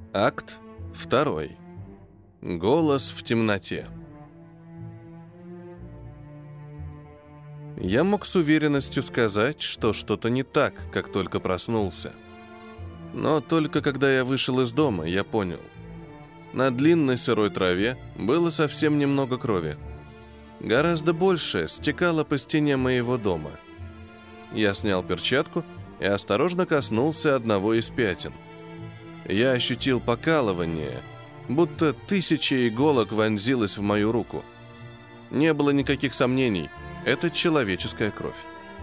Акт 2. Голос в темноте. Я мог с уверенностью сказать, что что-то не так, как только проснулся. Но только когда я вышел из дома, я понял. На длинной сырой траве было совсем немного крови. Гораздо больше стекало по стене моего дома. Я снял перчатку и осторожно коснулся одного из пятен. Я ощутил покалывание, будто 1000 иголок вонзилось в мою руку. Не было никаких сомнений, это человеческая кровь.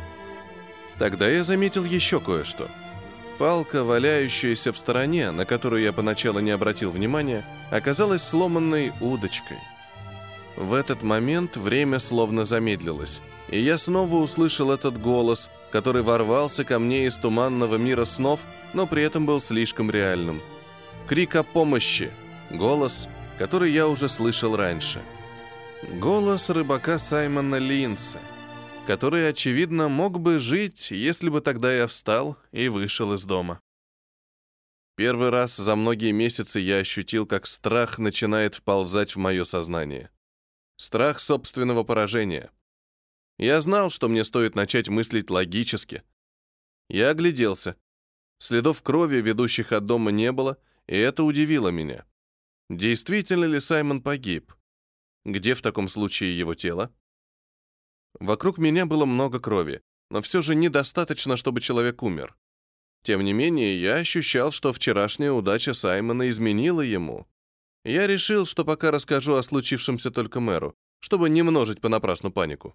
Тогда я заметил еще кое-что. Палка, валяющаяся в стороне, на которую я поначалу не обратил внимания, оказалась сломанной удочкой. В этот момент время словно замедлилось, и я снова услышал этот голос, который ворвался ко мне из туманного мира снов, но при этом был слишком реальным. Крик о помощи. Голос, который я уже слышал раньше. Голос рыбака Саймона Линса, который, очевидно, мог бы жить, если бы тогда я встал и вышел из дома. Первый раз за многие месяцы я ощутил, как страх начинает вползать в мое сознание. Страх собственного поражения. Я знал, что мне стоит начать мыслить логически. Я огляделся. Следов крови, ведущих от дома, не было, и это удивило меня. Действительно ли Саймон погиб? Где в таком случае его тело? Вокруг меня было много крови, но все же недостаточно, чтобы человек умер. Тем не менее, я ощущал, что вчерашняя удача Саймона изменила ему. Я решил, что пока расскажу о случившемся только мэру, чтобы не множить понапрасну панику.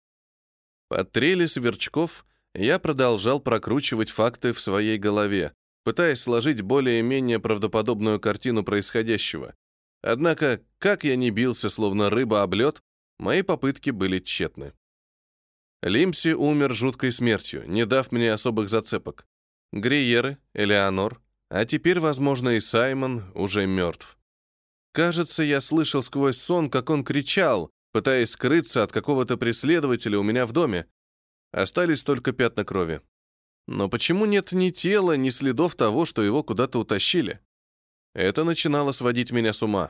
Под трели сверчков я продолжал прокручивать факты в своей голове, пытаясь сложить более-менее правдоподобную картину происходящего. Однако, как я ни бился, словно рыба об лед, мои попытки были тщетны. Лимси умер жуткой смертью, не дав мне особых зацепок. Гриеры, Элеонор, а теперь, возможно, и Саймон уже мертв. Кажется, я слышал сквозь сон, как он кричал, пытаясь скрыться от какого-то преследователя у меня в доме. Остались только пятна крови. Но почему нет ни тела, ни следов того, что его куда-то утащили? Это начинало сводить меня с ума.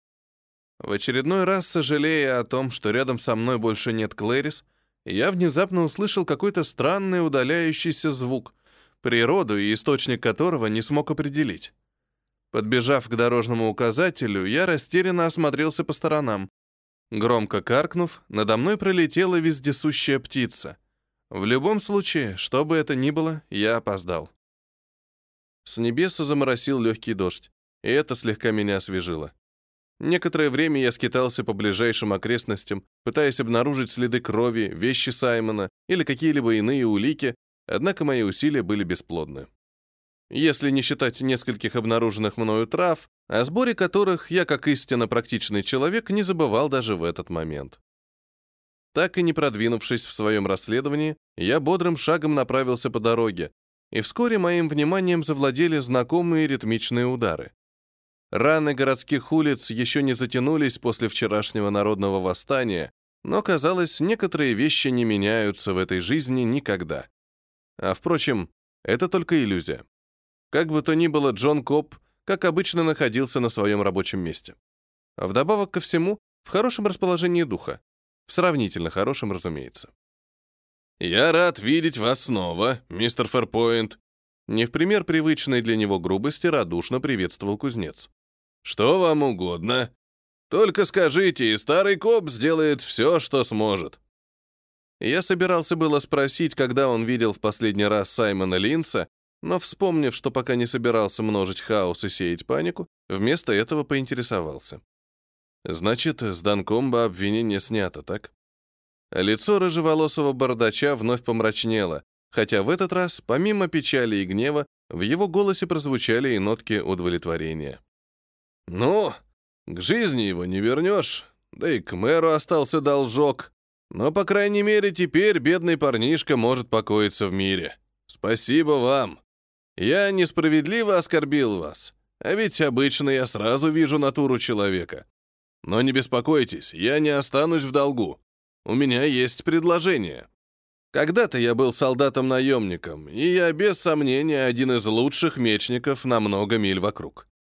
В очередной раз, сожалея о том, что рядом со мной больше нет Клэрис, я внезапно услышал какой-то странный удаляющийся звук, природу и источник которого не смог определить. Подбежав к дорожному указателю, я растерянно осмотрелся по сторонам. Громко каркнув, надо мной пролетела вездесущая птица. В любом случае, что бы это ни было, я опоздал. С небес заморосил легкий дождь, и это слегка меня освежило. Некоторое время я скитался по ближайшим окрестностям, пытаясь обнаружить следы крови, вещи Саймона или какие-либо иные улики, однако мои усилия были бесплодны. Если не считать нескольких обнаруженных мною трав, о сборе которых я, как истинно практичный человек, не забывал даже в этот момент. Так и не продвинувшись в своем расследовании, я бодрым шагом направился по дороге, и вскоре моим вниманием завладели знакомые ритмичные удары. Раны городских улиц еще не затянулись после вчерашнего народного восстания, но, казалось, некоторые вещи не меняются в этой жизни никогда. А, впрочем, это только иллюзия. Как бы то ни было, Джон Коб, как обычно, находился на своем рабочем месте. Вдобавок ко всему, в хорошем расположении духа. В сравнительно хорошем, разумеется. «Я рад видеть вас снова, мистер Фэрпоинт», не в пример привычной для него грубости радушно приветствовал кузнец. «Что вам угодно? Только скажите, и старый коп сделает все, что сможет». Я собирался было спросить, когда он видел в последний раз Саймона Линса, но, вспомнив, что пока не собирался множить хаос и сеять панику, вместо этого поинтересовался. «Значит, с Данкомбо обвинение снято, так?» Лицо рыжеволосого бардача вновь помрачнело, хотя в этот раз, помимо печали и гнева, в его голосе прозвучали и нотки удовлетворения. «Ну, к жизни его не вернешь, да и к мэру остался должок. Но, по крайней мере, теперь бедный парнишка может покоиться в мире. Спасибо вам. Я несправедливо оскорбил вас, а ведь обычно я сразу вижу натуру человека. Но не беспокойтесь, я не останусь в долгу. У меня есть предложение. Когда-то я был солдатом-наемником, и я, без сомнения, один из лучших мечников на много миль вокруг.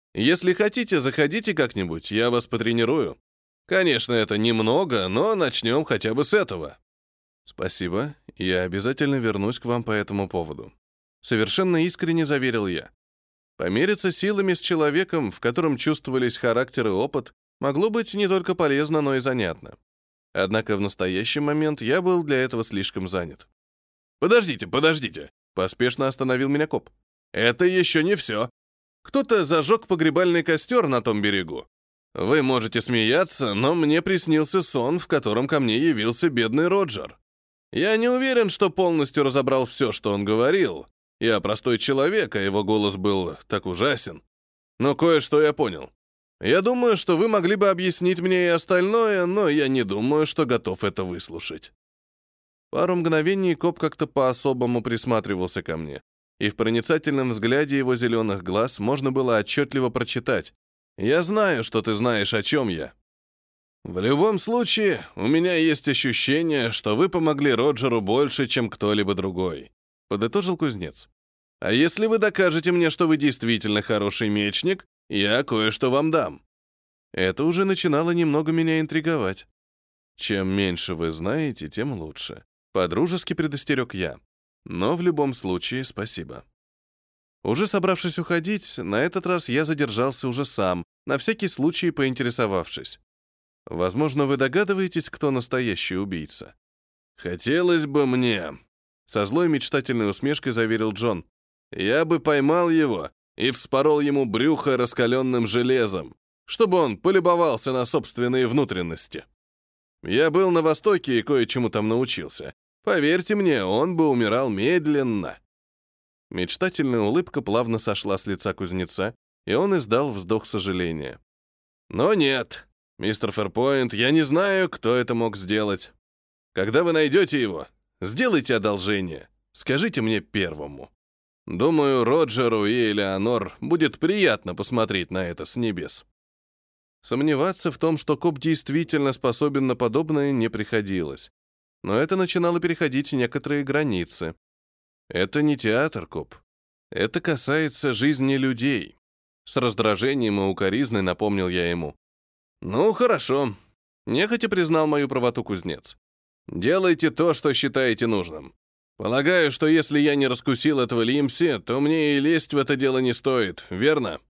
Если хотите, заходите как-нибудь, я вас потренирую. Конечно, это немного, но начнем хотя бы с этого. Спасибо, я обязательно вернусь к вам по этому поводу. Совершенно искренне заверил я. Помериться силами с человеком, в котором чувствовались характер и опыт, могло быть не только полезно, но и занятно. Однако в настоящий момент я был для этого слишком занят. «Подождите!» — поспешно остановил меня коп. «Это еще не все. Кто-то зажег погребальный костер на том берегу. Вы можете смеяться, но мне приснился сон, в котором ко мне явился бедный Роджер. Я не уверен, что полностью разобрал все, что он говорил. Я простой человек, а его голос был так ужасен. Но кое-что я понял. Я думаю, что вы могли бы объяснить мне и остальное, но я не думаю, что готов это выслушать». Пару мгновений коп как-то по-особому присматривался ко мне, и в проницательном взгляде его зеленых глаз можно было отчетливо прочитать: «Я знаю, что ты знаешь, о чем я. В любом случае, у меня есть ощущение, что вы помогли Роджеру больше, чем кто-либо другой», — подытожил кузнец. «А если вы докажете мне, что вы действительно хороший мечник, я кое-что вам дам». Это уже начинало немного меня интриговать. «Чем меньше вы знаете, тем лучше», — подружески предостерег я. «Но в любом случае спасибо». Уже собравшись уходить, на этот раз я задержался уже сам, на всякий случай поинтересовавшись. «Возможно, вы догадываетесь, кто настоящий убийца?» «Хотелось бы мне», — со злой мечтательной усмешкой заверил Джон. «Я бы поймал его и вспорол ему брюхо раскаленным железом, чтобы он полюбовался на собственные внутренности. Я был на Востоке и кое-чему там научился. Поверьте мне, он бы умирал медленно». Мечтательная улыбка плавно сошла с лица кузнеца, и он издал вздох сожаления. «Но нет, мистер Фэрпойнт, я не знаю, кто это мог сделать. Когда вы найдете его, сделайте одолжение, скажите мне первому. Думаю, Роджеру и Элеонор будет приятно посмотреть на это с небес». Сомневаться в том, что коп действительно способен на подобное, не приходилось. Но это начинало переходить некоторые границы. Это не театр, коп. Это касается жизни людей. С раздражением и укоризной напомнил я ему. «Ну, хорошо», — нехотя признал мою правоту кузнец. «Делайте то, что считаете нужным. Полагаю, что если я не раскусил этого Лимси, то мне и лезть в это дело не стоит, верно?»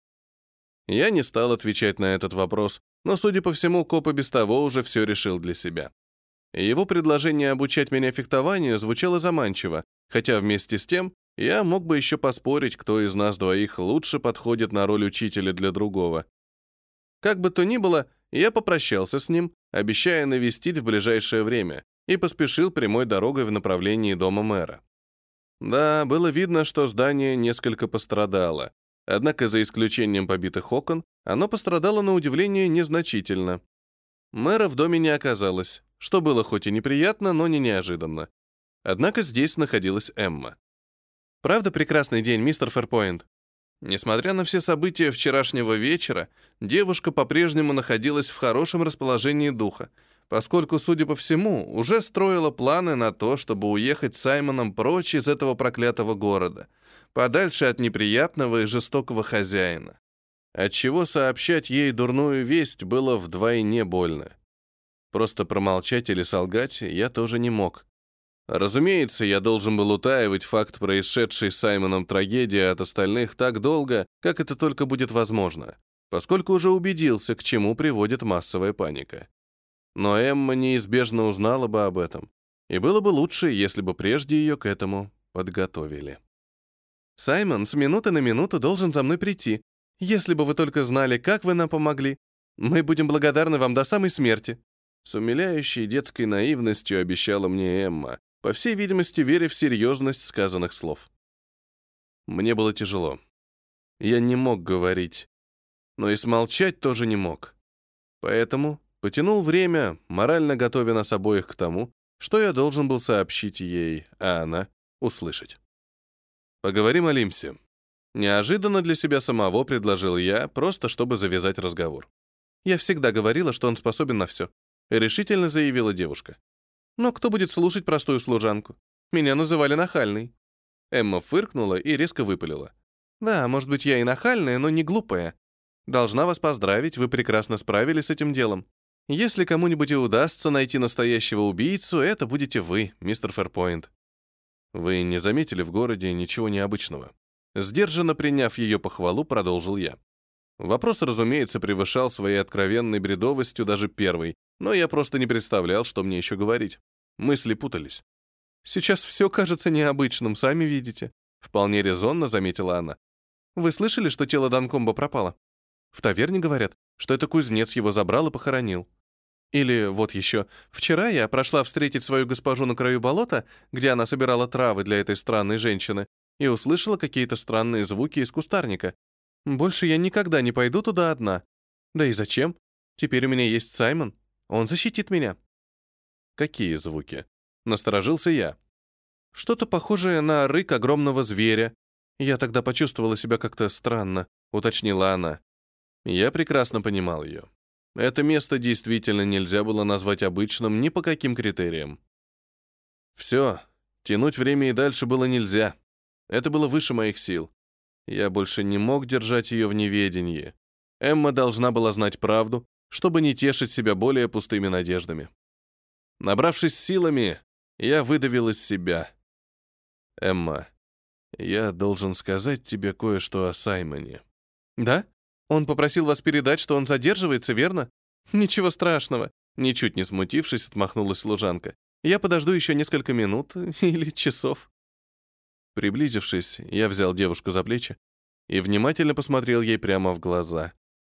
Я не стал отвечать на этот вопрос, но, судя по всему, коп и без того уже все решил для себя. Его предложение обучать меня фехтованию звучало заманчиво, хотя вместе с тем я мог бы еще поспорить, кто из нас двоих лучше подходит на роль учителя для другого. Как бы то ни было, я попрощался с ним, обещая навестить в ближайшее время, и поспешил прямой дорогой в направлении дома мэра. Да, было видно, что здание несколько пострадало, однако за исключением побитых окон, оно пострадало на удивление незначительно. Мэра в доме не оказалось, что было хоть и неприятно, но не неожиданно. Однако здесь находилась Эмма. «Правда прекрасный день, мистер Фэрпойнт?» Несмотря на все события вчерашнего вечера, девушка по-прежнему находилась в хорошем расположении духа, поскольку, судя по всему, уже строила планы на то, чтобы уехать с Саймоном прочь из этого проклятого города, подальше от неприятного и жестокого хозяина. Отчего сообщать ей дурную весть было вдвойне больно. Просто промолчать или солгать я тоже не мог. Разумеется, я должен был утаивать факт происшедшей с Саймоном трагедии от остальных так долго, как это только будет возможно, поскольку уже убедился, к чему приводит массовая паника. Но Эмма неизбежно узнала бы об этом, и было бы лучше, если бы прежде ее к этому подготовили. «Саймон с минуты на минуту должен за мной прийти. Если бы вы только знали, как вы нам помогли. Мы будем благодарны вам до самой смерти». С умиляющей детской наивностью обещала мне Эмма, по всей видимости, веря в серьезность сказанных слов. Мне было тяжело. Я не мог говорить, но и смолчать тоже не мог. Поэтому потянул время, морально готовя нас обоих к тому, что я должен был сообщить ей, а она — услышать. «Поговорим о Лимсе». Неожиданно для себя самого предложил я, просто чтобы завязать разговор. «Я всегда говорила, что он способен на все», — решительно заявила девушка. «Но кто будет слушать простую служанку? Меня называли нахальной». Эмма фыркнула и резко выпалила. «Да, может быть, я и нахальная, но не глупая. Должна вас поздравить, вы прекрасно справились с этим делом. Если кому-нибудь и удастся найти настоящего убийцу, это будете вы, мистер Фэрпоинт. Вы не заметили в городе ничего необычного? Сдержанно приняв ее похвалу, продолжил я. Вопрос, разумеется, превышал своей откровенной бредовостью даже первый, но я просто не представлял, что мне еще говорить. Мысли путались. «Сейчас все кажется необычным, сами видите», — вполне резонно заметила она. «Вы слышали, что тело Данкомба пропало? В таверне говорят, что это кузнец его забрал и похоронил. Или вот еще, вчера я прошла встретить свою госпожу на краю болота, где она собирала травы для этой странной женщины, и услышала какие-то странные звуки из кустарника. Больше я никогда не пойду туда одна. Да и зачем? Теперь у меня есть Саймон. Он защитит меня». «Какие звуки?» Насторожился я. «Что-то похожее на рык огромного зверя. Я тогда почувствовала себя как-то странно», — уточнила она. Я прекрасно понимал ее. Это место действительно нельзя было назвать обычным ни по каким критериям. Все, тянуть время и дальше было нельзя. Это было выше моих сил. Я больше не мог держать ее в неведении. Эмма должна была знать правду, чтобы не тешить себя более пустыми надеждами. Набравшись силами, я выдавил из себя. «Эмма, я должен сказать тебе кое-что о Саймоне». «Да? Он попросил вас передать, что он задерживается, верно? Ничего страшного». Ничуть не смутившись, отмахнулась служанка. «Я подожду еще несколько минут или часов». Приблизившись, я взял девушку за плечи и внимательно посмотрел ей прямо в глаза.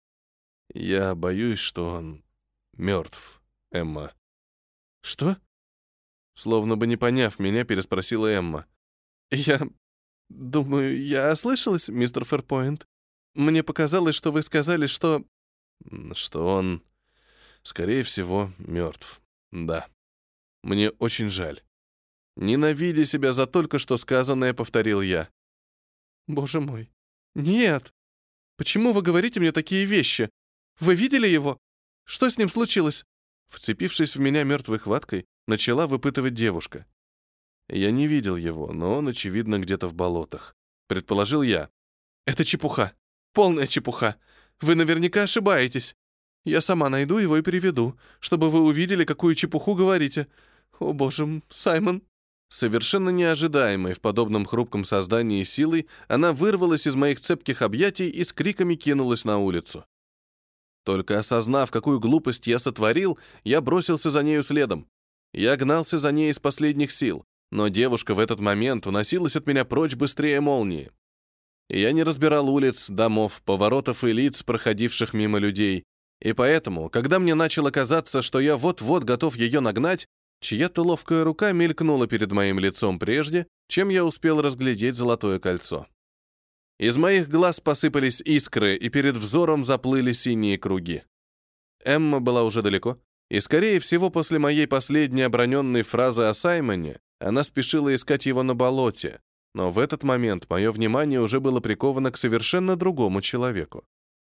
«Я боюсь, что он мертв, Эмма». «Что?» Словно бы не поняв меня, переспросила Эмма. «Я думаю, я ослышалась, мистер Фэрпоинт. Мне показалось, что вы сказали, что...» «Что он, скорее всего, мертв. Да. Мне очень жаль. Ненавидя себя за только что сказанное, повторил я. «Боже мой. Нет. Почему вы говорите мне такие вещи? Вы видели его? Что с ним случилось?» Вцепившись в меня мертвой хваткой, начала выпытывать девушка. Я не видел его, но он, очевидно, где-то в болотах. Предположил я. «Это чепуха. Полная чепуха. Вы наверняка ошибаетесь. Я сама найду его и приведу, чтобы вы увидели, какую чепуху говорите. О, боже, Саймон». Совершенно неожидаемой в подобном хрупком создании силой, она вырвалась из моих цепких объятий и с криками кинулась на улицу. Только осознав, какую глупость я сотворил, я бросился за нею следом. Я гнался за ней из последних сил, но девушка в этот момент уносилась от меня прочь быстрее молнии. Я не разбирал улиц, домов, поворотов и лиц, проходивших мимо людей, и поэтому, когда мне начало казаться, что я вот-вот готов ее нагнать, чья-то ловкая рука мелькнула перед моим лицом прежде, чем я успел разглядеть золотое кольцо. Из моих глаз посыпались искры, и перед взором заплыли синие круги. Эмма была уже далеко, и, скорее всего, после моей последней оброненной фразы о Саймоне, она спешила искать его на болоте, но в этот момент мое внимание уже было приковано к совершенно другому человеку.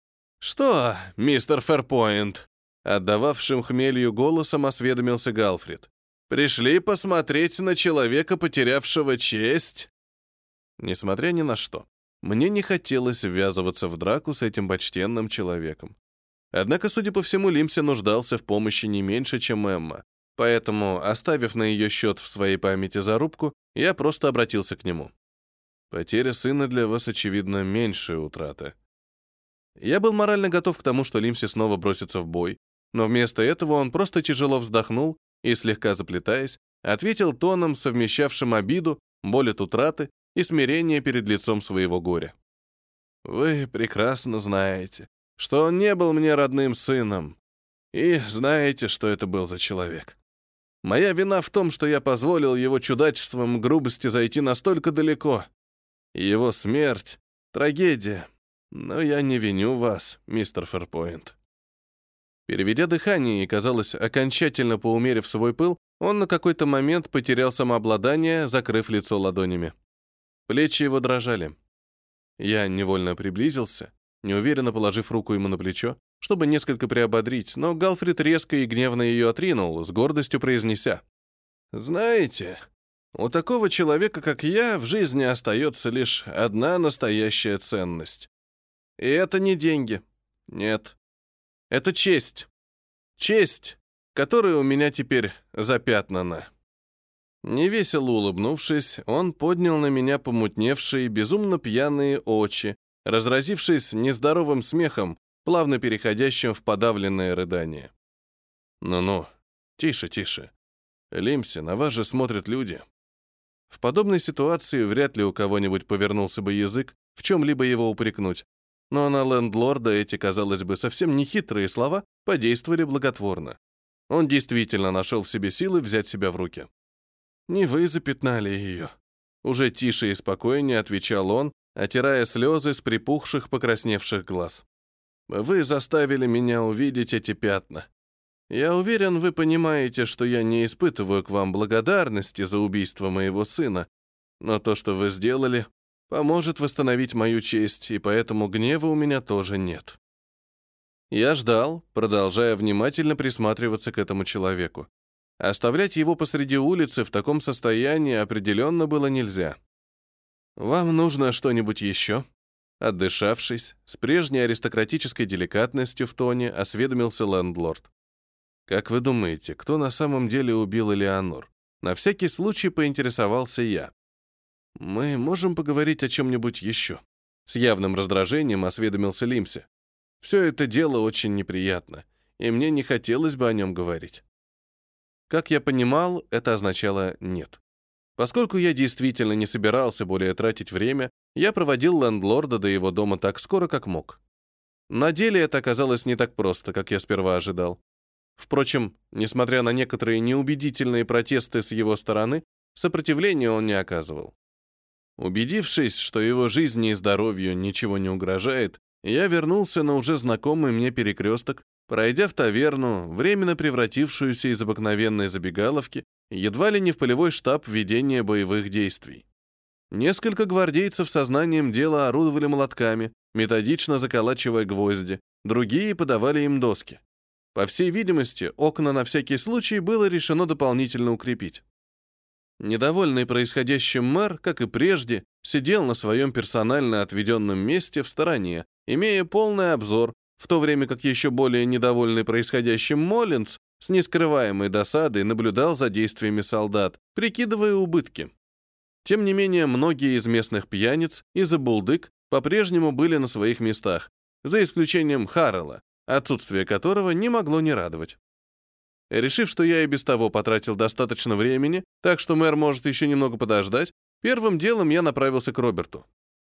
«Что, мистер Фэрпоинт?» Отдававшим хмелью голосом осведомился Галфрид. «Пришли посмотреть на человека, потерявшего честь?» Несмотря ни на что, мне не хотелось ввязываться в драку с этим почтенным человеком. Однако, судя по всему, Лимси нуждался в помощи не меньше, чем Эмма, поэтому, оставив на ее счет в своей памяти зарубку, я просто обратился к нему. «Потеря сына для вас, очевидно, меньшая утрата». Я был морально готов к тому, что Лимси снова бросится в бой, но вместо этого он просто тяжело вздохнул и, слегка заплетаясь, ответил тоном, совмещавшим обиду, боль от утраты и смирение перед лицом своего горя. «Вы прекрасно знаете, что он не был мне родным сыном, и знаете, что это был за человек. Моя вина в том, что я позволил его чудачествам и грубости зайти настолько далеко. Его смерть — трагедия, но я не виню вас, мистер Фэрпоинт». Переведя дыхание и, казалось, окончательно поумерив свой пыл, он на какой-то момент потерял самообладание, закрыв лицо ладонями. Плечи его дрожали. Я невольно приблизился, неуверенно положив руку ему на плечо, чтобы несколько приободрить, но Галфрид резко и гневно ее отринул, с гордостью произнеся: «Знаете, у такого человека, как я, в жизни остается лишь одна настоящая ценность. И это не деньги. Нет. Это честь. Честь, которая у меня теперь запятнана. Невесело улыбнувшись, он поднял на меня помутневшие, безумно пьяные очи, разразившись нездоровым смехом, плавно переходящим в подавленное рыдание. «Ну-ну, тише, тише. Лимси, на вас же смотрят люди». В подобной ситуации вряд ли у кого-нибудь повернулся бы язык в чем-либо его упрекнуть, но на лендлорда эти, казалось бы, совсем нехитрые слова подействовали благотворно. Он действительно нашел в себе силы взять себя в руки. «Не вы запятнали ее», — уже тише и спокойнее отвечал он, отирая слезы с припухших, покрасневших глаз. «Вы заставили меня увидеть эти пятна. Я уверен, вы понимаете, что я не испытываю к вам благодарности за убийство моего сына, но то, что вы сделали, поможет восстановить мою честь, и поэтому гнева у меня тоже нет». Я ждал, продолжая внимательно присматриваться к этому человеку. Оставлять его посреди улицы в таком состоянии определенно было нельзя. «Вам нужно что-нибудь еще?» Отдышавшись, с прежней аристократической деликатностью в тоне осведомился лендлорд. «Как вы думаете, кто на самом деле убил Элеонор?» На всякий случай поинтересовался я. «Мы можем поговорить о чем-нибудь еще?» С явным раздражением осведомился Лимси. «Все это дело очень неприятно, и мне не хотелось бы о нем говорить». Как я понимал, это означало «нет». Поскольку я действительно не собирался более тратить время, я проводил лендлорда до его дома так скоро, как мог. На деле это оказалось не так просто, как я сперва ожидал. Впрочем, несмотря на некоторые неубедительные протесты с его стороны, сопротивления он не оказывал. Убедившись, что его жизни и здоровью ничего не угрожает, я вернулся на уже знакомый мне перекресток, пройдя в таверну, временно превратившуюся из обыкновенной забегаловки едва ли не в полевой штаб ведения боевых действий. Несколько гвардейцев со знанием дела орудовали молотками, методично заколачивая гвозди, другие подавали им доски. По всей видимости, окна на всякий случай было решено дополнительно укрепить. Недовольный происходящим мэр, как и прежде, сидел на своем персонально отведенном месте в стороне, имея полный обзор, в то время как еще более недовольный происходящим Моллинс с нескрываемой досадой наблюдал за действиями солдат, прикидывая убытки. Тем не менее, многие из местных пьяниц и забулдык по-прежнему были на своих местах, за исключением Харрелла, отсутствие которого не могло не радовать. Решив, что я и без того потратил достаточно времени, так что мэр может еще немного подождать, первым делом я направился к Роберту.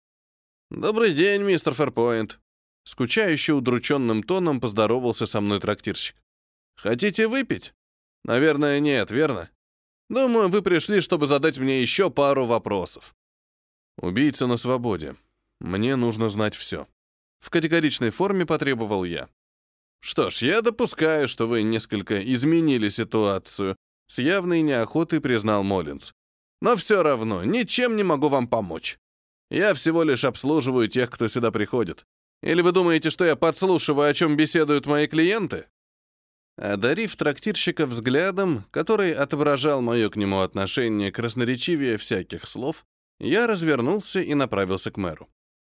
«Добрый день, мистер Фэрпойнт», — скучающе удрученным тоном поздоровался со мной трактирщик. «Хотите выпить? Наверное, нет, верно? Думаю, вы пришли, чтобы задать мне еще пару вопросов». «Убийца на свободе. Мне нужно знать все». В категоричной форме потребовал я. «Что ж, я допускаю, что вы несколько изменили ситуацию», с явной неохотой признал Моллинс. «Но все равно, ничем не могу вам помочь. Я всего лишь обслуживаю тех, кто сюда приходит. Или вы думаете, что я подслушиваю, о чем беседуют мои клиенты?» Одарив трактирщика взглядом, который отображал мое к нему отношение красноречивее всяких слов, я развернулся и направился к мэру.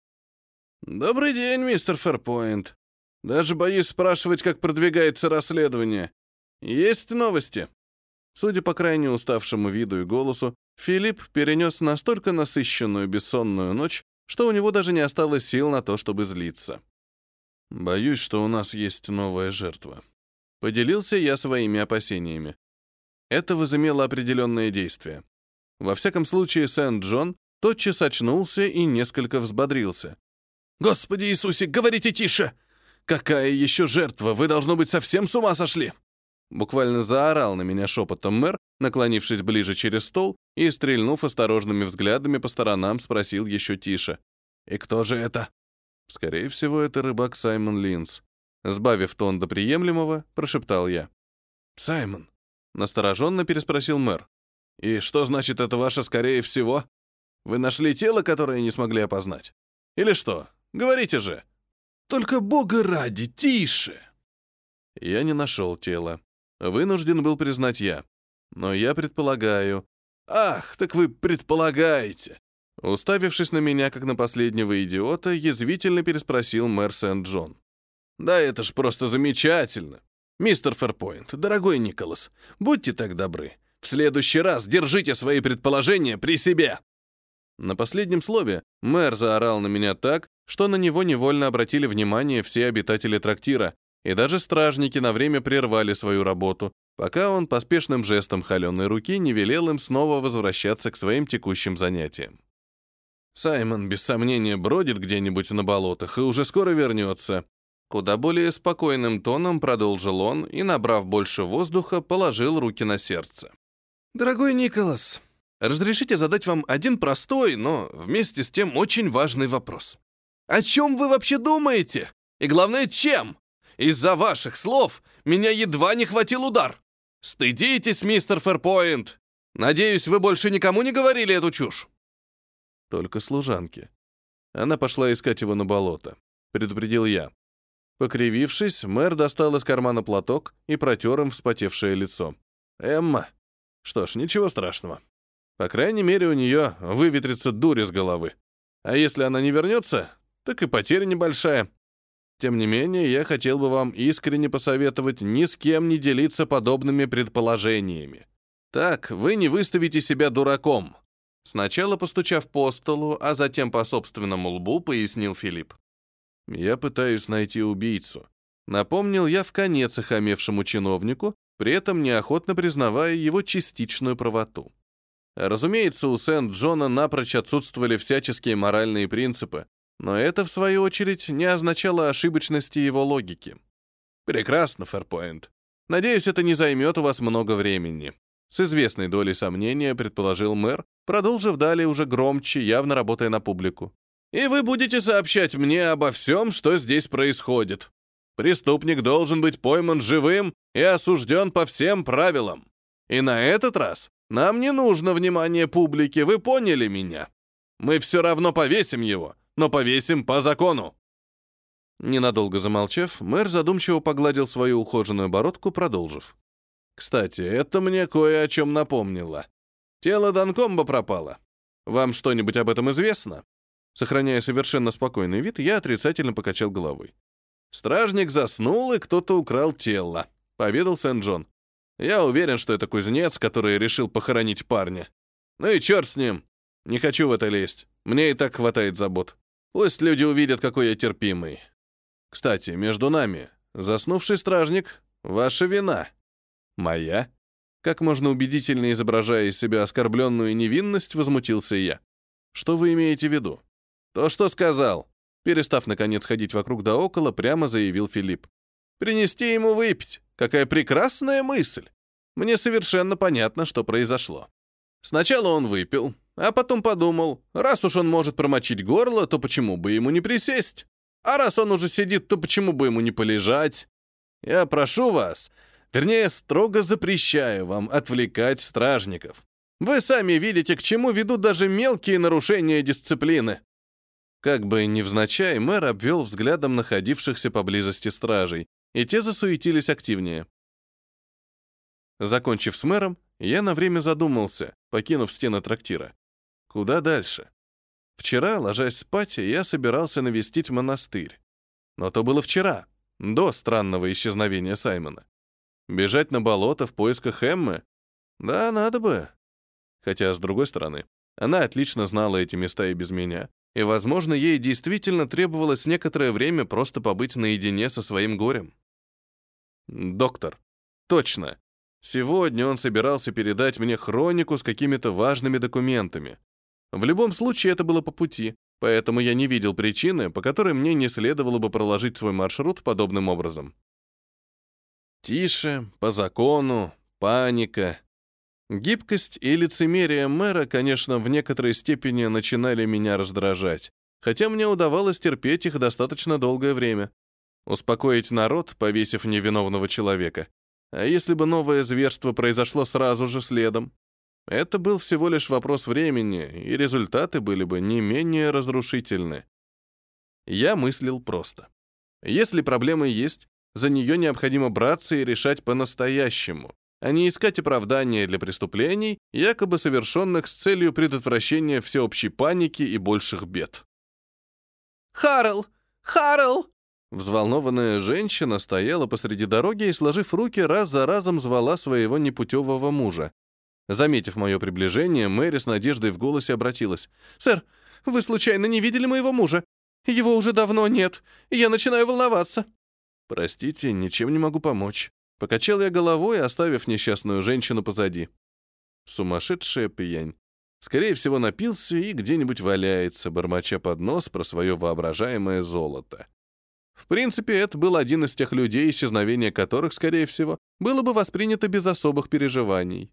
«Добрый день, мистер Фэрпойнт. Даже боюсь спрашивать, как продвигается расследование. Есть новости?» Судя по крайне уставшему виду и голосу, Филипп перенес настолько насыщенную бессонную ночь, что у него даже не осталось сил на то, чтобы злиться. «Боюсь, что у нас есть новая жертва». Поделился я своими опасениями. Это возымело определенное действие. Во всяком случае, Сент-Джон тотчас очнулся и несколько взбодрился. «Господи Иисусе, говорите тише! Какая еще жертва? Вы, должно быть, совсем с ума сошли!» Буквально заорал на меня шепотом мэр, наклонившись ближе через стол и, стрельнув осторожными взглядами по сторонам, спросил еще тише. «И кто же это?» «Скорее всего, это рыбак Саймон Линс». Сбавив тон до приемлемого, прошептал я. «Саймон?» — настороженно переспросил мэр. «И что значит это ваше «скорее всего»? Вы нашли тело, которое не смогли опознать? Или что? Говорите же!» «Только бога ради, тише!» Я не нашел тело. Вынужден был признать я. Но я предполагаю... «Ах, так вы предполагаете!» Уставившись на меня, как на последнего идиота, язвительно переспросил мэр Сент-Джон. Да это ж просто замечательно. Мистер Фэрпойнт, дорогой Николас, будьте так добры. В следующий раз держите свои предположения при себе. На последнем слове мэр заорал на меня так, что на него невольно обратили внимание все обитатели трактира, и даже стражники на время прервали свою работу, пока он поспешным жестом холеной руки не велел им снова возвращаться к своим текущим занятиям. Саймон, без сомнения, бродит где-нибудь на болотах и уже скоро вернется. Куда более спокойным тоном продолжил он и, набрав больше воздуха, положил руки на сердце. «Дорогой Николас, разрешите задать вам один простой, но вместе с тем очень важный вопрос. О чем вы вообще думаете? И главное, чем? Из-за ваших слов меня едва не хватил удар. Стыдитесь, мистер Фэрпойнт. Надеюсь, вы больше никому не говорили эту чушь?» Только служанке. Она пошла искать его на болото, предупредил я. Покривившись, мэр достал из кармана платок и протер им вспотевшее лицо. «Эмма. Что ж, ничего страшного. По крайней мере, у нее выветрится дурь из головы. А если она не вернется, так и потеря небольшая. Тем не менее, я хотел бы вам искренне посоветовать ни с кем не делиться подобными предположениями. Так вы не выставите себя дураком». Сначала постучав по столу, а затем по собственному лбу, пояснил Филипп. «Я пытаюсь найти убийцу», — напомнил я вконец охамевшему чиновнику, при этом неохотно признавая его частичную правоту. Разумеется, у Сент-Джона напрочь отсутствовали всяческие моральные принципы, но это, в свою очередь, не означало ошибочности его логики. «Прекрасно, Фэрпойнт. Надеюсь, это не займет у вас много времени», — с известной долей сомнения предположил мэр, продолжив далее уже громче, явно работая на публику. «И вы будете сообщать мне обо всем, что здесь происходит. Преступник должен быть пойман живым и осужден по всем правилам. И на этот раз нам не нужно внимание публики, вы поняли меня? Мы все равно повесим его, но повесим по закону». Ненадолго замолчав, мэр задумчиво погладил свою ухоженную бородку, продолжив. «Кстати, это мне кое о чем напомнило. Тело Данкомбо пропало. Вам что-нибудь об этом известно?» Сохраняя совершенно спокойный вид, я отрицательно покачал головой. «Стражник заснул, и кто-то украл тело», — поведал Сент-Джон. «Я уверен, что это кузнец, который решил похоронить парня. Ну и черт с ним. Не хочу в это лезть. Мне и так хватает забот. Пусть люди увидят, какой я терпимый. Кстати, между нами, заснувший стражник — ваша вина». «Моя?» Как можно убедительнее изображая из себя оскорбленную невинность, возмутился я. «Что вы имеете в виду?» «То, что сказал», — перестав, наконец, ходить вокруг да около, прямо заявил Филипп. «Принести ему выпить. Какая прекрасная мысль. Мне совершенно понятно, что произошло. Сначала он выпил, а потом подумал, раз уж он может промочить горло, то почему бы ему не присесть? А раз он уже сидит, то почему бы ему не полежать? Я прошу вас, вернее, строго запрещаю вам отвлекать стражников. Вы сами видите, к чему ведут даже мелкие нарушения дисциплины». Как бы невзначай, мэр обвел взглядом находившихся поблизости стражей, и те засуетились активнее. Закончив с мэром, я на время задумался, покинув стены трактира. Куда дальше? Вчера, ложась спать, я собирался навестить монастырь. Но то было вчера, до странного исчезновения Саймона. Бежать на болото в поисках Эммы? Да, надо бы. Хотя, с другой стороны, она отлично знала эти места и без меня, и, возможно, ей действительно требовалось некоторое время просто побыть наедине со своим горем. Доктор. Точно. Сегодня он собирался передать мне хронику с какими-то важными документами. В любом случае, это было по пути, поэтому я не видел причины, по которой мне не следовало бы проложить свой маршрут подобным образом. Тише, по закону, паника. Гибкость и лицемерие мэра, конечно, в некоторой степени начинали меня раздражать, хотя мне удавалось терпеть их достаточно долгое время. Успокоить народ, повесив невиновного человека. А если бы новое зверство произошло сразу же следом? Это был всего лишь вопрос времени, и результаты были бы не менее разрушительны. Я мыслил просто. Если проблема есть, за нее необходимо браться и решать по-настоящему, а не искать оправдания для преступлений, якобы совершенных с целью предотвращения всеобщей паники и больших бед. «Харл! Харл!» Взволнованная женщина стояла посреди дороги и, сложив руки, раз за разом звала своего непутевого мужа. Заметив мое приближение, Мэри с надеждой в голосе обратилась. «Сэр, вы случайно не видели моего мужа? Его уже давно нет, и я начинаю волноваться». «Простите, ничем не могу помочь». Покачал я головой, оставив несчастную женщину позади. Сумасшедшая пьянь. Скорее всего, напился и где-нибудь валяется, бормоча под нос про свое воображаемое золото. В принципе, это был один из тех людей, исчезновение которых, скорее всего, было бы воспринято без особых переживаний.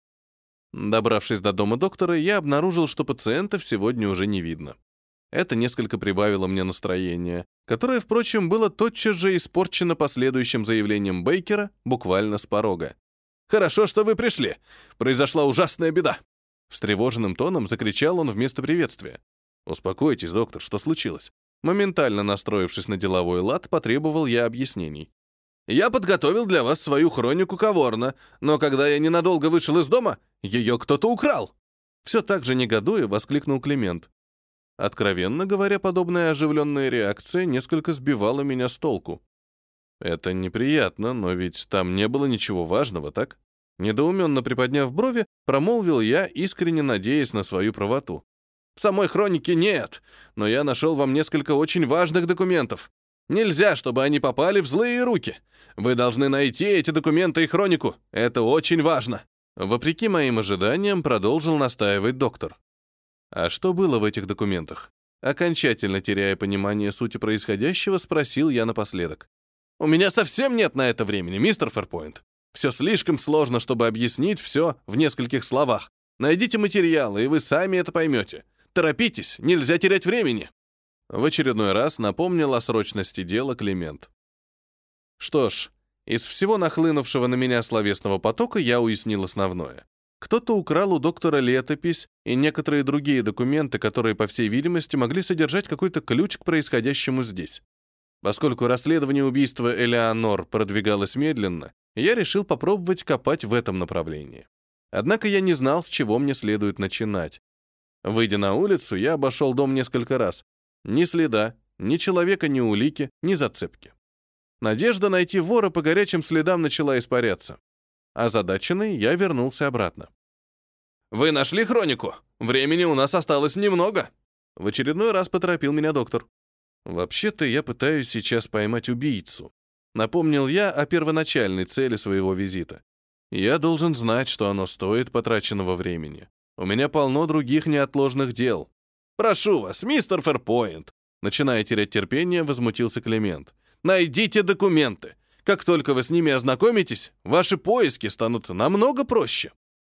Добравшись до дома доктора, я обнаружил, что пациентов сегодня уже не видно. Это несколько прибавило мне настроение, которое, впрочем, было тотчас же испорчено последующим заявлением Бейкера буквально с порога. «Хорошо, что вы пришли. Произошла ужасная беда!» Встревоженным тоном закричал он вместо приветствия. «Успокойтесь, доктор, что случилось?» Моментально настроившись на деловой лад, потребовал я объяснений. «Я подготовил для вас свою хронику Каворна, но когда я ненадолго вышел из дома, ее кто-то украл!» Все так же негодуя воскликнул Климент. Откровенно говоря, подобная оживленная реакция несколько сбивала меня с толку. «Это неприятно, но ведь там не было ничего важного, так?» Недоуменно приподняв брови, промолвил я, искренне надеясь на свою правоту. «В самой хронике нет, но я нашел вам несколько очень важных документов. Нельзя, чтобы они попали в злые руки. Вы должны найти эти документы и хронику. Это очень важно». Вопреки моим ожиданиям, продолжил настаивать доктор. «А что было в этих документах?» Окончательно теряя понимание сути происходящего, спросил я напоследок. «У меня совсем нет на это времени, мистер Фэрпойнт. Все слишком сложно, чтобы объяснить все в нескольких словах. Найдите материалы, и вы сами это поймете. Торопитесь, нельзя терять времени». В очередной раз напомнил о срочности дела Климент. Что ж, из всего нахлынувшего на меня словесного потока я уяснил основное. Кто-то украл у доктора летопись и некоторые другие документы, которые, по всей видимости, могли содержать какой-то ключ к происходящему здесь. Поскольку расследование убийства Элеонор продвигалось медленно, я решил попробовать копать в этом направлении. Однако я не знал, с чего мне следует начинать. Выйдя на улицу, я обошел дом несколько раз. Ни следа, ни человека, ни улики, ни зацепки. Надежда найти вора по горячим следам начала испаряться. Озадаченный, я вернулся обратно. «Вы нашли хронику? Времени у нас осталось немного!» В очередной раз поторопил меня доктор. «Вообще-то я пытаюсь сейчас поймать убийцу». Напомнил я о первоначальной цели своего визита. Я должен знать, что оно стоит потраченного времени. У меня полно других неотложных дел. «Прошу вас, мистер Фэрпойнт!» Начиная терять терпение, возмутился Климент. «Найдите документы! Как только вы с ними ознакомитесь, ваши поиски станут намного проще».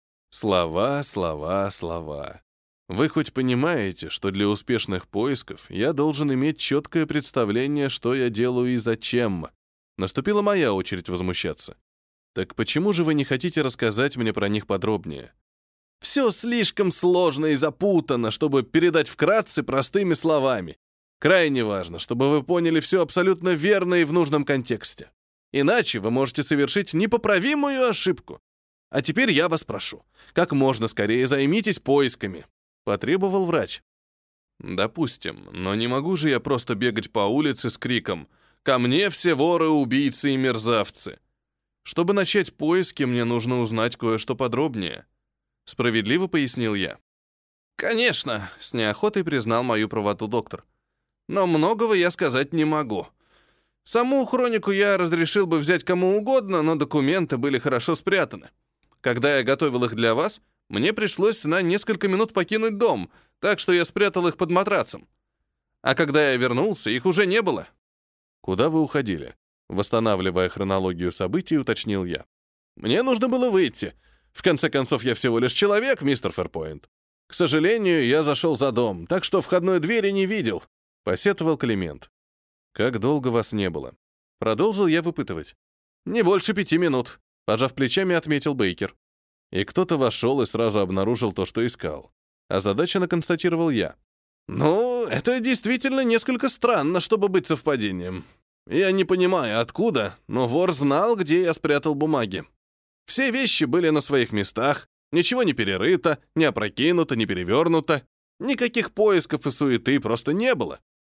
Слова, слова, слова. Вы хоть понимаете, что для успешных поисков я должен иметь четкое представление, что я делаю и зачем? Наступила моя очередь возмущаться. Так почему же вы не хотите рассказать мне про них подробнее? Все слишком сложно и запутано, чтобы передать вкратце простыми словами. Крайне важно, чтобы вы поняли все абсолютно верно и в нужном контексте. Иначе вы можете совершить непоправимую ошибку. А теперь я вас прошу, как можно скорее займитесь поисками», — потребовал врач. «Допустим, но не могу же я просто бегать по улице с криком «Ко мне все воры, убийцы и мерзавцы!» Чтобы начать поиски, мне нужно узнать кое-что подробнее», — справедливо пояснил я. «Конечно», — с неохотой признал мою правоту доктор. «Но многого я сказать не могу. Саму хронику я разрешил бы взять кому угодно, но документы были хорошо спрятаны. Когда я готовил их для вас, мне пришлось на несколько минут покинуть дом, так что я спрятал их под матрацем. А когда я вернулся, их уже не было». «Куда вы уходили?» Восстанавливая хронологию событий, уточнил я. «Мне нужно было выйти. В конце концов, я всего лишь человек, мистер Фэрпойнт. К сожалению, я зашел за дом, так что входной двери не видел», — посетовал Климент. «Как долго вас не было?» Продолжил я выпытывать. «Не больше 5 минут», — пожав плечами, отметил Бейкер. «И кто-то вошел и сразу обнаружил то, что искал». Озадаченно констатировал я. «Ну, это действительно несколько странно, чтобы быть совпадением. Я не понимаю, откуда, но вор знал, где я спрятал бумаги. Все вещи были на своих местах, ничего не перерыто, не опрокинуто, не перевернуто. Никаких поисков и суеты просто не было.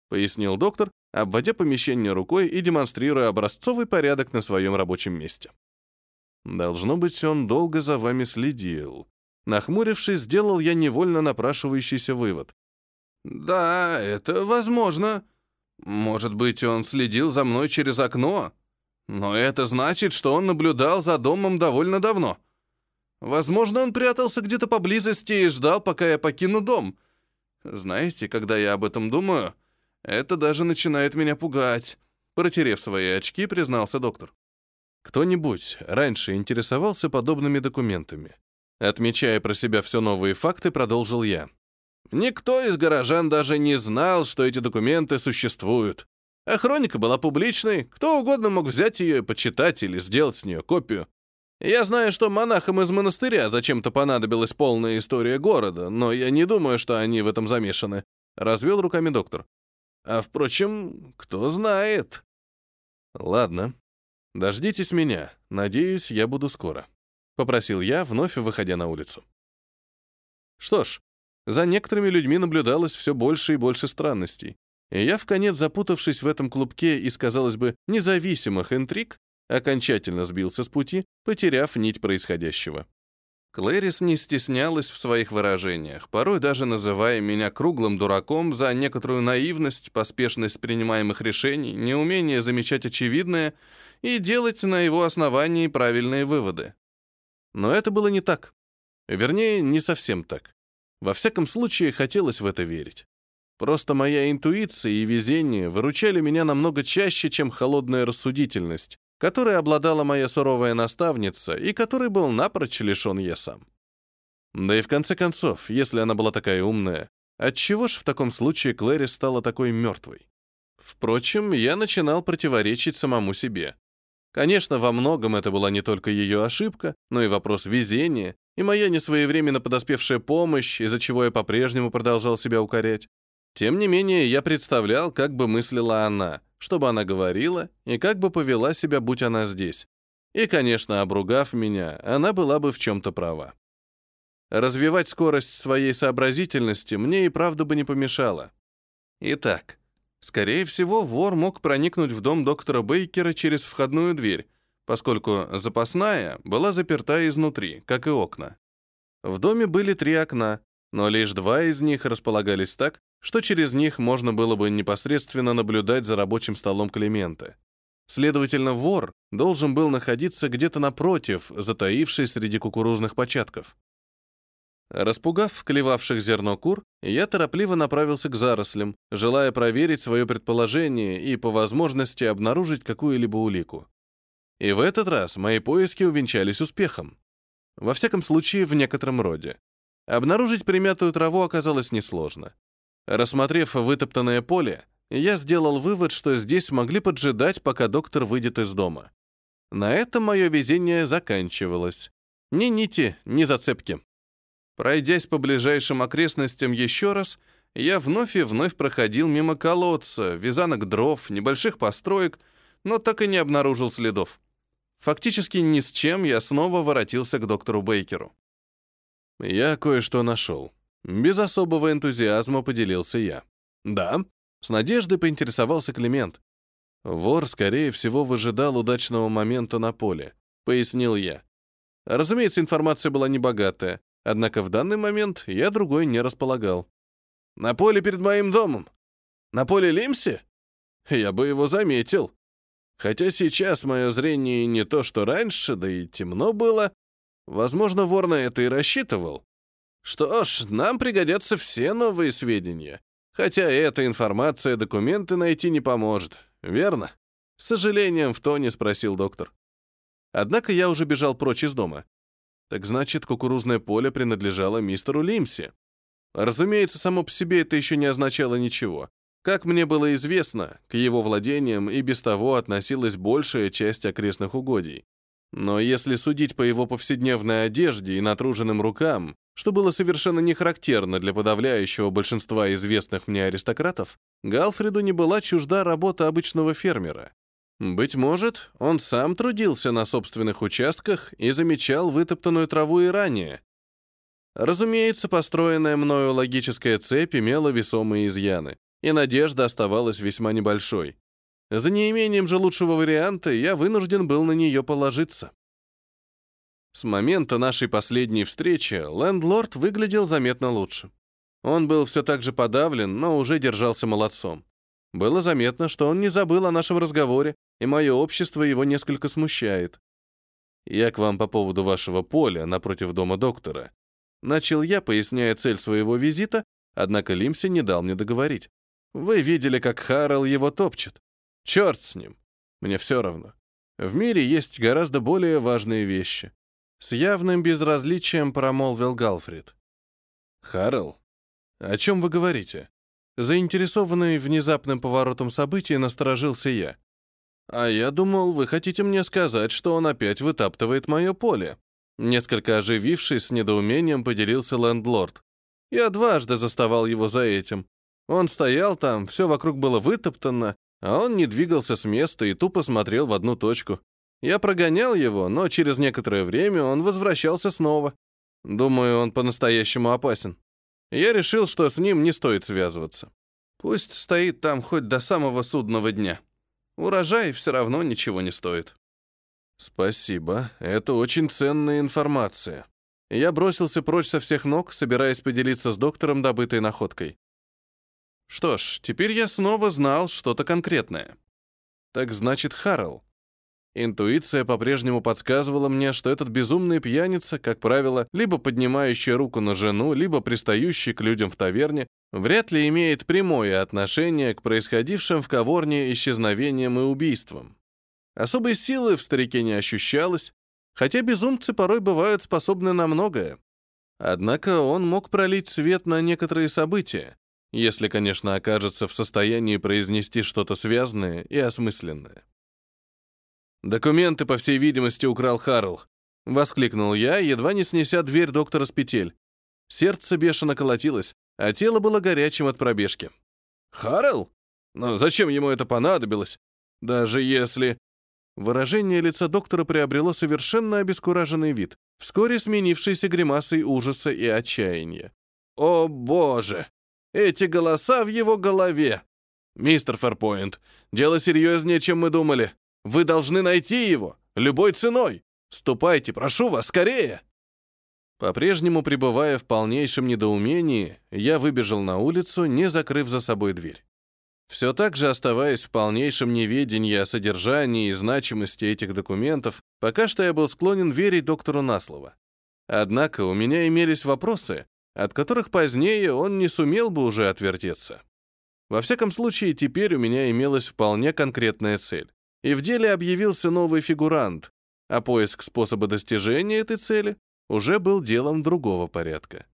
пояснил доктор, обводя помещение рукой и демонстрируя образцовый порядок на своем рабочем месте. Должно быть, он долго за вами следил. Нахмурившись, сделал я невольно напрашивающийся вывод. Да, это возможно. Может быть, он следил за мной через окно? Но это значит, что он наблюдал за домом довольно давно. Возможно, он прятался где-то поблизости и ждал, пока я покину дом. Знаете, когда я об этом думаю, это даже начинает меня пугать. Протерев свои очки, признался доктор. Кто-нибудь раньше интересовался подобными документами? Отмечая про себя все новые факты, продолжил я. Никто из горожан даже не знал, что эти документы существуют. А хроника была публичной, кто угодно мог взять ее и почитать или сделать с нее копию. Я знаю, что монахам из монастыря зачем-то понадобилась полная история города, но я не думаю, что они в этом замешаны. Развел руками доктор. А впрочем, кто знает. Ладно, дождитесь меня. Надеюсь, я буду скоро. Попросил я, вновь выходя на улицу. Что ж, за некоторыми людьми наблюдалось все больше и больше странностей. И я, вконец запутавшись в этом клубке из, казалось бы, независимых интриг, окончательно сбился с пути, потеряв нить происходящего. Клэрис не стеснялась в своих выражениях, порой даже называя меня круглым дураком за некоторую наивность, поспешность принимаемых решений, неумение замечать очевидное и делать на его основании правильные выводы. Но это было не так. Вернее, не совсем так. Во всяком случае, хотелось в это верить. Просто моя интуиция и везение выручали меня намного чаще, чем холодная рассудительность, которой обладала моя суровая наставница и которой был напрочь лишен я сам. Да и в конце концов, если она была такая умная, отчего ж в таком случае Клэрис стала такой мертвой? Впрочем, я начинал противоречить самому себе. Конечно, во многом это была не только ее ошибка, но и вопрос везения, и моя несвоевременно подоспевшая помощь, из-за чего я по-прежнему продолжал себя укорять. Тем не менее, я представлял, как бы мыслила она, что бы она говорила и как бы повела себя, будь она здесь. И, конечно, обругав меня, она была бы в чем-то права. Развивать скорость своей сообразительности мне и правда бы не помешало. Итак, скорее всего, вор мог проникнуть в дом доктора Бейкера через входную дверь, поскольку запасная была заперта изнутри, как и окна. В доме были 3 окна, но лишь 2 из них располагались так, что через них можно было бы непосредственно наблюдать за рабочим столом Климента. Следовательно, вор должен был находиться где-то напротив, затаившись среди кукурузных початков. Распугав клевавших зерно кур, я торопливо направился к зарослям, желая проверить свое предположение и, по возможности, обнаружить какую-либо улику. И в этот раз мои поиски увенчались успехом. Во всяком случае, в некотором роде. Обнаружить примятую траву оказалось несложно. Рассмотрев вытоптанное поле, я сделал вывод, что здесь могли поджидать, пока доктор выйдет из дома. На этом мое везение заканчивалось. Ни нити, ни зацепки. Пройдясь по ближайшим окрестностям еще раз, я вновь и вновь проходил мимо колодца, вязанок дров, небольших построек, но так и не обнаружил следов. Фактически ни с чем я снова воротился к доктору Бейкеру. Я кое-что нашел. Без особого энтузиазма поделился я. Да, с надеждой поинтересовался Климент. Вор, скорее всего, выжидал удачного момента на поле, пояснил я. Разумеется, информация была небогатая, однако в данный момент я другой не располагал. На поле перед моим домом? На поле Лимси? Я бы его заметил. Хотя сейчас мое зрение не то, что раньше, да и темно было. Возможно, вор на это и рассчитывал. Что ж, нам пригодятся все новые сведения. Хотя эта информация документы найти не поможет, верно? С сожалением в тоне спросил доктор. Однако я уже бежал прочь из дома. Так значит, кукурузное поле принадлежало мистеру Лимси. Разумеется, само по себе это еще не означало ничего. Как мне было известно, к его владениям и без того относилась большая часть окрестных угодий. Но если судить по его повседневной одежде и натруженным рукам, что было совершенно не характерно для подавляющего большинства известных мне аристократов, Галфреду не была чужда работа обычного фермера. Быть может, он сам трудился на собственных участках и замечал вытоптанную траву и ранее. Разумеется, построенная мною логическая цепь имела весомые изъяны, и надежда оставалась весьма небольшой. За неимением же лучшего варианта я вынужден был на нее положиться. С момента нашей последней встречи лендлорд выглядел заметно лучше. Он был все так же подавлен, но уже держался молодцом. Было заметно, что он не забыл о нашем разговоре, и мое общество его несколько смущает. «Я к вам по поводу вашего поля напротив дома доктора». Начал я, поясняя цель своего визита, однако Лимси не дал мне договорить. «Вы видели, как Харрел его топчет. Черт с ним. Мне все равно. В мире есть гораздо более важные вещи». С явным безразличием промолвил Галфрид. «Харрел? О чем вы говорите?» Заинтересованный внезапным поворотом событий, насторожился я. «А я думал, вы хотите мне сказать, что он опять вытаптывает мое поле». Несколько оживившись, с недоумением поделился лендлорд. Я дважды заставал его за этим. Он стоял там, все вокруг было вытоптано, а он не двигался с места и тупо смотрел в одну точку. Я прогонял его, но через некоторое время он возвращался снова. Думаю, он по-настоящему опасен. Я решил, что с ним не стоит связываться. Пусть стоит там хоть до самого судного дня. Урожай все равно ничего не стоит. Спасибо, это очень ценная информация. Я бросился прочь со всех ног, собираясь поделиться с доктором добытой находкой. Что ж, теперь я снова знал что-то конкретное. Так значит, Харрел. Интуиция по-прежнему подсказывала мне, что этот безумный пьяница, как правило, либо поднимающий руку на жену, либо пристающий к людям в таверне, вряд ли имеет прямое отношение к происходившим в Каворне исчезновениям и убийствам. Особой силы в старике не ощущалось, хотя безумцы порой бывают способны на многое. Однако он мог пролить свет на некоторые события, если, конечно, окажется в состоянии произнести что-то связанное и осмысленное. «Документы, по всей видимости, украл Харрел», — воскликнул я, едва не снеся дверь доктора с петель. Сердце бешено колотилось, а тело было горячим от пробежки. «Харрел? Но зачем ему это понадобилось? Даже если...» Выражение лица доктора приобрело совершенно обескураженный вид, вскоре сменившийся гримасой ужаса и отчаяния. «О, боже! Эти голоса в его голове! Мистер Фэрпоинт, дело серьезнее, чем мы думали. Вы должны найти его, любой ценой. Ступайте, прошу вас, скорее!» По-прежнему пребывая в полнейшем недоумении, я выбежал на улицу, не закрыв за собой дверь. Все так же оставаясь в полнейшем неведении о содержании и значимости этих документов, пока что я был склонен верить доктору на слово. Однако у меня имелись вопросы, от которых позднее он не сумел бы уже отвертеться. Во всяком случае, теперь у меня имелась вполне конкретная цель. И в деле объявился новый фигурант, а поиск способа достижения этой цели уже был делом другого порядка.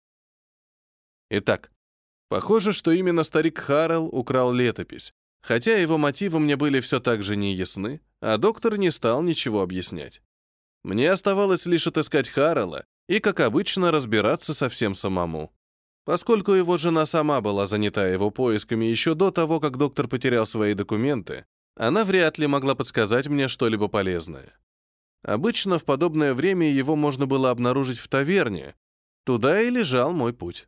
Итак, похоже, что именно старик Харрел украл летопись, хотя его мотивы мне были все так же неясны, а доктор не стал ничего объяснять. Мне оставалось лишь отыскать Харрела и, как обычно, разбираться со всем самому. Поскольку его жена сама была занята его поисками еще до того, как доктор потерял свои документы, она вряд ли могла подсказать мне что-либо полезное. Обычно в подобное время его можно было обнаружить в таверне. Туда и лежал мой путь.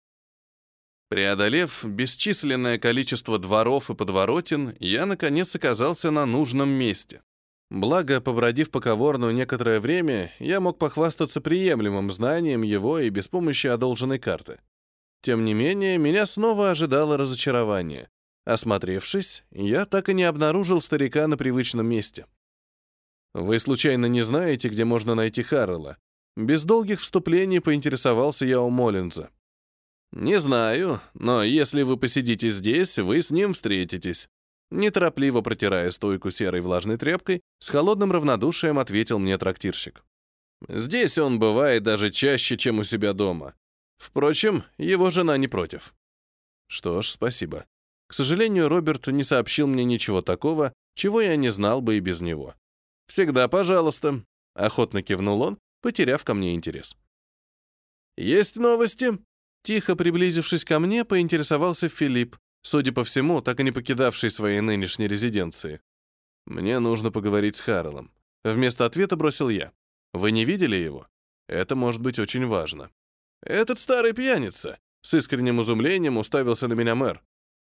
Преодолев бесчисленное количество дворов и подворотен, я, наконец, оказался на нужном месте. Благо, побродив по Каворну некоторое время, я мог похвастаться приемлемым знанием его и без помощи одолженной карты. Тем не менее, меня снова ожидало разочарование. Осмотревшись, я так и не обнаружил старика на привычном месте. «Вы случайно не знаете, где можно найти Харрела?» Без долгих вступлений поинтересовался я у Моллинза. «Не знаю, но если вы посидите здесь, вы с ним встретитесь». Неторопливо протирая стойку серой влажной тряпкой, с холодным равнодушием ответил мне трактирщик. «Здесь он бывает даже чаще, чем у себя дома. Впрочем, его жена не против». «Что ж, спасибо. К сожалению, Роберт не сообщил мне ничего такого, чего я не знал бы и без него». «Всегда пожалуйста», — охотно кивнул он, потеряв ко мне интерес. «Есть новости?» Тихо приблизившись ко мне, поинтересовался Филипп, судя по всему, так и не покидавший своей нынешней резиденции. «Мне нужно поговорить с Харрелом». Вместо ответа бросил я. «Вы не видели его? Это может быть очень важно». «Этот старый пьяница», — с искренним изумлением уставился на меня мэр.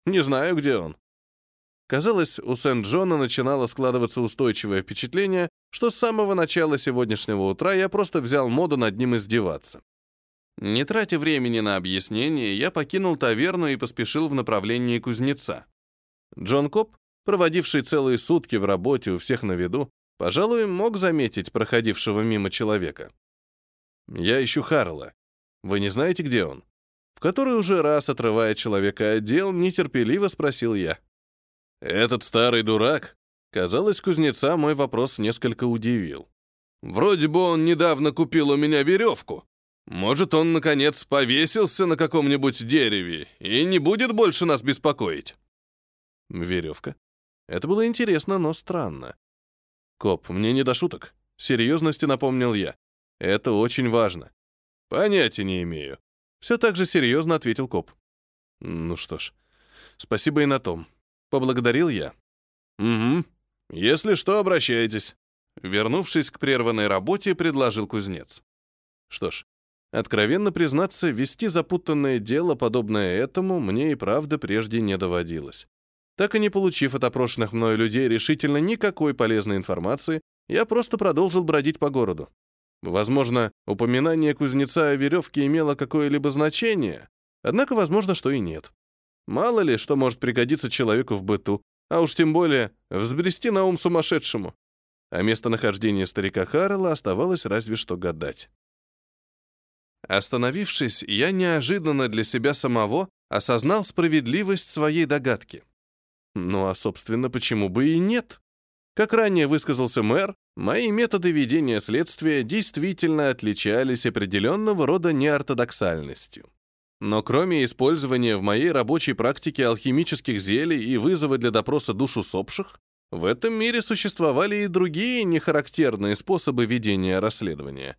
Не знаю, где он». Казалось, у Сент-Джона начинало складываться устойчивое впечатление, что с самого начала сегодняшнего утра я просто взял моду над ним издеваться. Не тратя времени на объяснение, я покинул таверну и поспешил в направлении кузнеца. Джон Коп, проводивший целые сутки в работе у всех на виду, пожалуй, мог заметить проходившего мимо человека. «Я ищу Харрелла. Вы не знаете, где он?» В который уже раз, отрывая человека от дел, нетерпеливо спросил я. «Этот старый дурак?» Казалось, кузнеца мой вопрос несколько удивил. «Вроде бы он недавно купил у меня веревку. Может, он, наконец, повесился на каком-нибудь дереве и не будет больше нас беспокоить?» Веревка. Это было интересно, но странно. «Коп, мне не до шуток. Серьезности напомнил я. Это очень важно». «Понятия не имею». Все так же серьезно ответил коп. «Ну что ж, спасибо и на том». Поблагодарил я. «Угу. Если что, обращайтесь». Вернувшись к прерванной работе, предложил кузнец. Что ж, откровенно признаться, вести запутанное дело, подобное этому, мне и правда прежде не доводилось. Так и не получив от опрошенных мною людей решительно никакой полезной информации, я просто продолжил бродить по городу. Возможно, упоминание кузнеца о веревке имело какое-либо значение, однако возможно, что и нет. Мало ли, что может пригодиться человеку в быту, а уж тем более взбрести на ум сумасшедшему. О местонахождении старика Харрелла оставалось разве что гадать. Остановившись, я неожиданно для себя самого осознал справедливость своей догадки. Ну а, собственно, почему бы и нет? Как ранее высказался мэр, мои методы ведения следствия действительно отличались определенного рода неортодоксальностью. Но кроме использования в моей рабочей практике алхимических зелий и вызова для допроса душ усопших, в этом мире существовали и другие нехарактерные способы ведения расследования.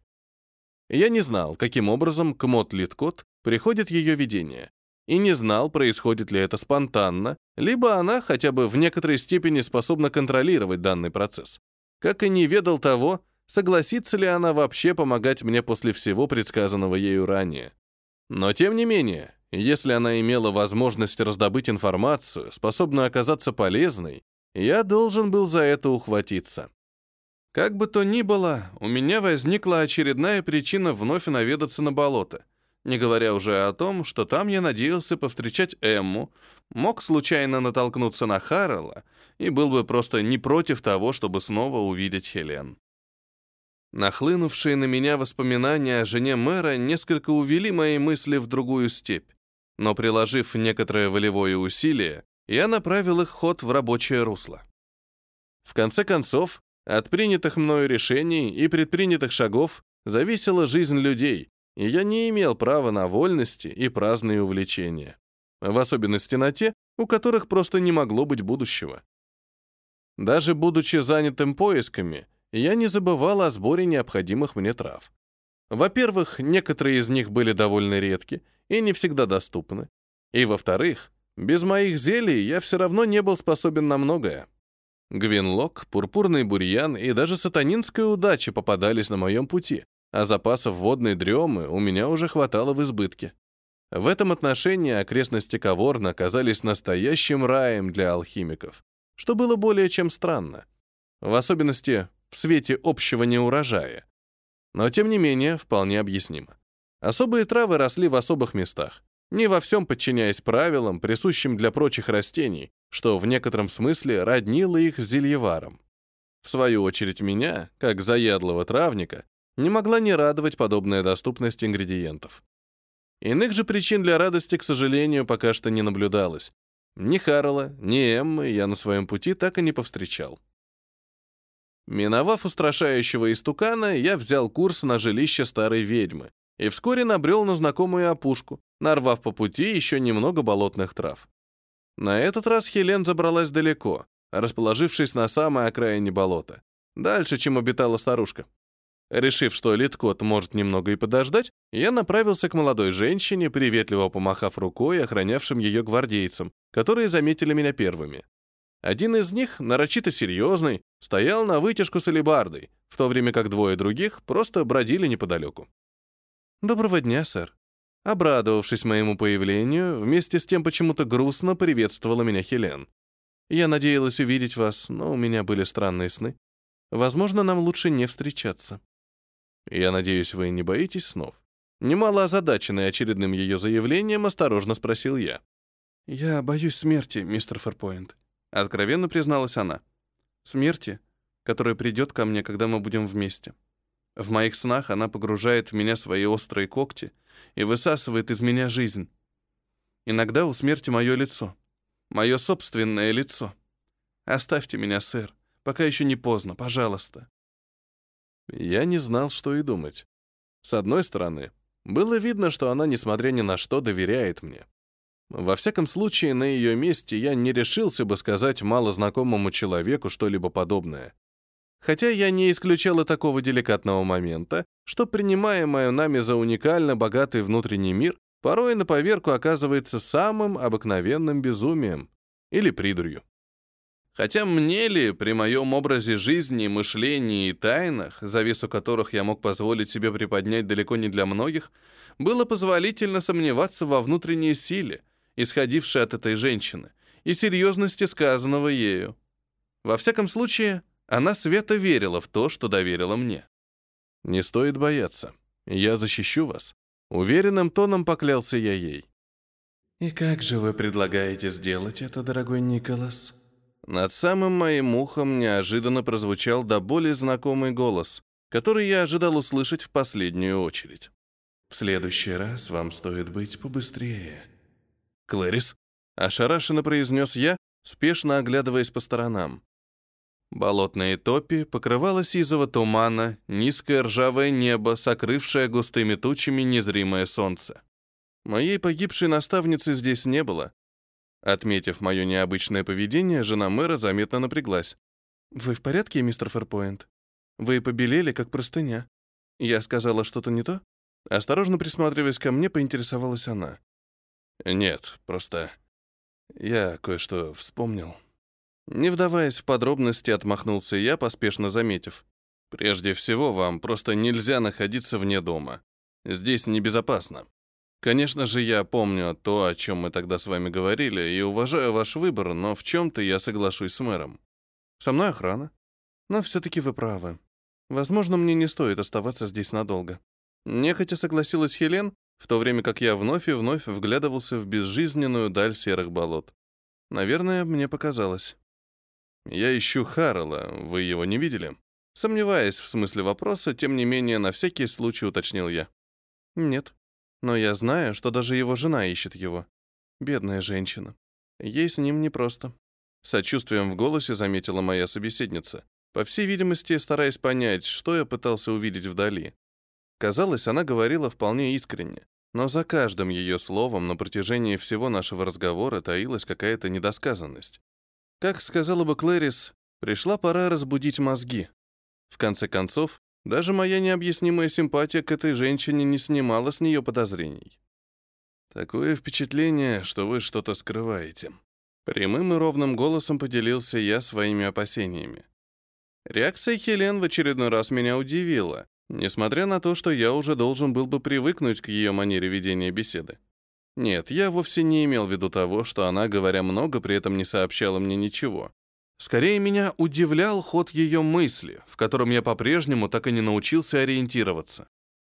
Я не знал, каким образом к Мот Литкот приходит ее видение, и не знал, происходит ли это спонтанно, либо она хотя бы в некоторой степени способна контролировать данный процесс. Как и не ведал того, согласится ли она вообще помогать мне после всего предсказанного ею ранее. Но тем не менее, если она имела возможность раздобыть информацию, способную оказаться полезной, я должен был за это ухватиться. Как бы то ни было, у меня возникла очередная причина вновь наведаться на болото, не говоря уже о том, что там я надеялся повстречать Эмму, мог случайно натолкнуться на Харрелла и был бы просто не против того, чтобы снова увидеть Хелен. Нахлынувшие на меня воспоминания о жене мэра несколько увели мои мысли в другую степь, но, приложив некоторое волевое усилие, я направил их ход в рабочее русло. В конце концов, от принятых мною решений и предпринятых шагов зависела жизнь людей, и я не имел права на вольности и праздные увлечения, в особенности на те, у которых просто не могло быть будущего. Даже будучи занятым поисками, я не забывал о сборе необходимых мне трав. Во-первых, некоторые из них были довольно редки и не всегда доступны. И во-вторых, без моих зелий я все равно не был способен на многое. Гвенлок, пурпурный бурьян и даже сатанинская удача попадались на моем пути, а запасов водной дремы у меня уже хватало в избытке. В этом отношении окрестности Каворна оказались настоящим раем для алхимиков, что было более чем странно. В особенности в свете общего неурожая. Но, тем не менее, вполне объяснимо. Особые травы росли в особых местах, не во всем подчиняясь правилам, присущим для прочих растений, что в некотором смысле роднило их с зельеваром. В свою очередь меня, как заядлого травника, не могла не радовать подобная доступность ингредиентов. Иных же причин для радости, к сожалению, пока что не наблюдалось. Ни Харрелла, ни Эммы я на своем пути так и не повстречал. Миновав устрашающего истукана, я взял курс на жилище старой ведьмы и вскоре набрел на знакомую опушку, нарвав по пути еще немного болотных трав. На этот раз Хелен забралась далеко, расположившись на самой окраине болота, дальше, чем обитала старушка. Решив, что Литкот может немного и подождать, я направился к молодой женщине, приветливо помахав рукой охранявшим ее гвардейцам, которые заметили меня первыми. Один из них, нарочито серьезный, стоял на вытяжку с алебардой, в то время как двое других просто бродили неподалеку. «Доброго дня, сэр. Обрадовавшись моему появлению, вместе с тем почему-то грустно приветствовала меня Хелен. «Я надеялась увидеть вас, но у меня были странные сны. Возможно, нам лучше не встречаться». «Я надеюсь, вы не боитесь снов?» Немало озадаченный очередным ее заявлением, осторожно спросил я. «Я боюсь смерти, мистер Фэрпоинт», — откровенно призналась она. «Смерти, которая придет ко мне, когда мы будем вместе. В моих снах она погружает в меня свои острые когти и высасывает из меня жизнь. Иногда у смерти мое лицо, мое собственное лицо. Оставьте меня, сэр, пока еще не поздно, пожалуйста». Я не знал, что и думать. С одной стороны, было видно, что она, несмотря ни на что, доверяет мне. Во всяком случае, на ее месте я не решился бы сказать малознакомому человеку что-либо подобное. Хотя я не исключал и такого деликатного момента, что принимаемое нами за уникально богатый внутренний мир порой на поверку оказывается самым обыкновенным безумием или придурью. Хотя мне ли, при моем образе жизни, мышлении и тайнах, завесу которых я мог позволить себе приподнять далеко не для многих, было позволительно сомневаться во внутренней силе, исходившей от этой женщины, и серьезности сказанного ею. Во всяком случае, она свято верила в то, что доверила мне. «Не стоит бояться. Я защищу вас», — уверенным тоном поклялся я ей. «И как же вы предлагаете сделать это, дорогой Николас?» Над самым моим ухом неожиданно прозвучал до боли знакомый голос, который я ожидал услышать в последнюю очередь. «В следующий раз вам стоит быть побыстрее». «Клэрис», — ошарашенно произнес я, спешно оглядываясь по сторонам. Болотные топи покрывало сизого тумана, низкое ржавое небо, сокрывшее густыми тучами незримое солнце. Моей погибшей наставницы здесь не было. Отметив мое необычное поведение, жена мэра заметно напряглась. «Вы в порядке, мистер Фэрпоинт? Вы побелели, как простыня. Я сказала что-то не то?» Осторожно присматриваясь ко мне, поинтересовалась она. «Нет, просто я кое-что вспомнил». Не вдаваясь в подробности, отмахнулся я, поспешно заметив. «Прежде всего, вам просто нельзя находиться вне дома. Здесь небезопасно. Конечно же, я помню то, о чем мы тогда с вами говорили, и уважаю ваш выбор, но в чем-то я соглашусь с мэром. Со мной охрана. Но все-таки вы правы. Возможно, мне не стоит оставаться здесь надолго». Нехотя согласилась Хелен, в то время как я вновь и вновь вглядывался в безжизненную даль серых болот. Наверное, мне показалось. «Я ищу Харрелла. Вы его не видели?» Сомневаясь в смысле вопроса, тем не менее, на всякий случай уточнил я. «Нет. Но я знаю, что даже его жена ищет его. Бедная женщина. Ей с ним непросто». Сочувствием в голосе заметила моя собеседница, по всей видимости, стараясь понять, что я пытался увидеть вдали. Казалось, она говорила вполне искренне, но за каждым ее словом на протяжении всего нашего разговора таилась какая-то недосказанность. Как сказала бы Клэрис, пришла пора разбудить мозги. В конце концов, даже моя необъяснимая симпатия к этой женщине не снимала с нее подозрений. «Такое впечатление, что вы что-то скрываете». Прямым и ровным голосом поделился я своими опасениями. Реакция Хелен в очередной раз меня удивила, несмотря на то, что я уже должен был бы привыкнуть к ее манере ведения беседы. Нет, я вовсе не имел в виду того, что она, говоря много, при этом не сообщала мне ничего. Скорее, меня удивлял ход ее мысли, в котором я по-прежнему так и не научился ориентироваться.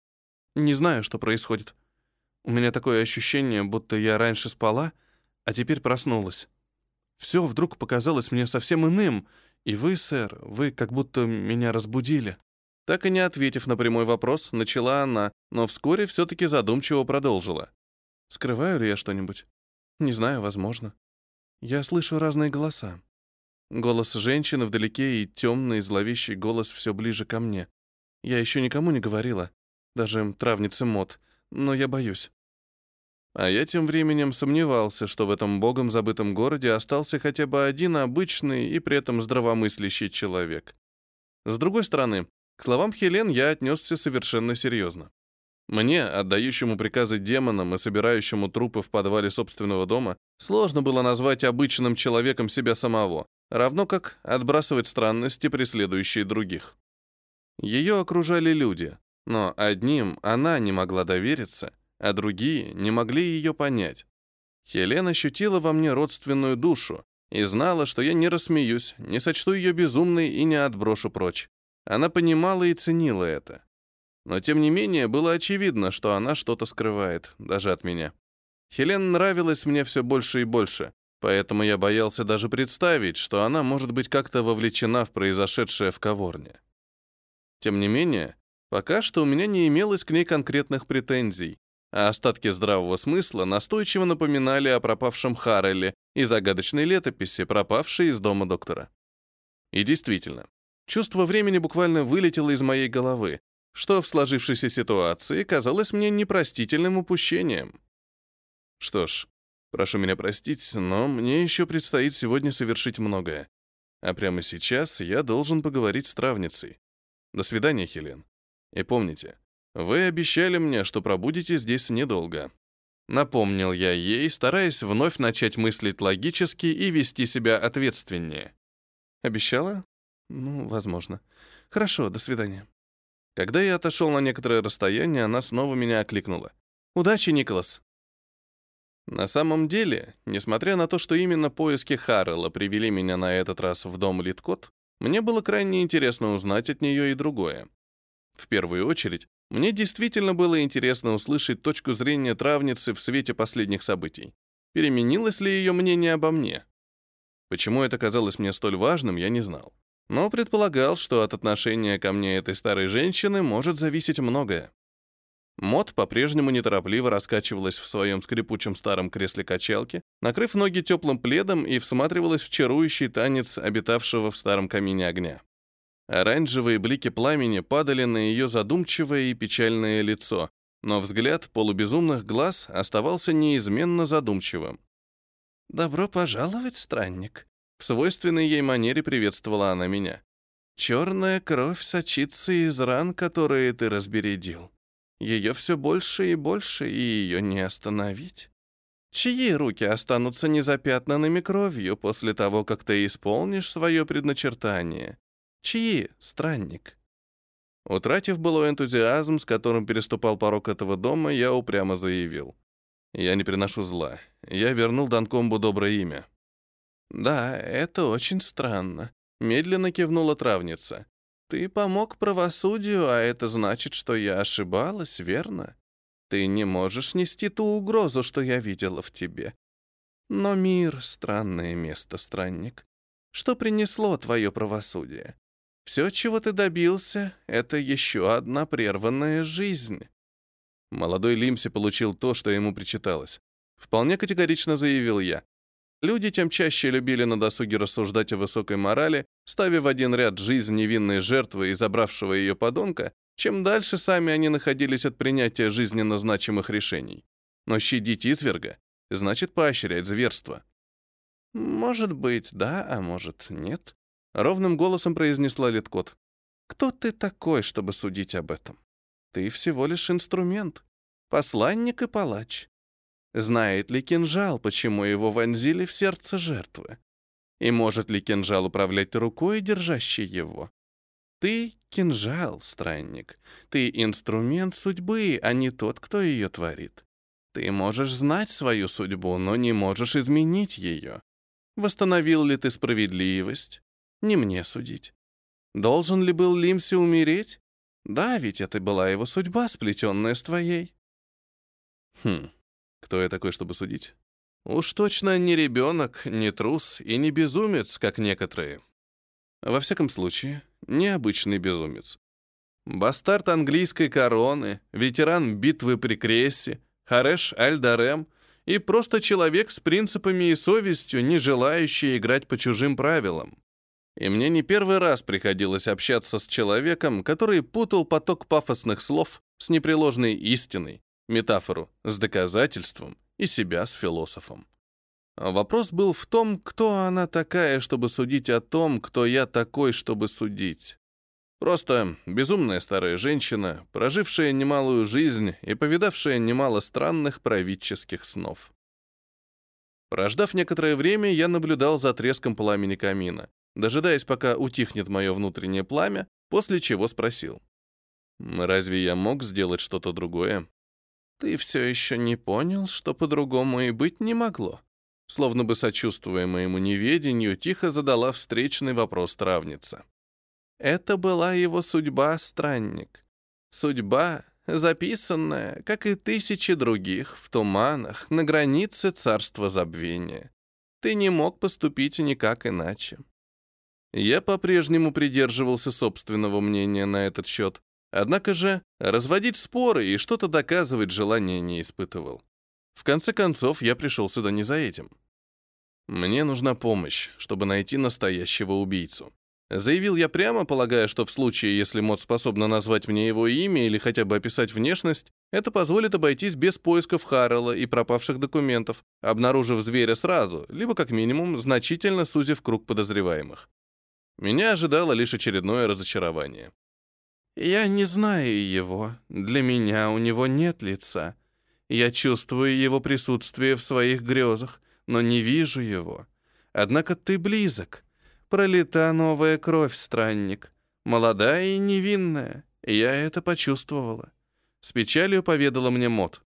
Не знаю, что происходит. У меня такое ощущение, будто я раньше спала, а теперь проснулась. Все вдруг показалось мне совсем иным, и вы, сэр, вы как будто меня разбудили». Так и не ответив на прямой вопрос, начала она, но вскоре все-таки задумчиво продолжила. «Скрываю ли я что-нибудь? Не знаю, возможно. Я слышу разные голоса. Голос женщины вдалеке и темный, зловещий голос все ближе ко мне. Я еще никому не говорила, даже травнице Мот, но я боюсь». А я тем временем сомневался, что в этом богом забытом городе остался хотя бы один обычный и при этом здравомыслящий человек. С другой стороны, к словам Хелен я отнесся совершенно серьезно. Мне, отдающему приказы демонам и собирающему трупы в подвале собственного дома, сложно было назвать обычным человеком себя самого, равно как отбрасывать странности, преследующие других. Ее окружали люди, но одним она не могла довериться, а другие не могли ее понять. Хелен ощутила во мне родственную душу и знала, что я не рассмеюсь, не сочту ее безумной и не отброшу прочь. Она понимала и ценила это. Но тем не менее было очевидно, что она что-то скрывает, даже от меня. Хелен нравилась мне все больше и больше, поэтому я боялся даже представить, что она может быть как-то вовлечена в произошедшее в Каворне. Тем не менее, пока что у меня не имелось к ней конкретных претензий, а остатки здравого смысла настойчиво напоминали о пропавшем Харреле и загадочной летописи, пропавшей из дома доктора. И действительно, чувство времени буквально вылетело из моей головы, что в сложившейся ситуации казалось мне непростительным упущением. Что ж, прошу меня простить, но мне еще предстоит сегодня совершить многое. А прямо сейчас я должен поговорить с травницей. До свидания, Хелен. И помните, вы обещали мне, что пробудете здесь недолго. Напомнил я ей, стараясь вновь начать мыслить логически и вести себя ответственнее. Обещала? Ну, возможно. Хорошо, до свидания. Когда я отошел на некоторое расстояние, она снова меня окликнула. Удачи, Николас. На самом деле, несмотря на то, что именно поиски Харрелла привели меня на этот раз в дом Литкот, мне было крайне интересно узнать от нее и другое. В первую очередь, мне действительно было интересно услышать точку зрения травницы в свете последних событий. Переменилось ли ее мнение обо мне? Почему это казалось мне столь важным, я не знал. Но предполагал, что от отношения ко мне этой старой женщины может зависеть многое. Мот по-прежнему неторопливо раскачивалась в своем скрипучем старом кресле качалки, накрыв ноги теплым пледом и всматривалась в чарующий танец обитавшего в старом камине огня. Оранжевые блики пламени падали на ее задумчивое и печальное лицо, но взгляд полубезумных глаз оставался неизменно задумчивым. «Добро пожаловать, странник!» В свойственной ей манере приветствовала она меня. «Черная кровь сочится из ран, которые ты разбередил. Ее все больше и больше, и ее не остановить. Чьи руки останутся незапятнанными кровью после того, как ты исполнишь свое предначертание? Чьи, странник?» Утратив былой энтузиазм, с которым переступал порог этого дома, я упрямо заявил. «Я не приношу зла. Я вернул Данкомбу доброе имя». «Да, это очень странно», — медленно кивнула травница. «Ты помог правосудию, а это значит, что я ошибалась, верно? Ты не можешь нести ту угрозу, что я видела в тебе. Но мир — странное место, странник. Что принесло твое правосудие? Все, чего ты добился, — это еще одна прерванная жизнь». Молодой Лимси получил то, что ему причиталось. Вполне категорично заявил я. Люди тем чаще любили на досуге рассуждать о высокой морали, ставя в один ряд жизнь невинной жертвы и забравшего ее подонка, чем дальше сами они находились от принятия жизненно значимых решений. Но щадить изверга значит поощрять зверство. «Может быть, да, а может, нет», — ровным голосом произнесла Литкот. «Кто ты такой, чтобы судить об этом? Ты всего лишь инструмент, посланник и палач. Знает ли кинжал, почему его вонзили в сердце жертвы? И может ли кинжал управлять рукой, держащей его? Ты — кинжал, странник. Ты — инструмент судьбы, а не тот, кто ее творит. Ты можешь знать свою судьбу, но не можешь изменить ее. Восстановил ли ты справедливость? Не мне судить. Должен ли был Лимси умереть? Да, ведь это была его судьба, сплетенная с твоей. Кто я такой, чтобы судить? Уж точно не ребенок, не трус и не безумец, как некоторые. Во всяком случае, необычный безумец. Бастард английской короны, ветеран битвы при Крессе, Хареш Аль-Дарем и просто человек с принципами и совестью, не желающий играть по чужим правилам. И мне не первый раз приходилось общаться с человеком, который путал поток пафосных слов с непреложной истиной, метафору с доказательством и себя с философом. Вопрос был в том, кто она такая, чтобы судить о том, кто я такой, чтобы судить. Просто безумная старая женщина, прожившая немалую жизнь и повидавшая немало странных правительских снов. Прождав некоторое время, я наблюдал за треском пламени камина, дожидаясь, пока утихнет мое внутреннее пламя, после чего спросил. «Разве я мог сделать что-то другое?» Ты все еще не понял, что по-другому и быть не могло?» Словно бы сочувствуя моему неведению, тихо задала встречный вопрос травница. «Это была его судьба, странник. Судьба, записанная, как и тысячи других, в туманах, на границе царства забвения. Ты не мог поступить никак иначе». Я по-прежнему придерживался собственного мнения на этот счет, однако же разводить споры и что-то доказывать желания не испытывал. В конце концов, я пришел сюда не за этим. «Мне нужна помощь, чтобы найти настоящего убийцу», заявил я прямо, полагая, что в случае, если Мод способна назвать мне его имя или хотя бы описать внешность, это позволит обойтись без поисков Харрелла и пропавших документов, обнаружив зверя сразу, либо, как минимум, значительно сузив круг подозреваемых. Меня ожидало лишь очередное разочарование. «Я не знаю его. Для меня у него нет лица. Я чувствую его присутствие в своих грезах, но не вижу его. Однако ты близок. Пролита новая кровь, странник. Молодая и невинная. Я это почувствовала». С печалью поведала мне Мод.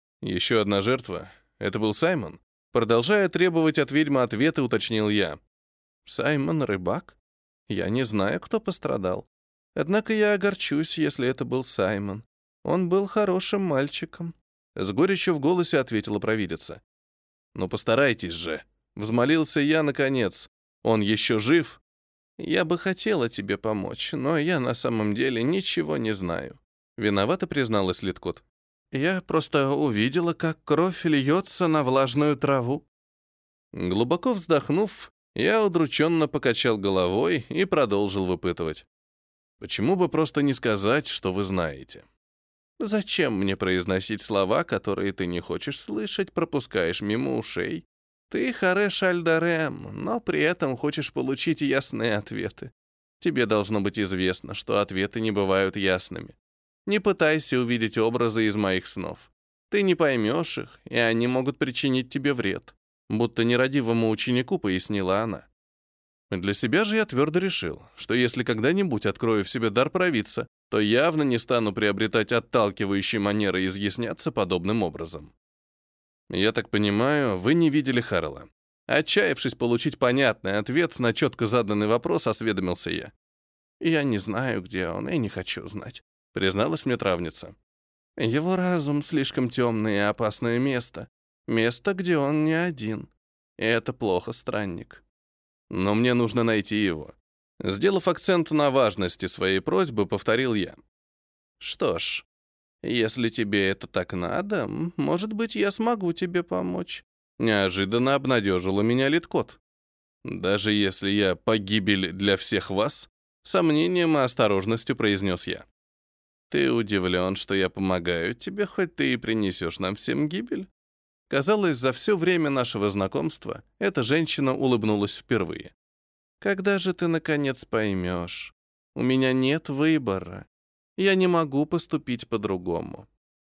Еще одна жертва. Это был Саймон? Продолжая требовать от ведьмы ответа, уточнил я. «Саймон рыбак? Я не знаю, кто пострадал. Однако я огорчусь, если это был Саймон. Он был хорошим мальчиком». С горечью в голосе ответила провидица. «Ну постарайтесь же», — взмолился я наконец. «Он еще жив?» «Я бы хотела тебе помочь, но я на самом деле ничего не знаю», — виновато призналась Литкот. «Я просто увидела, как кровь льется на влажную траву». Глубоко вздохнув, я удрученно покачал головой и продолжил выпытывать. «Почему бы просто не сказать, что вы знаете?» «Зачем мне произносить слова, которые ты не хочешь слышать, пропускаешь мимо ушей? Ты Хареш Альдарем, но при этом хочешь получить ясные ответы. Тебе должно быть известно, что ответы не бывают ясными. Не пытайся увидеть образы из моих снов. Ты не поймешь их, и они могут причинить тебе вред», будто нерадивому ученику пояснила она. Для себя же я твердо решил, что если когда-нибудь открою в себе дар провидца, то явно не стану приобретать отталкивающие манеры изъясняться подобным образом. «Я так понимаю, вы не видели Харрелла?» Отчаявшись получить понятный ответ на четко заданный вопрос, осведомился я. «Я не знаю, где он, и не хочу знать», — призналась мне травница. «Его разум слишком темное и опасное место. Место, где он не один. И это плохо, странник. Но мне нужно найти его». Сделав акцент на важности своей просьбы, повторил я. «Что ж, если тебе это так надо, может быть, я смогу тебе помочь». Неожиданно обнадежила меня Литкот. «Даже если я погибель для всех вас», сомнением и осторожностью произнес я. «Ты удивлен, что я помогаю тебе, хоть ты и принесешь нам всем гибель?» Казалось, за все время нашего знакомства эта женщина улыбнулась впервые. «Когда же ты, наконец, поймешь? У меня нет выбора. Я не могу поступить по-другому».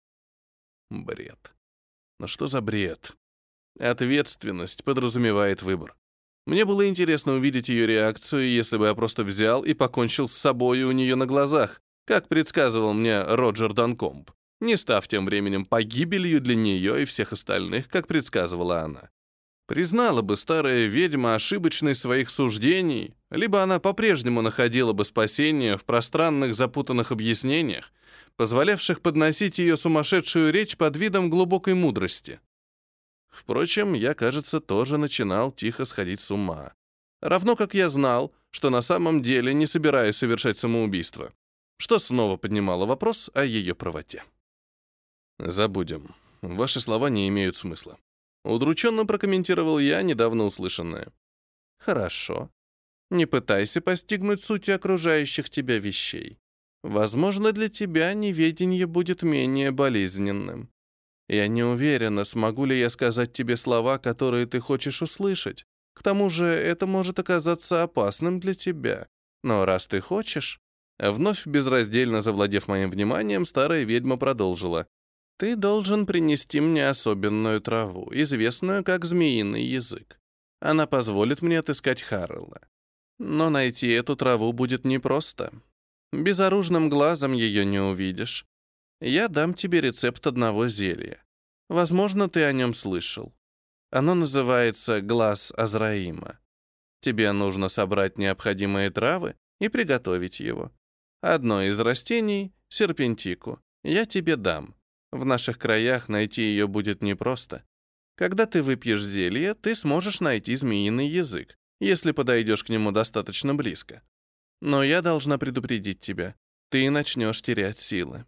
Бред. Но что за бред? Ответственность подразумевает выбор. Мне было интересно увидеть ее реакцию, если бы я просто взял и покончил с собой у нее на глазах, как предсказывал мне Роджер Данкомб, не став тем временем погибелью для нее и всех остальных, как предсказывала она. Признала бы старая ведьма ошибочность своих суждений, либо она по-прежнему находила бы спасение в пространных запутанных объяснениях, позволявших подносить ее сумасшедшую речь под видом глубокой мудрости. Впрочем, я, кажется, тоже начинал тихо сходить с ума. Равно как я знал, что на самом деле не собираюсь совершать самоубийство, что снова поднимало вопрос о ее правоте. «Забудем. Ваши слова не имеют смысла». Удрученно прокомментировал я недавно услышанное. «Хорошо. Не пытайся постигнуть суть окружающих тебя вещей. Возможно, для тебя неведение будет менее болезненным. Я не уверена, смогу ли я сказать тебе слова, которые ты хочешь услышать. К тому же это может оказаться опасным для тебя. Но раз ты хочешь...» Вновь безраздельно завладев моим вниманием, старая ведьма продолжила. «Ты должен принести мне особенную траву, известную как змеиный язык. Она позволит мне отыскать Харрелла. Но найти эту траву будет непросто. Безоружным глазом ее не увидишь. Я дам тебе рецепт одного зелья. Возможно, ты о нем слышал. Оно называется «Глаз Азраима». Тебе нужно собрать необходимые травы и приготовить его. Одно из растений — серпентику. Я тебе дам. В наших краях найти ее будет непросто. Когда ты выпьешь зелье, ты сможешь найти змеиный язык, если подойдешь к нему достаточно близко. Но я должна предупредить тебя. Ты начнешь терять силы.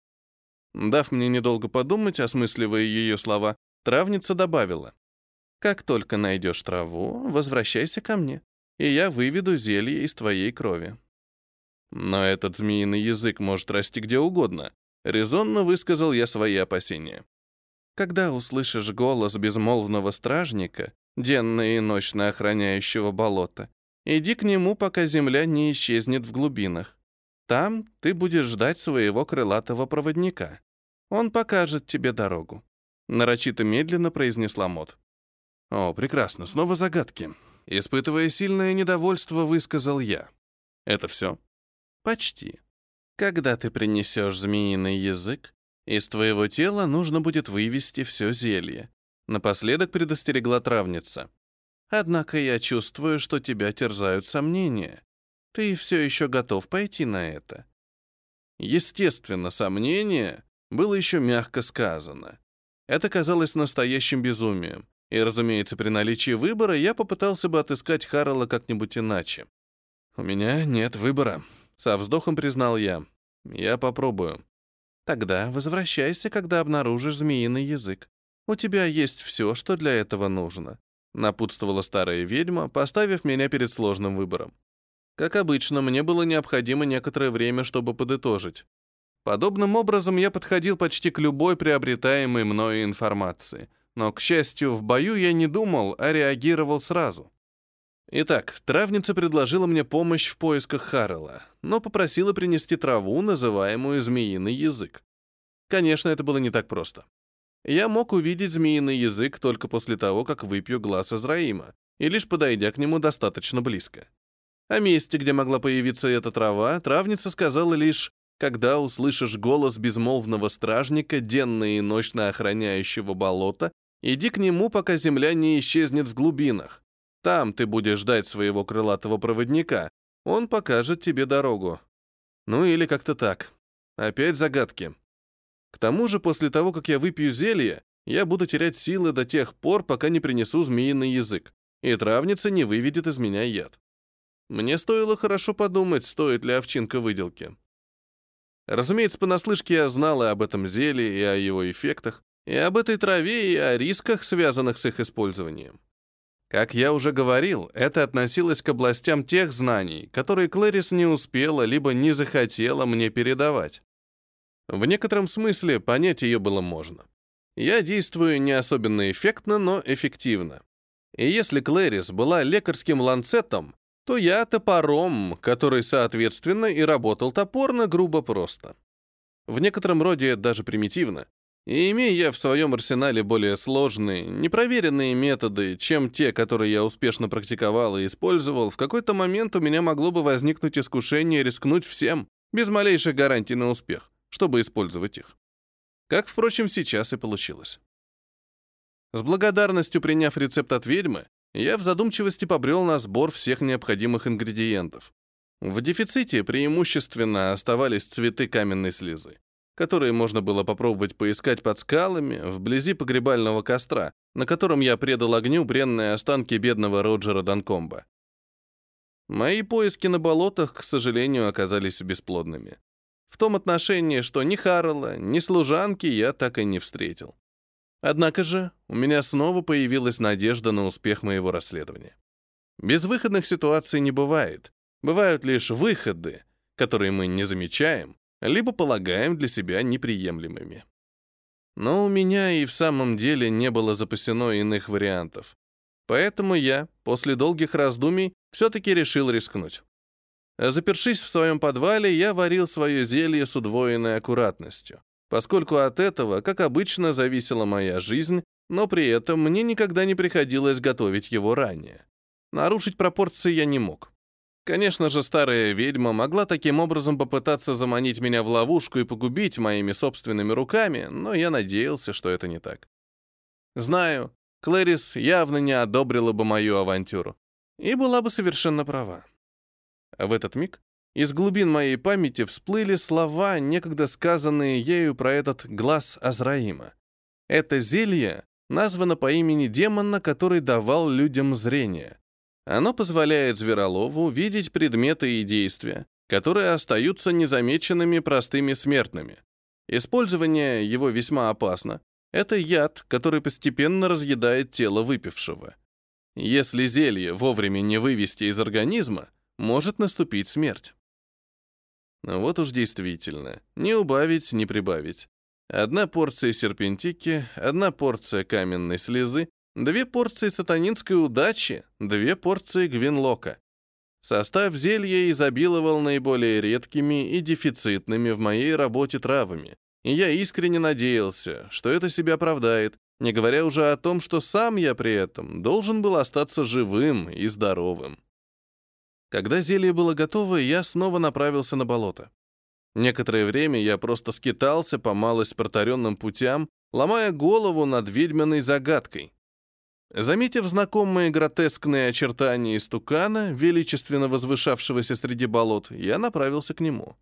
Дав мне недолго подумать, осмысливая ее слова, травница добавила: «Как только найдешь траву, возвращайся ко мне, и я выведу зелье из твоей крови». «Но этот змеиный язык может расти где угодно», — резонно высказал я свои опасения. «Когда услышишь голос безмолвного стражника, денно и ночно охраняющего болото, иди к нему, пока земля не исчезнет в глубинах. Там ты будешь ждать своего крылатого проводника. Он покажет тебе дорогу», — нарочито медленно произнесла Мот. «О, прекрасно, снова загадки». Испытывая сильное недовольство, высказал я. «Это все?» «Почти. Когда ты принесешь змеиный язык, из твоего тела нужно будет вывести все зелье», — напоследок предостерегла травница. «Однако я чувствую, что тебя терзают сомнения. Ты все еще готов пойти на это?» Естественно, сомнение было еще мягко сказано. Это казалось настоящим безумием. И, разумеется, при наличии выбора я попытался бы отыскать Харрелла как-нибудь иначе. «У меня нет выбора», — со вздохом признал я. «Я попробую». «Тогда возвращайся, когда обнаружишь змеиный язык. У тебя есть все, что для этого нужно», — напутствовала старая ведьма, поставив меня перед сложным выбором. Как обычно, мне было необходимо некоторое время, чтобы подытожить. Подобным образом я подходил почти к любой приобретаемой мною информации. Но, к счастью, в бою я не думал, а реагировал сразу. Итак, травница предложила мне помощь в поисках Харрелла, но попросила принести траву, называемую змеиный язык. Конечно, это было не так просто. Я мог увидеть змеиный язык только после того, как выпью глаз Азраима, и лишь подойдя к нему достаточно близко. О месте, где могла появиться эта трава, травница сказала лишь: «Когда услышишь голос безмолвного стражника, денно и ночно охраняющего болото, иди к нему, пока земля не исчезнет в глубинах. Там ты будешь ждать своего крылатого проводника. Он покажет тебе дорогу». Ну или как-то так. Опять загадки. К тому же, после того, как я выпью зелье, я буду терять силы до тех пор, пока не принесу змеиный язык, и травница не выведет из меня яд. Мне стоило хорошо подумать, стоит ли овчинка выделки. Разумеется, понаслышке я знал и об этом зелье, и о его эффектах, и об этой траве, и о рисках, связанных с их использованием. Как я уже говорил, это относилось к областям тех знаний, которые Клэрис не успела либо не захотела мне передавать. В некотором смысле понять ее было можно. Я действую не особенно эффектно, но эффективно. И если Клэрис была лекарским ланцетом, то я топором, который, соответственно, и работал топорно, грубо просто. В некотором роде даже примитивно. И имея я в своем арсенале более сложные, непроверенные методы, чем те, которые я успешно практиковал и использовал, в какой-то момент у меня могло бы возникнуть искушение рискнуть всем, без малейших гарантий на успех, чтобы использовать их. Как, впрочем, сейчас и получилось. С благодарностью приняв рецепт от ведьмы, я в задумчивости побрел на сбор всех необходимых ингредиентов. В дефиците преимущественно оставались цветы каменной слезы, которые можно было попробовать поискать под скалами, вблизи погребального костра, на котором я предал огню бренные останки бедного Роджера Данкомба. Мои поиски на болотах, к сожалению, оказались бесплодными. В том отношении, что ни Харрелла, ни служанки я так и не встретил. Однако же у меня снова появилась надежда на успех моего расследования. Безвыходных ситуаций не бывает. Бывают лишь выходы, которые мы не замечаем, либо полагаем для себя неприемлемыми. Но у меня и в самом деле не было запасено иных вариантов. Поэтому я, после долгих раздумий, все-таки решил рискнуть. Запершись в своем подвале, я варил свое зелье с удвоенной аккуратностью, поскольку от этого, как обычно, зависела моя жизнь, но при этом мне никогда не приходилось готовить его ранее. Нарушить пропорции я не мог. Конечно же, старая ведьма могла таким образом попытаться заманить меня в ловушку и погубить моими собственными руками, но я надеялся, что это не так. Знаю, Клэрис явно не одобрила бы мою авантюру. И была бы совершенно права. А в этот миг из глубин моей памяти всплыли слова, некогда сказанные ею про этот глаз Азраима. Это зелье названо по имени демона, который давал людям зрение. Оно позволяет Зверолову видеть предметы и действия, которые остаются незамеченными простыми смертными. Использование его весьма опасно. Это яд, который постепенно разъедает тело выпившего. Если зелье вовремя не вывести из организма, может наступить смерть. Вот уж действительно, не убавить, не прибавить. 1 порция серпентики, 1 порция каменной слезы, 2 порции сатанинской удачи, 2 порции гвинлока. Состав зелья изобиловал наиболее редкими и дефицитными в моей работе травами, и я искренне надеялся, что это себя оправдает, не говоря уже о том, что сам я при этом должен был остаться живым и здоровым. Когда зелье было готово, я снова направился на болото. Некоторое время я просто скитался по малость протаренным путям, ломая голову над ведьминой загадкой. Заметив знакомые гротескные очертания истукана, величественно возвышавшегося среди болот, я направился к нему.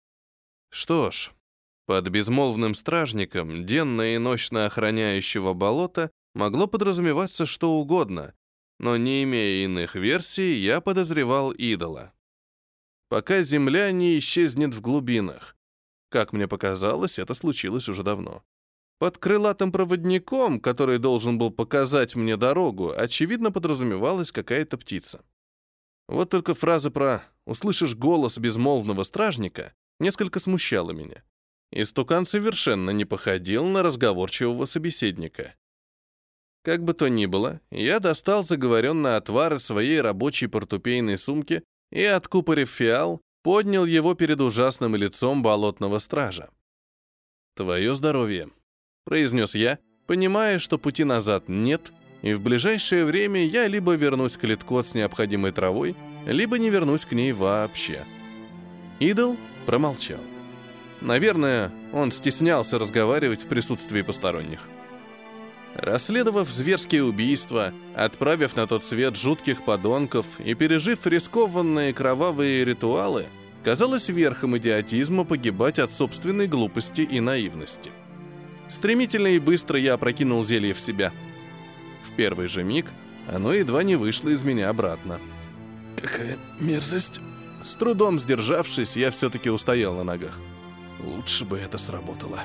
Что ж, под безмолвным стражником, денно и ночно охраняющего болото, могло подразумеваться что угодно, но не имея иных версий, я подозревал идола. Пока земля не исчезнет в глубинах. Как мне показалось, это случилось уже давно. Под крылатым проводником, который должен был показать мне дорогу, очевидно подразумевалась какая-то птица. Вот только фраза про «услышишь голос безмолвного стражника» несколько смущала меня. Истукан совершенно не походил на разговорчивого собеседника. Как бы то ни было, я достал заговоренный отвар из своей рабочей портупейной сумки и, откупорив фиал, поднял его перед ужасным лицом болотного стража. «Твое здоровье», — произнес я, понимая, что пути назад нет, и в ближайшее время я либо вернусь к Литкот с необходимой травой, либо не вернусь к ней вообще. Идол промолчал. Наверное, он стеснялся разговаривать в присутствии посторонних. Расследовав зверские убийства, отправив на тот свет жутких подонков и пережив рискованные кровавые ритуалы, казалось верхом идиотизма погибать от собственной глупости и наивности. Стремительно и быстро я опрокинул зелье в себя. В первый же миг оно едва не вышло из меня обратно. Какая мерзость! С трудом сдержавшись, я все-таки устоял на ногах. Лучше бы это сработало.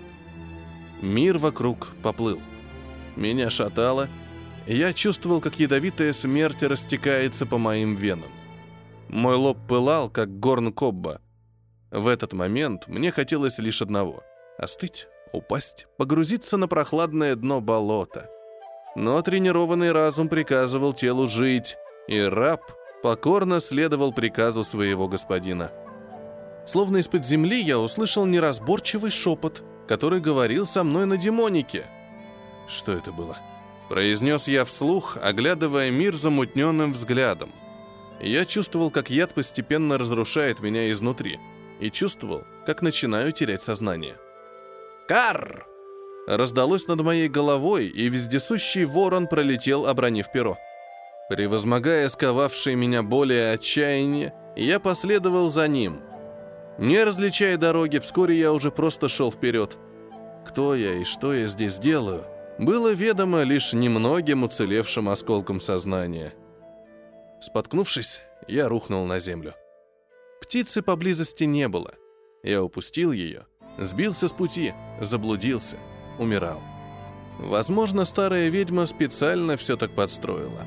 Мир вокруг поплыл. Меня шатало, и я чувствовал, как ядовитая смерть растекается по моим венам. Мой лоб пылал, как горн Кобба. В этот момент мне хотелось лишь одного — остыть, упасть, погрузиться на прохладное дно болота. Но тренированный разум приказывал телу жить, и раб покорно следовал приказу своего господина. Словно из-под земли я услышал неразборчивый шепот, который говорил со мной на демонике. Что это было? Произнес я вслух, оглядывая мир замутненным взглядом. Я чувствовал, как яд постепенно разрушает меня изнутри, и чувствовал, как начинаю терять сознание. «Карр!» Раздалось над моей головой, и вездесущий ворон пролетел, обронив перо. Превозмогая сковавшие меня боли и отчаяние, я последовал за ним. Не различая дороги, вскоре я уже просто шел вперед. Кто я и что я здесь делаю, было ведомо лишь немногим уцелевшим осколком сознания. Споткнувшись, я рухнул на землю. Птицы поблизости не было. Я упустил ее, сбился с пути, заблудился, умирал. Возможно, старая ведьма специально все так подстроила.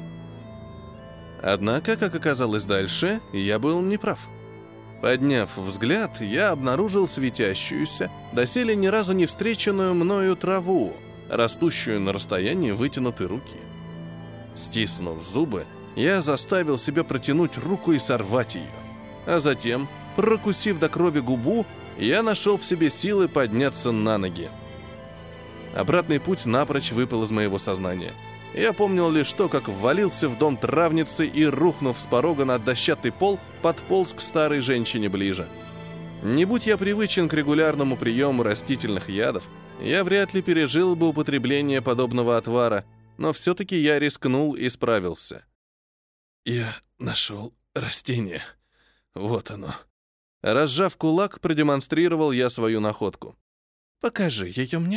Однако, как оказалось дальше, я был неправ. Подняв взгляд, я обнаружил светящуюся, доселе ни разу не встреченную мною траву, растущую на расстоянии вытянутой руки. Стиснув зубы, я заставил себя протянуть руку и сорвать ее. А затем, прокусив до крови губу, я нашел в себе силы подняться на ноги. Обратный путь напрочь выпал из моего сознания. Я помнил лишь то, как ввалился в дом травницы и, рухнув с порога на дощатый пол, подполз к старой женщине ближе. Не будь я привычен к регулярному приему растительных ядов, я вряд ли пережил бы употребление подобного отвара, но все-таки я рискнул и справился. «Я нашел растение. Вот оно». Разжав кулак, продемонстрировал я свою находку. «Покажи ее мне».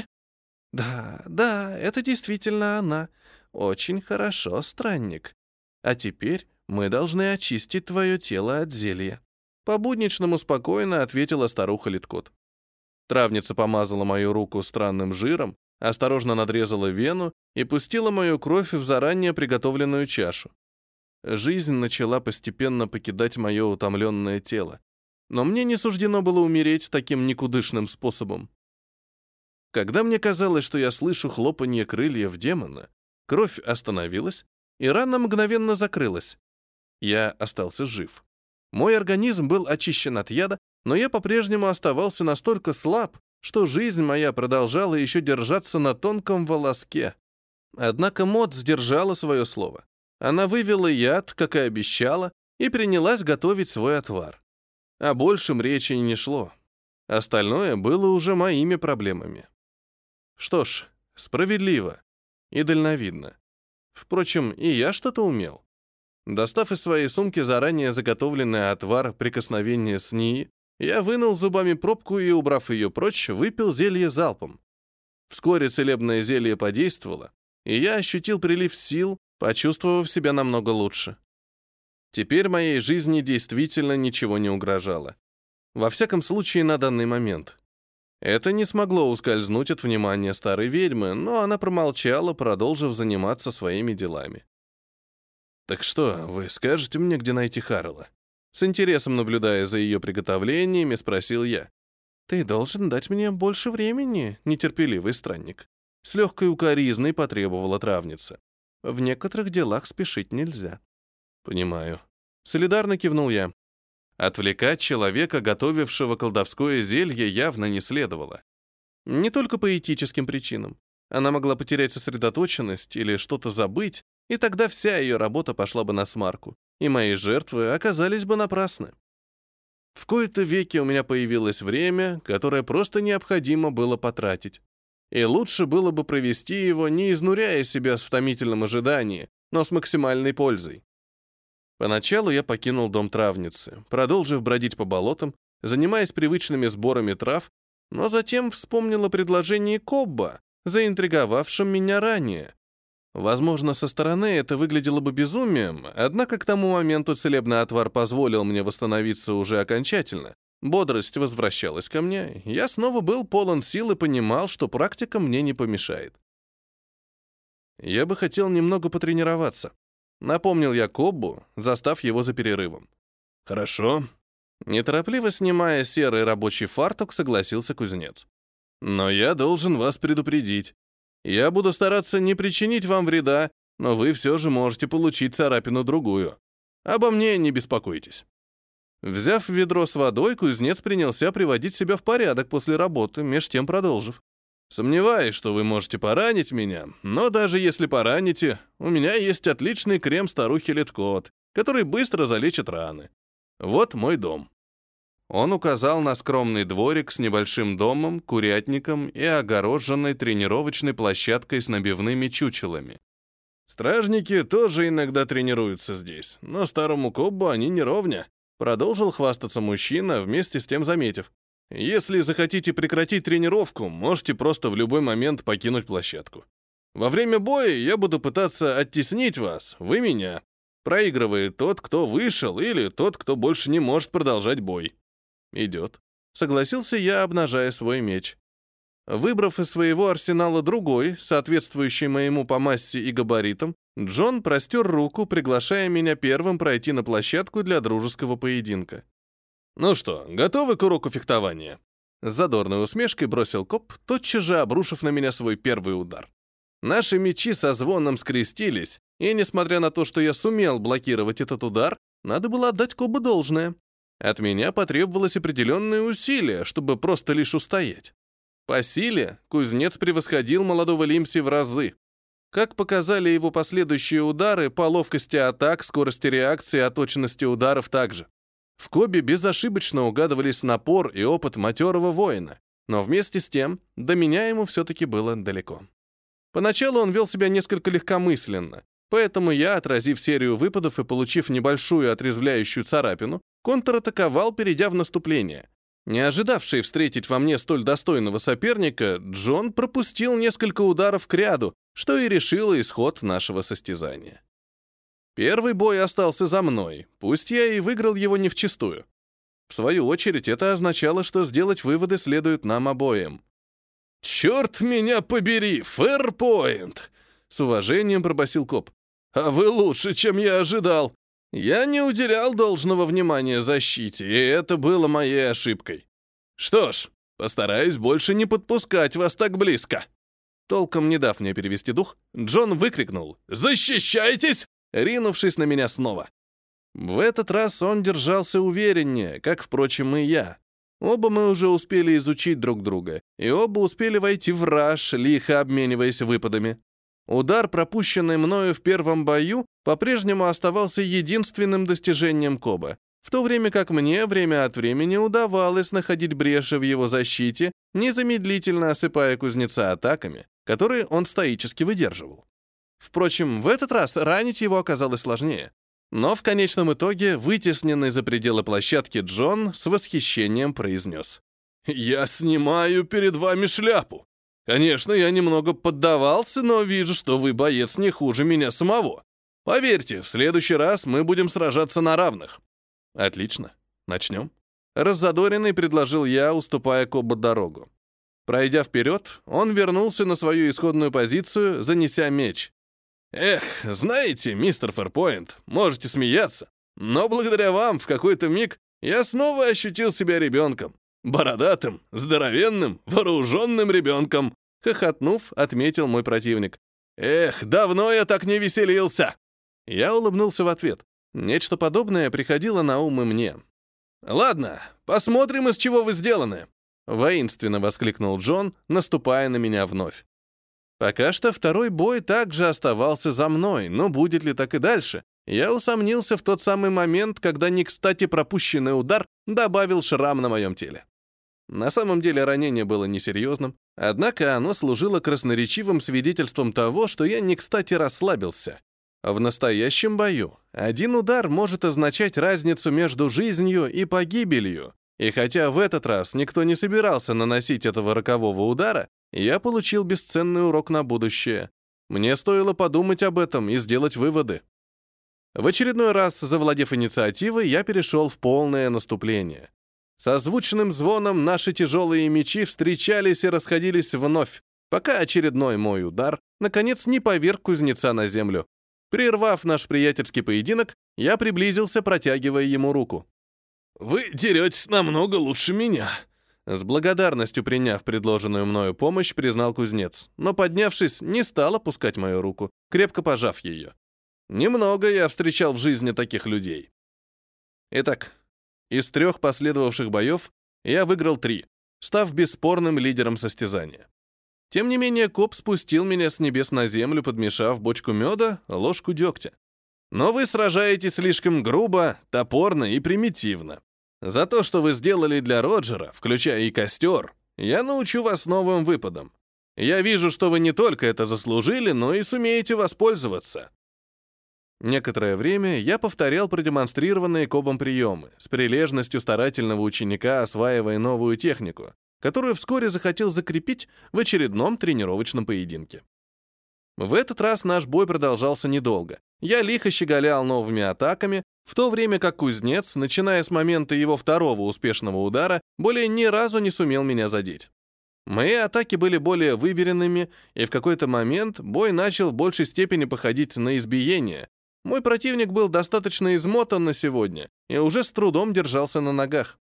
«Да, это действительно она. Очень хорошо, странник. А теперь мы должны очистить твое тело от зелья». По-будничному спокойно ответила старуха Литкот. Травница помазала мою руку странным жиром, осторожно надрезала вену и пустила мою кровь в заранее приготовленную чашу. Жизнь начала постепенно покидать мое утомленное тело. Но мне не суждено было умереть таким никудышным способом. Когда мне казалось, что я слышу хлопанье крыльев демона, кровь остановилась, и рана мгновенно закрылась. Я остался жив. Мой организм был очищен от яда, но я по-прежнему оставался настолько слаб, что жизнь моя продолжала еще держаться на тонком волоске. Однако Мод сдержала свое слово. Она вывела яд, как и обещала, и принялась готовить свой отвар. О большем речи не шло. Остальное было уже моими проблемами. Что ж, справедливо и дальновидно. Впрочем, и я что-то умел. Достав из своей сумки заранее заготовленный отвар прикосновения с Нии, я вынул зубами пробку и, убрав ее прочь, выпил зелье залпом. Вскоре целебное зелье подействовало, и я ощутил прилив сил, почувствовав себя намного лучше. Теперь моей жизни действительно ничего не угрожало. Во всяком случае, на данный момент. Это не смогло ускользнуть от внимания старой ведьмы, но она промолчала, продолжив заниматься своими делами. «Так что, вы скажете мне, где найти Харрелла?» С интересом наблюдая за ее приготовлениями, спросил я. «Ты должен дать мне больше времени, нетерпеливый странник». С легкой укоризной потребовала травница. «В некоторых делах спешить нельзя». «Понимаю». Солидарно кивнул я. Отвлекать человека, готовившего колдовское зелье, явно не следовало. Не только по этическим причинам. Она могла потерять сосредоточенность или что-то забыть, и тогда вся ее работа пошла бы насмарку, и мои жертвы оказались бы напрасны. В кои-то веки у меня появилось время, которое просто необходимо было потратить. И лучше было бы провести его, не изнуряя себя в томительном ожидании, но с максимальной пользой. Поначалу я покинул дом травницы, продолжив бродить по болотам, занимаясь привычными сборами трав, но затем вспомнил о предложении Кобба, заинтриговавшем меня ранее. Возможно, со стороны это выглядело бы безумием, однако к тому моменту целебный отвар позволил мне восстановиться уже окончательно. Бодрость возвращалась ко мне, я снова был полон сил и понимал, что практика мне не помешает. Я бы хотел немного потренироваться. Напомнил я Коббу, застав его за перерывом. «Хорошо». Неторопливо снимая серый рабочий фартук, согласился кузнец. «Но я должен вас предупредить. Я буду стараться не причинить вам вреда, но вы все же можете получить царапину-другую. Обо мне не беспокойтесь». Взяв ведро с водой, кузнец принялся приводить себя в порядок после работы, меж тем продолжив. «Сомневаюсь, что вы можете поранить меня, но даже если пораните, у меня есть отличный крем старухи Литкот, который быстро залечит раны. Вот мой дом». Он указал на скромный дворик с небольшим домом, курятником и огороженной тренировочной площадкой с набивными чучелами. «Стражники тоже иногда тренируются здесь, но старому Коббу они не ровня», продолжил хвастаться мужчина, вместе с тем заметив. «Если захотите прекратить тренировку, можете просто в любой момент покинуть площадку. Во время боя я буду пытаться оттеснить вас, вы меня. Проигрывает тот, кто вышел, или тот, кто больше не может продолжать бой». «Идет», — согласился я, обнажая свой меч. Выбрав из своего арсенала другой, соответствующий моему по массе и габаритам, Джон простер руку, приглашая меня первым пройти на площадку для дружеского поединка. «Ну что, готовы к уроку фехтования?» С задорной усмешкой бросил Коб, тотчас же обрушив на меня свой первый удар. Наши мечи со звоном скрестились, и, несмотря на то, что я сумел блокировать этот удар, надо было отдать Кобу должное. От меня потребовалось определенные усилия, чтобы просто лишь устоять. По силе кузнец превосходил молодого Лимси в разы. Как показали его последующие удары, по ловкости атак, скорости реакции, а точности ударов также. В Кобе безошибочно угадывались напор и опыт матерого воина, но вместе с тем до меня ему все-таки было далеко. Поначалу он вел себя несколько легкомысленно, поэтому я, отразив серию выпадов и получив небольшую отрезвляющую царапину, контратаковал, перейдя в наступление. Не ожидавший встретить во мне столь достойного соперника, Джон пропустил несколько ударов кряду, что и решило исход нашего состязания. Первый бой остался за мной, пусть я и выиграл его не вчистую. В свою очередь, это означало, что сделать выводы следует нам обоим. «Черт меня побери, фэрпоинт!» — с уважением пробасил коп. «А вы лучше, чем я ожидал. Я не уделял должного внимания защите, и это было моей ошибкой. Что ж, постараюсь больше не подпускать вас так близко». Толком не дав мне перевести дух, Джон выкрикнул «Защищайтесь!», ринувшись на меня снова. В этот раз он держался увереннее, как, впрочем, и я. Оба мы уже успели изучить друг друга, и оба успели войти в раж, лихо обмениваясь выпадами. Удар, пропущенный мною в первом бою, по-прежнему оставался единственным достижением Коба, в то время как мне время от времени удавалось находить бреши в его защите, незамедлительно осыпая кузнеца атаками, которые он стоически выдерживал. Впрочем, в этот раз ранить его оказалось сложнее. Но в конечном итоге вытесненный за пределы площадки Джон с восхищением произнес: «Я снимаю перед вами шляпу. Конечно, я немного поддавался, но вижу, что вы боец не хуже меня самого. Поверьте, в следующий раз мы будем сражаться на равных». «Отлично. Начнем». Раззадоренный предложил я, уступая Кобу дорогу. Пройдя вперед, он вернулся на свою исходную позицию, занеся меч. «Эх, знаете, мистер Фэрпоинт, можете смеяться, но благодаря вам в какой-то миг я снова ощутил себя ребенком. Бородатым, здоровенным, вооруженным ребенком», — хохотнув, отметил мой противник. «Эх, давно я так не веселился!» Я улыбнулся в ответ. Нечто подобное приходило на ум и мне. «Ладно, посмотрим, из чего вы сделаны», — воинственно воскликнул Джон, наступая на меня вновь. Пока что второй бой также оставался за мной, но будет ли так и дальше? Я усомнился в тот самый момент, когда не кстати пропущенный удар добавил шрам на моем теле. На самом деле ранение было несерьезным, однако оно служило красноречивым свидетельством того, что я не кстати расслабился. В настоящем бою один удар может означать разницу между жизнью и погибелью, и хотя в этот раз никто не собирался наносить этого рокового удара, я получил бесценный урок на будущее. Мне стоило подумать об этом и сделать выводы. В очередной раз, завладев инициативой, я перешел в полное наступление. Со звучным звоном наши тяжелые мечи встречались и расходились вновь, пока очередной мой удар, наконец, не поверг кузнеца на землю. Прервав наш приятельский поединок, я приблизился, протягивая ему руку. «Вы деретесь намного лучше меня», — с благодарностью приняв предложенную мною помощь, признал кузнец, но, поднявшись, не стал опускать мою руку, крепко пожав ее. Немного я встречал в жизни таких людей. Итак, из 3 последовавших боев я выиграл 3, став бесспорным лидером состязания. Тем не менее, коп спустил меня с небес на землю, подмешав бочку меда, ложку дегтя. Но вы сражаетесь слишком грубо, топорно и примитивно. За то, что вы сделали для Роджера, включая и костер, я научу вас новым выпадам. Я вижу, что вы не только это заслужили, но и сумеете воспользоваться». Некоторое время я повторял продемонстрированные Кобом приемы, с прилежностью старательного ученика, осваивая новую технику, которую вскоре захотел закрепить в очередном тренировочном поединке. В этот раз наш бой продолжался недолго. Я лихо щеголял новыми атаками, в то время как кузнец, начиная с момента его второго успешного удара, более ни разу не сумел меня задеть. Мои атаки были более выверенными, и в какой-то момент бой начал в большей степени походить на избиение. Мой противник был достаточно измотан на сегодня и уже с трудом держался на ногах.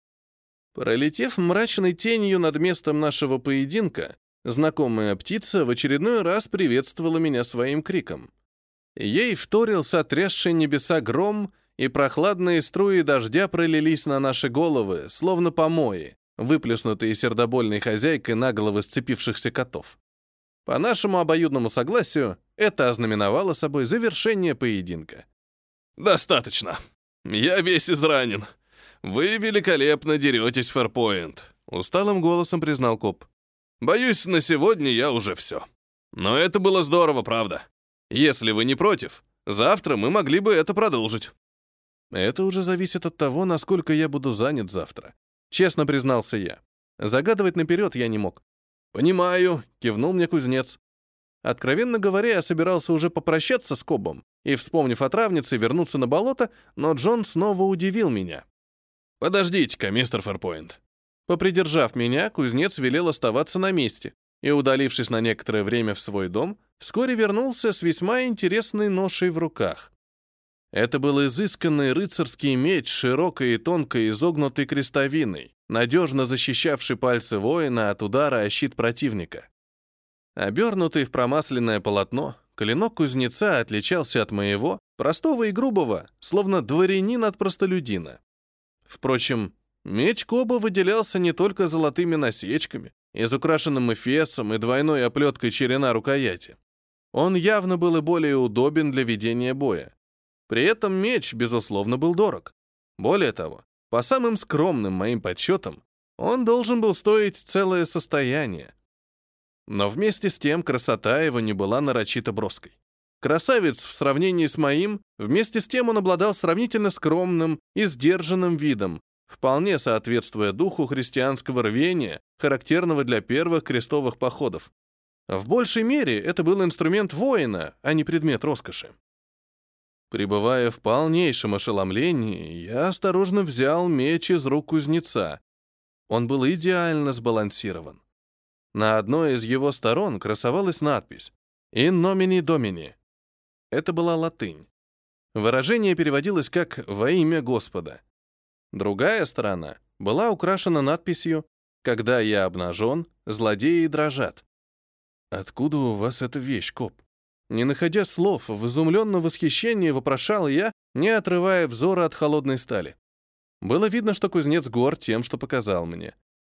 Пролетев мрачной тенью над местом нашего поединка, знакомая птица в очередной раз приветствовала меня своим криком. Ей вторил сотрясший небеса гром, и прохладные струи дождя пролились на наши головы, словно помои, выплеснутые сердобольной хозяйкой на головы сцепившихся котов. По нашему обоюдному согласию, это ознаменовало собой завершение поединка. «Достаточно. Я весь изранен. Вы великолепно деретесь, Фэрпоинт», — усталым голосом признал коп. «Боюсь, на сегодня я уже все. Но это было здорово, правда. Если вы не против, завтра мы могли бы это продолжить». «Это уже зависит от того, насколько я буду занят завтра», — честно признался я. Загадывать наперед я не мог. «Понимаю», — кивнул мне кузнец. Откровенно говоря, я собирался уже попрощаться с Кобом и, вспомнив о травнице, вернуться на болото, но Джон снова удивил меня. «Подождите-ка, мистер Фэрпоинт». Попридержав меня, кузнец велел оставаться на месте и, удалившись на некоторое время в свой дом, вскоре вернулся с весьма интересной ношей в руках. Это был изысканный рыцарский меч с широкой и тонкой изогнутой крестовиной, надежно защищавший пальцы воина от удара о щит противника. Обернутый в промасленное полотно, клинок кузнеца отличался от моего, простого и грубого, словно дворянин от простолюдина. Впрочем, меч Коба выделялся не только золотыми насечками, изукрашенным эфесом и двойной оплеткой черена рукояти. Он явно был и более удобен для ведения боя. При этом меч, безусловно, был дорог. Более того, по самым скромным моим подсчетам, он должен был стоить целое состояние. Но вместе с тем красота его не была нарочито броской. Красавец в сравнении с моим, вместе с тем он обладал сравнительно скромным и сдержанным видом, вполне соответствуя духу христианского рвения, характерного для первых крестовых походов. В большей мере это был инструмент воина, а не предмет роскоши. Пребывая в полнейшем ошеломлении, я осторожно взял меч из рук кузнеца. Он был идеально сбалансирован. На одной из его сторон красовалась надпись «In nomine Domini». Это была латынь. Выражение переводилось как «во имя Господа». Другая сторона была украшена надписью «Когда я обнажен, злодеи дрожат». «Откуда у вас эта вещь, коп?» Не находя слов, в изумленном восхищении вопрошал я, не отрывая взора от холодной стали. Было видно, что кузнец горд тем, что показал мне.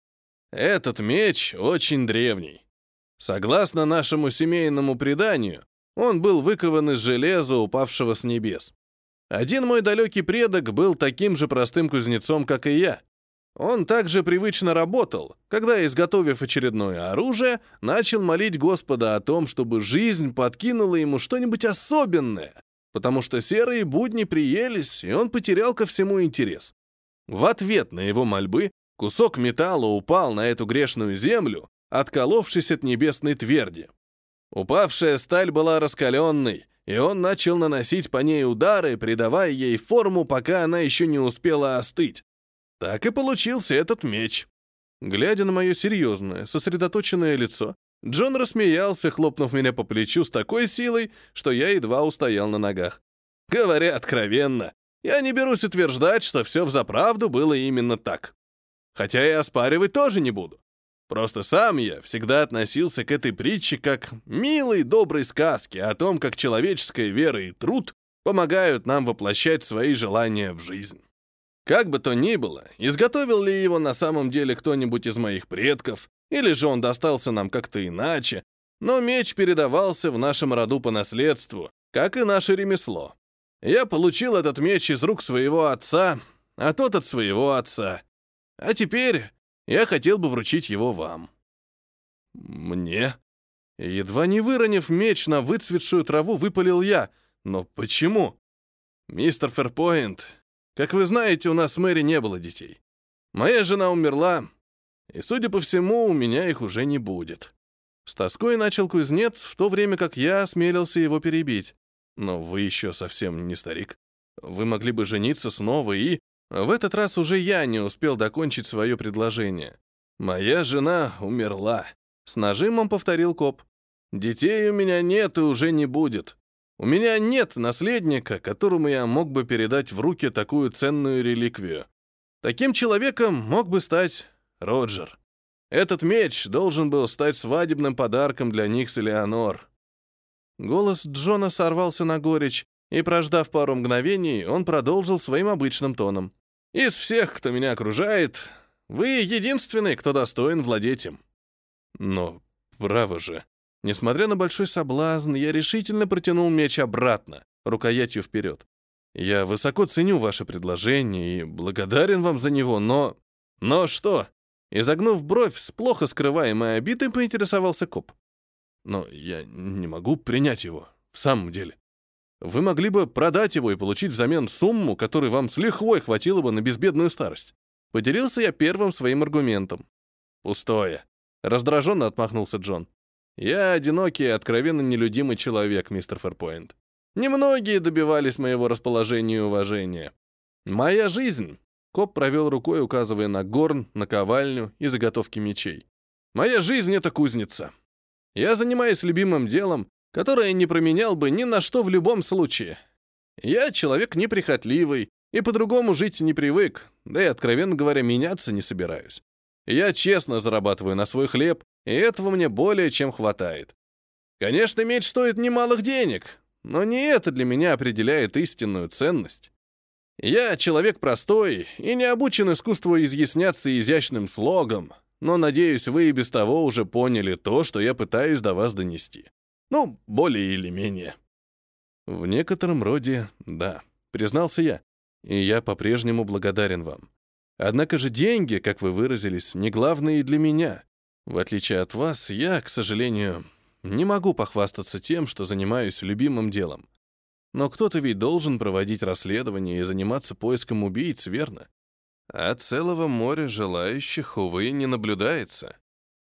«Этот меч очень древний. Согласно нашему семейному преданию, он был выкован из железа, упавшего с небес. Один мой далекий предок был таким же простым кузнецом, как и я. Он также привычно работал, когда, изготовив очередное оружие, начал молить Господа о том, чтобы жизнь подкинула ему что-нибудь особенное, потому что серые будни приелись, и он потерял ко всему интерес. В ответ на его мольбы кусок металла упал на эту грешную землю, отколовшись от небесной тверди. Упавшая сталь была раскаленной, и он начал наносить по ней удары, придавая ей форму, пока она еще не успела остыть. Так и получился этот меч. Глядя на мое серьезное, сосредоточенное лицо, Джон рассмеялся, хлопнув меня по плечу с такой силой, что я едва устоял на ногах. Говоря откровенно, я не берусь утверждать, что все взаправду было именно так. Хотя и оспаривать тоже не буду. Просто сам я всегда относился к этой притче как милой, доброй сказке о том, как человеческая вера и труд помогают нам воплощать свои желания в жизнь. Как бы то ни было, изготовил ли его на самом деле кто-нибудь из моих предков, или же он достался нам как-то иначе, но меч передавался в нашем роду по наследству, как и наше ремесло. Я получил этот меч из рук своего отца, а тот от своего отца. А теперь я хотел бы вручить его вам. Мне? Едва не выронив меч на выцветшую траву, выпалил я. Но почему? Мистер Фэрпоинт, как вы знаете, у нас с Мэри не было детей. Моя жена умерла, и, судя по всему, у меня их уже не будет. С тоской начал кузнец, в то время как я осмелился его перебить. Но вы еще совсем не старик. Вы могли бы жениться снова и... В этот раз уже я не успел докончить свое предложение. «Моя жена умерла», — с нажимом повторил коп. «Детей у меня нет и уже не будет. У меня нет наследника, которому я мог бы передать в руки такую ценную реликвию. Таким человеком мог бы стать Роджер. Этот меч должен был стать свадебным подарком для них с Элеонор». Голос Джона сорвался на горечь, и, прождав пару мгновений, он продолжил своим обычным тоном. «Из всех, кто меня окружает, вы единственный, кто достоин владеть им». «Но, право же», Несмотря на большой соблазн, я решительно протянул меч обратно, рукоятью вперед. Я высоко ценю ваше предложение и благодарен вам за него, но... Но что? Изогнув бровь с плохо скрываемой обидой, поинтересовался коп. Но я не могу принять его, в самом деле. Вы могли бы продать его и получить взамен сумму, которой вам с лихвой хватило бы на безбедную старость. Поделился я первым своим аргументом. Пустое. Раздраженно отмахнулся Джон. Я одинокий и откровенно нелюдимый человек, мистер Фэрпоинт. Немногие добивались моего расположения и уважения. Моя жизнь... Коп провел рукой, указывая на горн, наковальню и заготовки мечей. Моя жизнь — это кузница. Я занимаюсь любимым делом, которое не променял бы ни на что в любом случае. Я человек неприхотливый и по-другому жить не привык, да и, откровенно говоря, меняться не собираюсь. Я честно зарабатываю на свой хлеб, и этого мне более чем хватает. Конечно, меч стоит немалых денег, но не это для меня определяет истинную ценность. Я человек простой и не обучен искусству изъясняться изящным слогом, но, надеюсь, вы и без того уже поняли то, что я пытаюсь до вас донести. Ну, более или менее. В некотором роде, да, признался я, и я по-прежнему благодарен вам. Однако же деньги, как вы выразились, не главные и для меня. В отличие от вас, я, к сожалению, не могу похвастаться тем, что занимаюсь любимым делом. Но кто-то ведь должен проводить расследование и заниматься поиском убийц, верно? А целого моря желающих, увы, не наблюдается.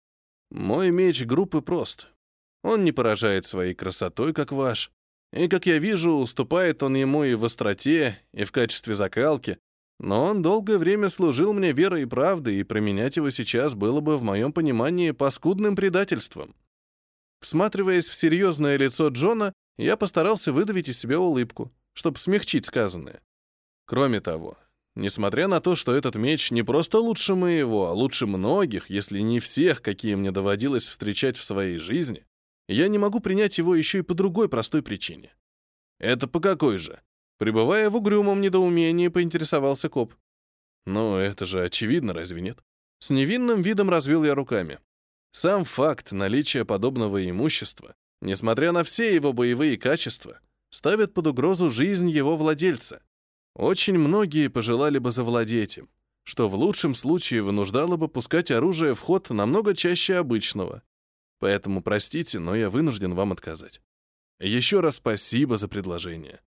Мой меч груб и прост. Он не поражает своей красотой, как ваш. И, как я вижу, уступает он ему и в остроте, и в качестве закалки. Но он долгое время служил мне верой и правдой, и променять его сейчас было бы, в моем понимании, паскудным предательством. Всматриваясь в серьезное лицо Джона, я постарался выдавить из себя улыбку, чтобы смягчить сказанное. Кроме того, несмотря на то, что этот меч не просто лучше моего, а лучше многих, если не всех, какие мне доводилось встречать в своей жизни, я не могу принять его еще и по другой простой причине. Это по какой же? Пребывая в угрюмом недоумении, поинтересовался коп. Ну, это же очевидно, разве нет? С невинным видом развел я руками. Сам факт наличия подобного имущества, несмотря на все его боевые качества, ставит под угрозу жизнь его владельца. Очень многие пожелали бы завладеть им, что в лучшем случае вынуждало бы пускать оружие в ход намного чаще обычного. Поэтому простите, но я вынужден вам отказать. Еще раз спасибо за предложение.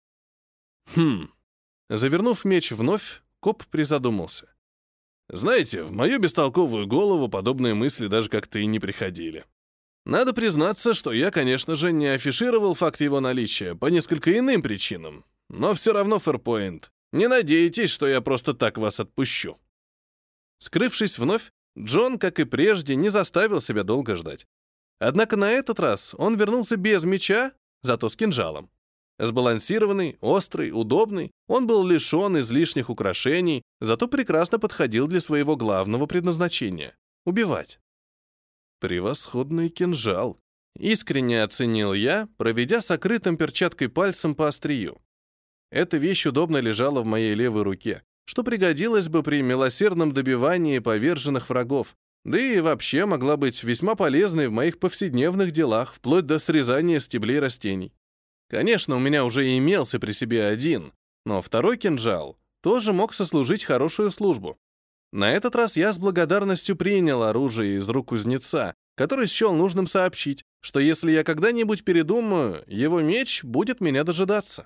Завернув меч вновь, коп призадумался. Знаете, в мою бестолковую голову подобные мысли даже как-то и не приходили. Надо признаться, что я, конечно же, не афишировал факт его наличия по несколько иным причинам, но все равно, Фэрпоинт, не надейтесь, что я просто так вас отпущу. Скрывшись вновь, Джон, как и прежде, не заставил себя долго ждать. Однако на этот раз он вернулся без меча, зато с кинжалом. Сбалансированный, острый, удобный, он был лишен излишних украшений, зато прекрасно подходил для своего главного предназначения — убивать. Превосходный кинжал. Искренне оценил я, проведя сокрытым перчаткой пальцем по острию. Эта вещь удобно лежала в моей левой руке, что пригодилось бы при милосердном добивании поверженных врагов, да и вообще могла быть весьма полезной в моих повседневных делах, вплоть до срезания стеблей растений. Конечно, у меня уже имелся при себе один, но второй кинжал тоже мог сослужить хорошую службу. На этот раз я с благодарностью принял оружие из рук кузнеца, который счел нужным сообщить, что если я когда-нибудь передумаю, его меч будет меня дожидаться.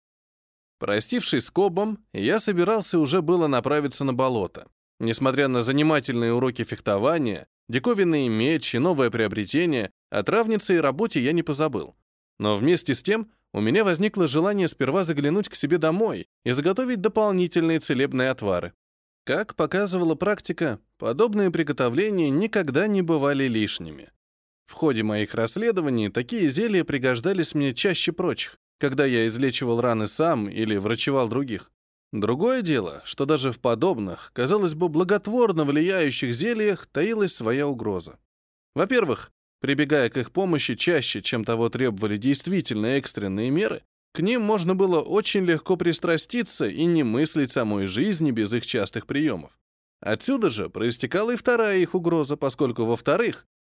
Простившись с Кобом, я собирался уже было направиться на болото. Несмотря на занимательные уроки фехтования, диковинный меч и новое приобретение, о травнице и работе я не позабыл. Но вместе с тем у меня возникло желание сперва заглянуть к себе домой и заготовить дополнительные целебные отвары. Как показывала практика, подобные приготовления никогда не бывали лишними. В ходе моих расследований такие зелья пригождались мне чаще прочих, когда я излечивал раны сам или врачевал других. Другое дело, что даже в подобных, казалось бы, благотворно влияющих зельях таилась своя угроза. Во-первых, прибегая к их помощи чаще, чем того требовали действительно экстренные меры, к ним можно было очень легко пристраститься и не мыслить самой жизни без их частых приемов. Отсюда же проистекала и вторая их угроза, поскольку, во-вторых,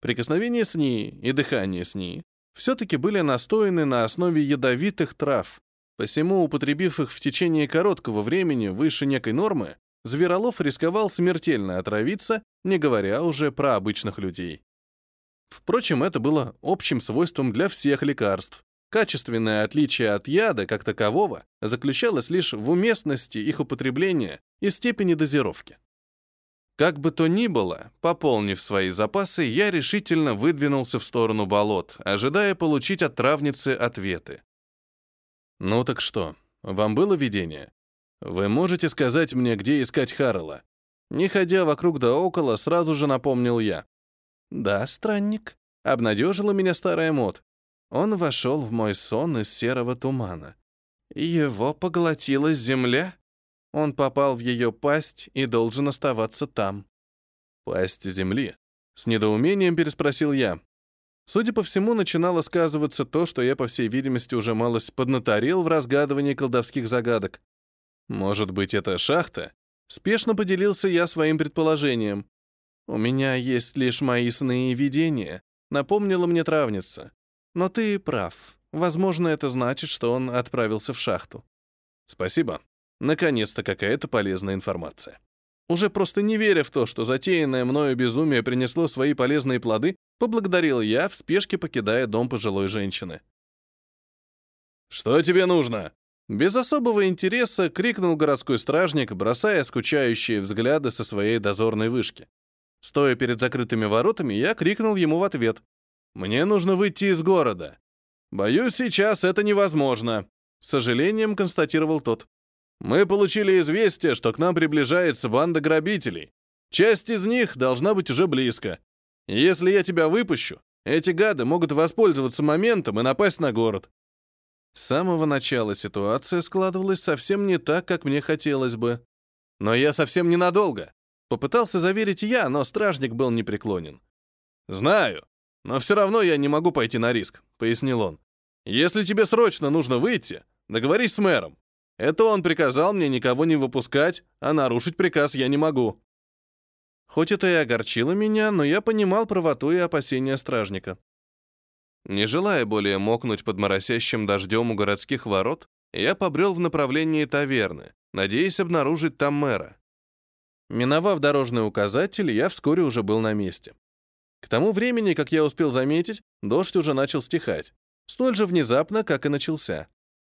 Прикосновение с ней и дыхание с ней все-таки были настояны на основе ядовитых трав, посему, употребив их в течение короткого времени выше некой нормы, Зверолов рисковал смертельно отравиться, не говоря уже про обычных людей. Впрочем, это было общим свойством для всех лекарств. Качественное отличие от яда, как такового, заключалось лишь в уместности их употребления и степени дозировки. Как бы то ни было, пополнив свои запасы, я решительно выдвинулся в сторону болот, ожидая получить от травницы ответы. «Ну так что, вам было видение? Вы можете сказать мне, где искать Харрелла?» Не ходя вокруг да около, сразу же напомнил я. «Да, странник», — обнадежила меня старая Мот. Он вошел в мой сон из серого тумана. Его поглотила земля. Он попал в ее пасть и должен оставаться там. «Пасть земли?» — с недоумением переспросил я. Судя по всему, начинало сказываться то, что я, по всей видимости, уже малость поднаторел в разгадывании колдовских загадок. Может быть, это шахта? Спешно поделился я своим предположением. «У меня есть лишь мои сны и видения», — напомнила мне травница. «Но ты прав. Возможно, это значит, что он отправился в шахту». «Спасибо. Наконец-то какая-то полезная информация». Уже просто не веря в то, что затеянное мною безумие принесло свои полезные плоды, поблагодарил я, в спешке покидая дом пожилой женщины. «Что тебе нужно?» Без особого интереса крикнул городской стражник, бросая скучающие взгляды со своей дозорной вышки. Стоя перед закрытыми воротами, я крикнул ему в ответ. «Мне нужно выйти из города». «Боюсь, сейчас это невозможно», — с сожалением констатировал тот. «Мы получили известие, что к нам приближается банда грабителей. Часть из них должна быть уже близко. Если я тебя выпущу, эти гады могут воспользоваться моментом и напасть на город». С самого начала ситуация складывалась совсем не так, как мне хотелось бы. «Но я совсем ненадолго», — попытался заверить я, но стражник был непреклонен. «Знаю, но все равно я не могу пойти на риск», — пояснил он. «Если тебе срочно нужно выйти, договорись с мэром. Это он приказал мне никого не выпускать, а нарушить приказ я не могу». Хоть это и огорчило меня, но я понимал правоту и опасения стражника. Не желая более мокнуть под моросящим дождем у городских ворот, я побрел в направлении таверны, надеясь обнаружить там мэра. Миновав дорожный указатель, я вскоре уже был на месте. К тому времени, как я успел заметить, дождь уже начал стихать, столь же внезапно, как и начался.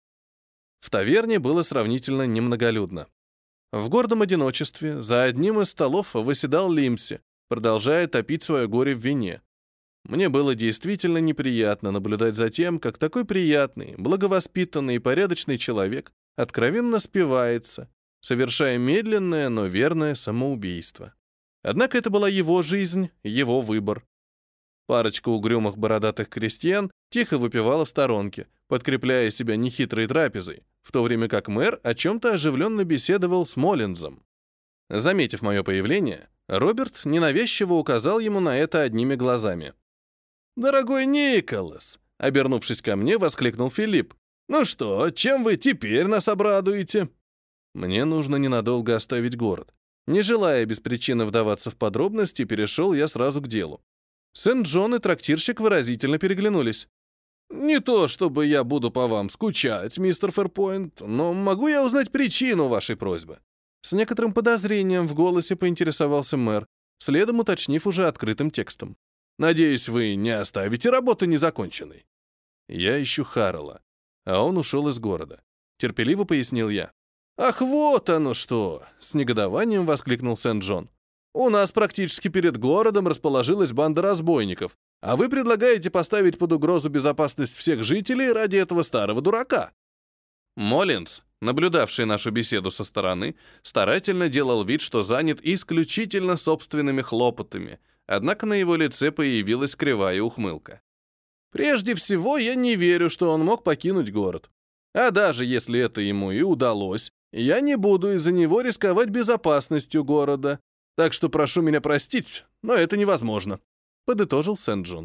В таверне было сравнительно немноголюдно. В гордом одиночестве за одним из столов восседал Лимси, продолжая топить свое горе в вине. Мне было действительно неприятно наблюдать за тем, как такой приятный, благовоспитанный и порядочный человек откровенно спивается, совершая медленное, но верное самоубийство. Однако это была его жизнь, его выбор. Парочка угрюмых бородатых крестьян тихо выпивала в сторонке, подкрепляя себя нехитрой трапезой, в то время как мэр о чем-то оживленно беседовал с Моллинзом. Заметив мое появление, Роберт ненавязчиво указал ему на это одними глазами. «Дорогой Николас!» — обернувшись ко мне, воскликнул Филипп. «Ну что, чем вы теперь нас обрадуете?» Мне нужно ненадолго оставить город. Не желая без причины вдаваться в подробности, перешел я сразу к делу. Сент-Джон и трактирщик выразительно переглянулись. «Не то, чтобы я буду по вам скучать, мистер Фэрпойнт, но могу я узнать причину вашей просьбы?» С некоторым подозрением в голосе поинтересовался мэр, следом уточнив уже открытым текстом. «Надеюсь, вы не оставите работу незаконченной». «Я ищу Харрелла, а он ушел из города», — терпеливо пояснил я. «Ах, вот оно что!» — с негодованием воскликнул Сент-Джон. «У нас практически перед городом расположилась банда разбойников, а вы предлагаете поставить под угрозу безопасность всех жителей ради этого старого дурака». Моллинз, наблюдавший нашу беседу со стороны, старательно делал вид, что занят исключительно собственными хлопотами, однако на его лице появилась кривая ухмылка. «Прежде всего, я не верю, что он мог покинуть город. А даже если это ему и удалось, я не буду из-за него рисковать безопасностью города. Так что прошу меня простить, но это невозможно», — подытожил Сент-Джон.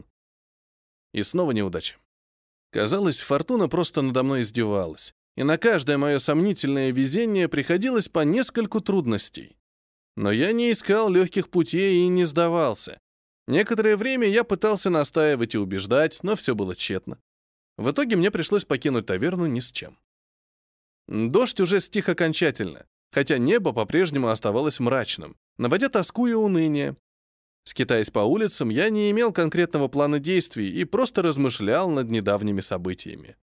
И снова неудача. Казалось, фортуна просто надо мной издевалась, и на каждое мое сомнительное везение приходилось по нескольку трудностей. Но я не искал легких путей и не сдавался. Некоторое время я пытался настаивать и убеждать, но все было тщетно. В итоге мне пришлось покинуть таверну ни с чем. Дождь уже стих окончательно, хотя небо по-прежнему оставалось мрачным, наводя тоску и уныние. Скитаясь по улицам, я не имел конкретного плана действий и просто размышлял над недавними событиями.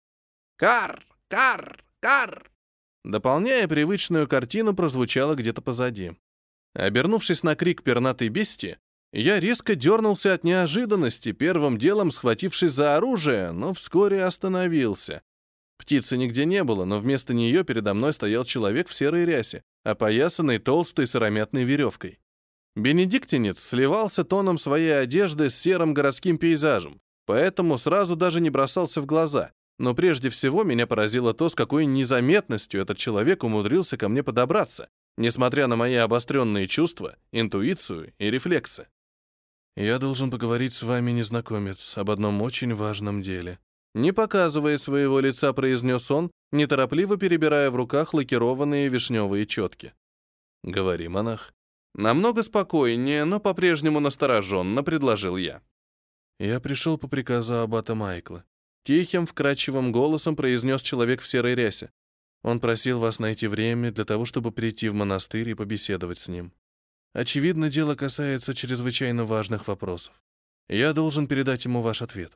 «Кар! Кар! Кар!» Дополняя привычную картину, прозвучало где-то позади. Обернувшись на крик пернатой бестии, я резко дернулся от неожиданности, первым делом схватившись за оружие, но вскоре остановился. Птицы нигде не было, но вместо нее передо мной стоял человек в серой рясе, опоясанный толстой сыромятной веревкой. Бенедиктинец сливался тоном своей одежды с серым городским пейзажем, поэтому сразу даже не бросался в глаза, но прежде всего меня поразило то, с какой незаметностью этот человек умудрился ко мне подобраться, несмотря на мои обостренные чувства, интуицию и рефлексы. «Я должен поговорить с вами, незнакомец, об одном очень важном деле». Не показывая своего лица, произнес он, неторопливо перебирая в руках лакированные вишневые четки. «Говори, монах». Намного спокойнее, но по-прежнему настороженно предложил я. «Я пришел по приказу аббата Майкла». Тихим, вкрадчивым голосом произнес человек в серой рясе. Он просил вас найти время для того, чтобы прийти в монастырь и побеседовать с ним. Очевидно, дело касается чрезвычайно важных вопросов. Я должен передать ему ваш ответ.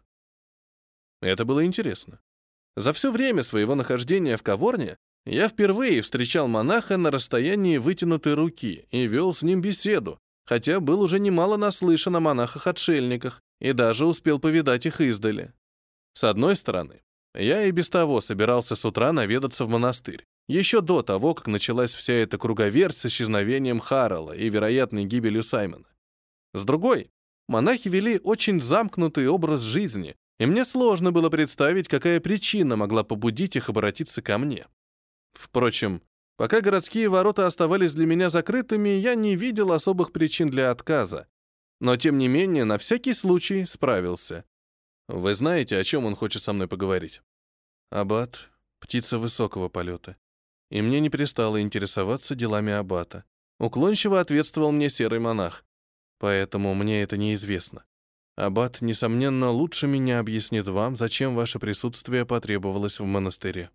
Это было интересно. За все время своего нахождения в Каворне я впервые встречал монаха на расстоянии вытянутой руки и вел с ним беседу, хотя был уже немало наслышан о монахах-отшельниках и даже успел повидать их издали. С одной стороны, я и без того собирался с утра наведаться в монастырь, еще до того, как началась вся эта круговерть с исчезновением Харрелла и вероятной гибелью Саймона. С другой, монахи вели очень замкнутый образ жизни, и мне сложно было представить, какая причина могла побудить их обратиться ко мне. Впрочем, пока городские ворота оставались для меня закрытыми, я не видел особых причин для отказа. Но, тем не менее, на всякий случай справился. Вы знаете, о чем он хочет со мной поговорить? Аббат — птица высокого полета. И мне не перестало интересоваться делами аббата. Уклончиво ответствовал мне серый монах. Поэтому мне это неизвестно. Аббат, несомненно, лучше меня объяснит вам, зачем ваше присутствие потребовалось в монастыре.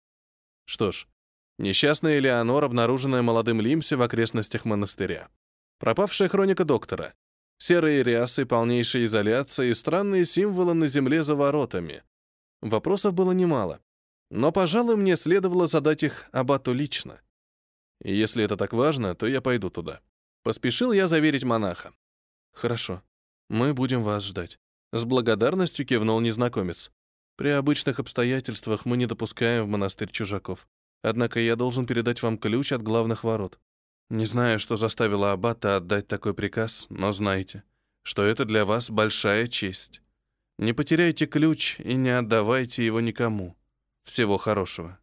Что ж, несчастная Элеонор, обнаруженная молодым Лимси в окрестностях монастыря. Пропавшая хроника доктора. Серые рясы, полнейшая изоляция и странные символы на земле за воротами. Вопросов было немало. Но, пожалуй, мне следовало задать их аббату лично. И если это так важно, то я пойду туда. Поспешил я заверить монаха. Хорошо, мы будем вас ждать. С благодарностью кивнул незнакомец. При обычных обстоятельствах мы не допускаем в монастырь чужаков. Однако я должен передать вам ключ от главных ворот. Не знаю, что заставило аббата отдать такой приказ, но знайте, что это для вас большая честь. Не потеряйте ключ и не отдавайте его никому. Всего хорошего».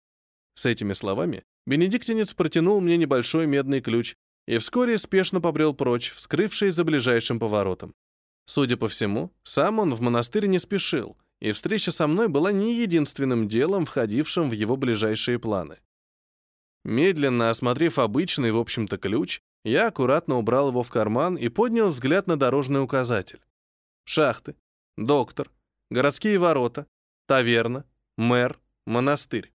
С этими словами бенедиктинец протянул мне небольшой медный ключ и вскоре спешно побрел прочь, вскрывшись за ближайшим поворотом. Судя по всему, сам он в монастырь не спешил, и встреча со мной была не единственным делом, входившим в его ближайшие планы. Медленно осмотрев обычный, в общем-то, ключ, я аккуратно убрал его в карман и поднял взгляд на дорожный указатель. Шахты, доктор, городские ворота, таверна, мэр, монастырь.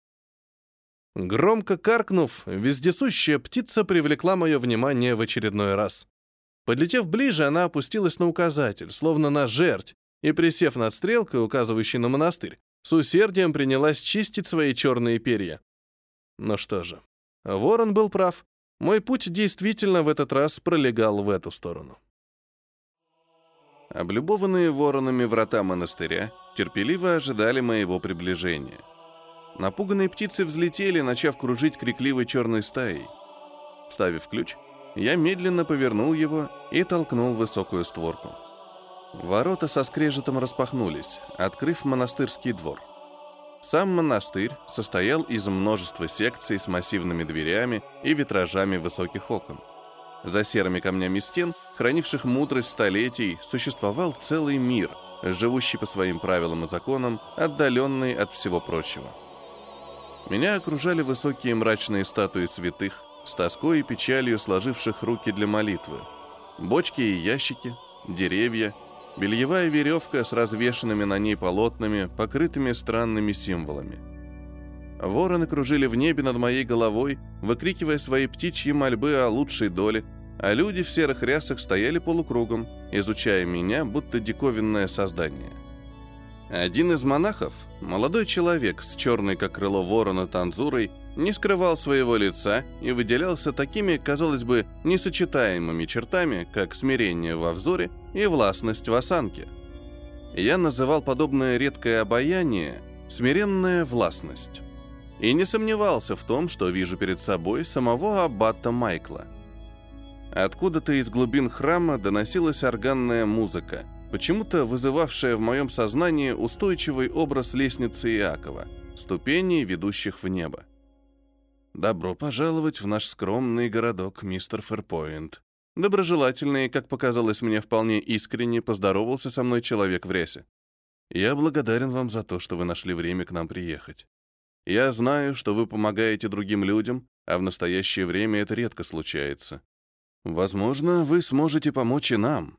Громко каркнув, вездесущая птица привлекла мое внимание в очередной раз. Подлетев ближе, она опустилась на указатель, словно на жерть, и, присев над стрелкой, указывающей на монастырь, с усердием принялась чистить свои черные перья. Ну что же, ворон был прав. Мой путь действительно в этот раз пролегал в эту сторону. Облюбованные воронами врата монастыря терпеливо ожидали моего приближения. Напуганные птицы взлетели, начав кружить крикливой черной стаей. Вставив ключ, я медленно повернул его и толкнул высокую створку. Ворота со скрежетом распахнулись, открыв монастырский двор. Сам монастырь состоял из множества секций с массивными дверями и витражами высоких окон. За серыми камнями стен, хранивших мудрость столетий, существовал целый мир, живущий по своим правилам и законам, отдаленный от всего прочего. Меня окружали высокие мрачные статуи святых, с тоской и печалью сложивших руки для молитвы. Бочки и ящики, деревья, бельевая веревка с развешанными на ней полотнами, покрытыми странными символами. Вороны кружили в небе над моей головой, выкрикивая свои птичьи мольбы о лучшей доле, а люди в серых рясах стояли полукругом, изучая меня, будто диковинное создание. Один из монахов, молодой человек с черной, как крыло ворона, танзурой, не скрывал своего лица и выделялся такими, казалось бы, несочетаемыми чертами, как смирение во взоре и властность в осанке. Я называл подобное редкое обаяние «смиренная властность». И не сомневался в том, что вижу перед собой самого аббата Майкла. Откуда-то из глубин храма доносилась органная музыка, почему-то вызывавшая в моем сознании устойчивый образ лестницы Иакова, ступеней, ведущих в небо. «Добро пожаловать в наш скромный городок, мистер Фэрпоинт». Доброжелательный, как показалось мне, вполне искренне поздоровался со мной человек в рясе. «Я благодарен вам за то, что вы нашли время к нам приехать. Я знаю, что вы помогаете другим людям, а в настоящее время это редко случается. Возможно, вы сможете помочь и нам».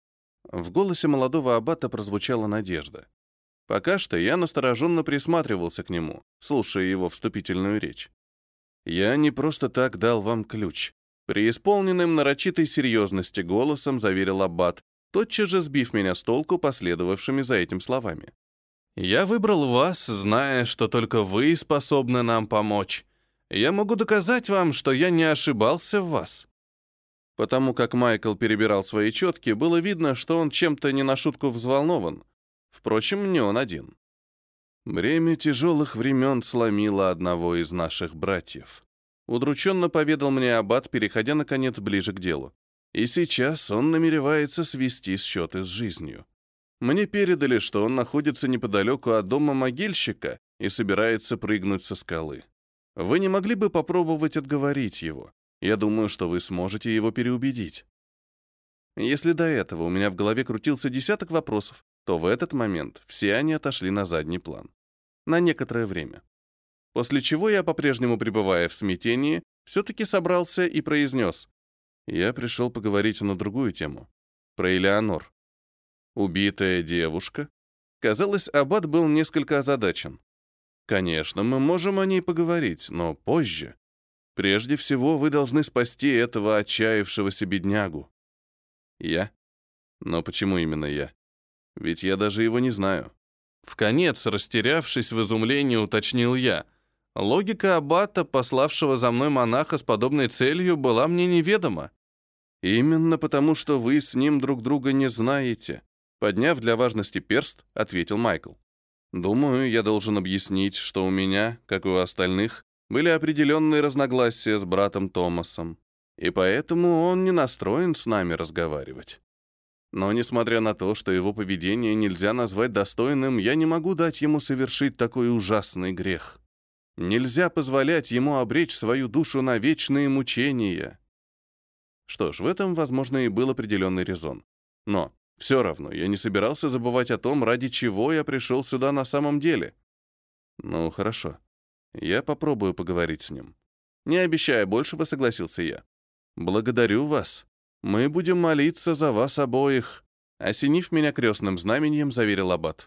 В голосе молодого аббата прозвучала надежда. Пока что я настороженно присматривался к нему, слушая его вступительную речь. «Я не просто так дал вам ключ», — преисполненным нарочитой серьезности голосом заверил аббат, тотчас же сбив меня с толку последовавшими за этим словами. «Я выбрал вас, зная, что только вы способны нам помочь. Я могу доказать вам, что я не ошибался в вас». Потому как Майкл перебирал свои четки, было видно, что он чем-то не на шутку взволнован. Впрочем, не он один. «Бремя тяжелых времен сломило одного из наших братьев», — удрученно поведал мне аббат, переходя, наконец, ближе к делу. «И сейчас он намеревается свести счеты с жизнью. Мне передали, что он находится неподалеку от дома могильщика и собирается прыгнуть со скалы. Вы не могли бы попробовать отговорить его? Я думаю, что вы сможете его переубедить». Если до этого у меня в голове крутился десяток вопросов, то в этот момент все они отошли на задний план. На некоторое время. После чего я, по-прежнему пребывая в смятении, все-таки собрался и произнес. Я пришел поговорить на другую тему. Про Элеонор. Убитая девушка? Казалось, аббат был несколько озадачен. Конечно, мы можем о ней поговорить, но позже. Прежде всего, вы должны спасти этого отчаявшегося беднягу. Я? Но почему именно я? Ведь я даже его не знаю. Вконец, растерявшись в изумлении, уточнил я. Логика аббата, пославшего за мной монаха с подобной целью, была мне неведома. Именно потому, что вы с ним друг друга не знаете. Подняв для важности перст, ответил Майкл. Думаю, я должен объяснить, что у меня, как и у остальных, были определенные разногласия с братом Томасом, и поэтому он не настроен с нами разговаривать. Но, несмотря на то, что его поведение нельзя назвать достойным, я не могу дать ему совершить такой ужасный грех. Нельзя позволять ему обречь свою душу на вечные мучения. Что ж, в этом, возможно, и был определенный резон. Но все равно я не собирался забывать о том, ради чего я пришел сюда на самом деле. Ну, хорошо. Я попробую поговорить с ним. Не обещая большего, согласился я. Благодарю вас. Мы будем молиться за вас обоих, осенив меня крестным знаменем, заверил аббат.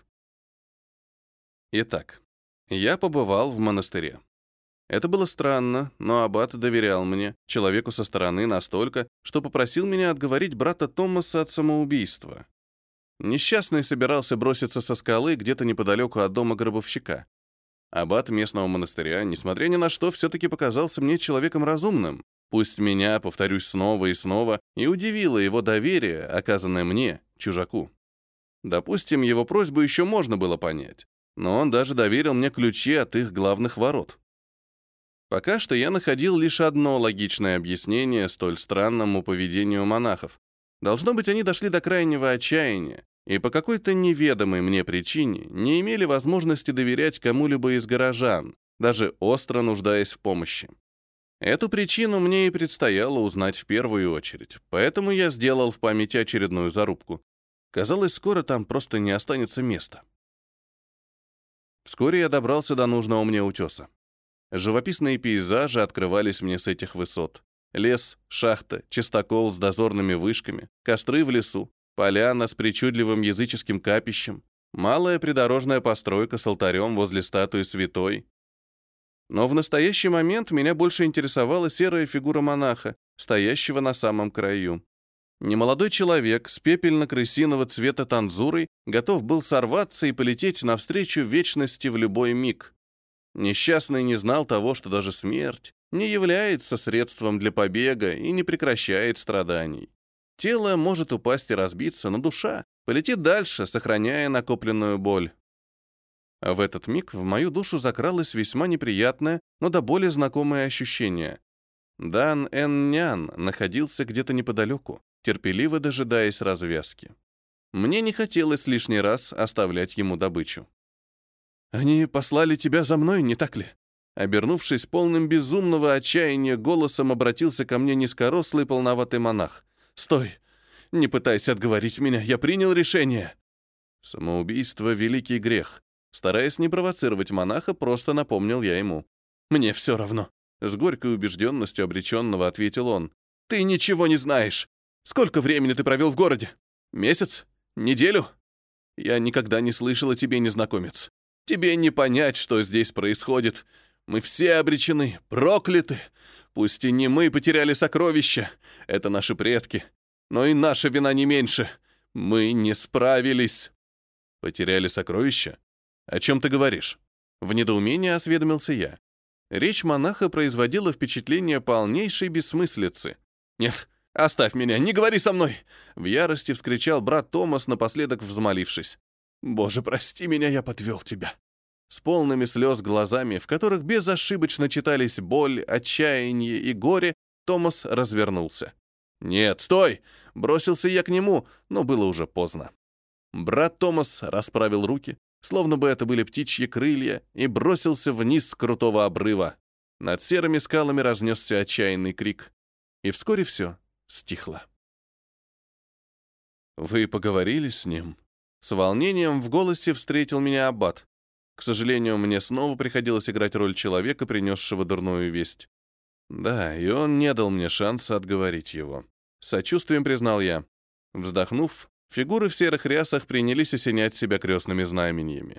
Итак, я побывал в монастыре. Это было странно, но аббат доверял мне, человеку со стороны, настолько, что попросил меня отговорить брата Томаса от самоубийства. Несчастный собирался броситься со скалы где-то неподалеку от дома гробовщика. Аббат местного монастыря, несмотря ни на что, все-таки показался мне человеком разумным. Пусть меня, повторюсь снова и снова, и удивило его доверие, оказанное мне, чужаку. Допустим, его просьбу еще можно было понять, но он даже доверил мне ключи от их главных ворот. Пока что я находил лишь одно логичное объяснение столь странному поведению монахов. Должно быть, они дошли до крайнего отчаяния и по какой-то неведомой мне причине не имели возможности доверять кому-либо из горожан, даже остро нуждаясь в помощи. Эту причину мне и предстояло узнать в первую очередь, поэтому я сделал в памяти очередную зарубку. Казалось, скоро там просто не останется места. Вскоре я добрался до нужного мне утеса. Живописные пейзажи открывались мне с этих высот. Лес, шахта, чистокол с дозорными вышками, костры в лесу, поляна с причудливым языческим капищем, малая придорожная постройка с алтарем возле статуи святой. Но в настоящий момент меня больше интересовала серая фигура монаха, стоящего на самом краю. Немолодой человек с пепельно-крысиного цвета танзурой готов был сорваться и полететь навстречу вечности в любой миг. Несчастный не знал того, что даже смерть не является средством для побега и не прекращает страданий. Тело может упасть и разбиться, но душа полетит дальше, сохраняя накопленную боль. А в этот миг в мою душу закралось весьма неприятное, но до боли знакомое ощущение. Дан Эн-Нян находился где-то неподалеку, терпеливо дожидаясь развязки. Мне не хотелось лишний раз оставлять ему добычу. «Они послали тебя за мной, не так ли?» Обернувшись полным безумного отчаяния, голосом обратился ко мне низкорослый полноватый монах. «Стой! Не пытайся отговорить меня, я принял решение!» Самоубийство — великий грех. Стараясь не провоцировать монаха, просто напомнил я ему. «Мне все равно», — с горькой убежденностью обреченного ответил он. «Ты ничего не знаешь! Сколько времени ты провел в городе? Месяц? Неделю? Я никогда не слышал о тебе, незнакомец. Тебе не понять, что здесь происходит. Мы все обречены, прокляты. Пусть и не мы потеряли сокровища, это наши предки, но и наша вина не меньше. Мы не справились». «Потеряли сокровища? О чем ты говоришь?» В недоумении осведомился я. Речь монаха производила впечатление полнейшей бессмыслицы. «Нет, оставь меня, не говори со мной!» В ярости вскричал брат Томас, напоследок взмолившись. «Боже, прости меня, я подвел тебя». С полными слез глазами, в которых безошибочно читались боль, отчаяние и горе, Томас развернулся. «Нет, стой!» — бросился я к нему, но было уже поздно. Брат Томас расправил руки, словно бы это были птичьи крылья, и бросился вниз с крутого обрыва. Над серыми скалами разнесся отчаянный крик. И вскоре все стихло. «Вы поговорили с ним?» С волнением в голосе встретил меня аббат. К сожалению, мне снова приходилось играть роль человека, принесшего дурную весть. Да, и он не дал мне шанса отговорить его. С сочувствием признал я. Вздохнув, фигуры в серых рясах принялись осенять себя крестными знамениями.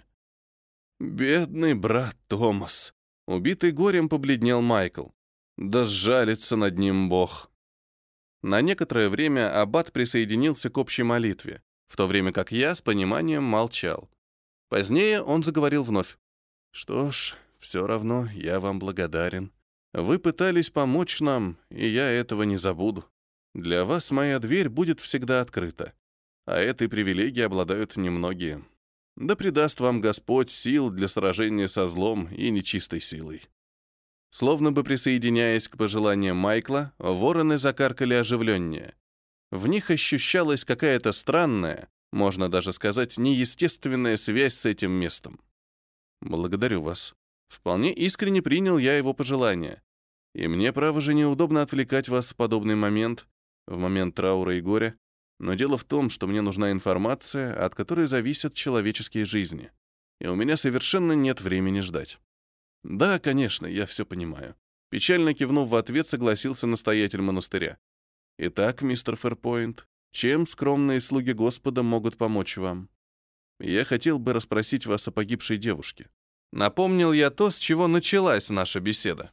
«Бедный брат Томас!» Убитый горем побледнел Майкл. «Да сжалится над ним Бог!» На некоторое время аббат присоединился к общей молитве, в то время как я с пониманием молчал. Позднее он заговорил вновь. «Что ж, все равно я вам благодарен. Вы пытались помочь нам, и я этого не забуду. Для вас моя дверь будет всегда открыта, а этой привилегией обладают немногие. Да придаст вам Господь сил для сражения со злом и нечистой силой». Словно бы присоединяясь к пожеланиям Майкла, вороны закаркали оживленнее. В них ощущалась какая-то странная, можно даже сказать, неестественная связь с этим местом. «Благодарю вас. Вполне искренне принял я его пожелания. И мне, право же, неудобно отвлекать вас в подобный момент, в момент траура и горя. Но дело в том, что мне нужна информация, от которой зависят человеческие жизни. И у меня совершенно нет времени ждать». «Да, конечно, я все понимаю». Печально кивнув в ответ, согласился настоятель монастыря. «Итак, мистер Фэрпойнт, чем скромные слуги Господа могут помочь вам? Я хотел бы расспросить вас о погибшей девушке». Напомнил я то, с чего началась наша беседа.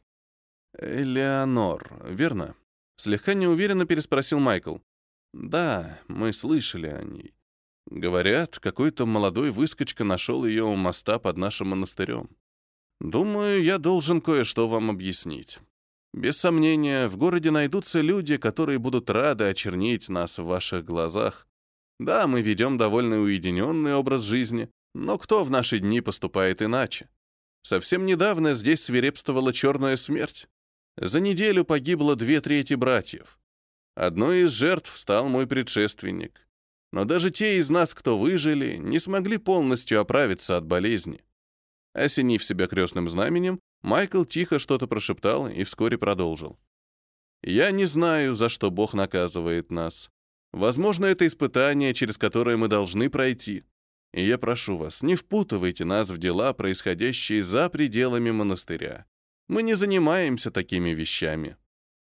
«Элеонор, верно?» Слегка неуверенно переспросил Майкл. «Да, мы слышали о ней. Говорят, какой-то молодой выскочка нашел ее у моста под нашим монастырем. Думаю, я должен кое-что вам объяснить. Без сомнения, в городе найдутся люди, которые будут рады очернить нас в ваших глазах. Да, мы ведем довольно уединенный образ жизни, но кто в наши дни поступает иначе? Совсем недавно здесь свирепствовала черная смерть. За неделю погибло 2/3 братьев. Одной из жертв стал мой предшественник. Но даже те из нас, кто выжили, не смогли полностью оправиться от болезни. Осенив себя крестным знаменем, Майкл тихо что-то прошептал и вскоре продолжил. «Я не знаю, за что Бог наказывает нас. Возможно, это испытание, через которое мы должны пройти. И я прошу вас, не впутывайте нас в дела, происходящие за пределами монастыря. Мы не занимаемся такими вещами».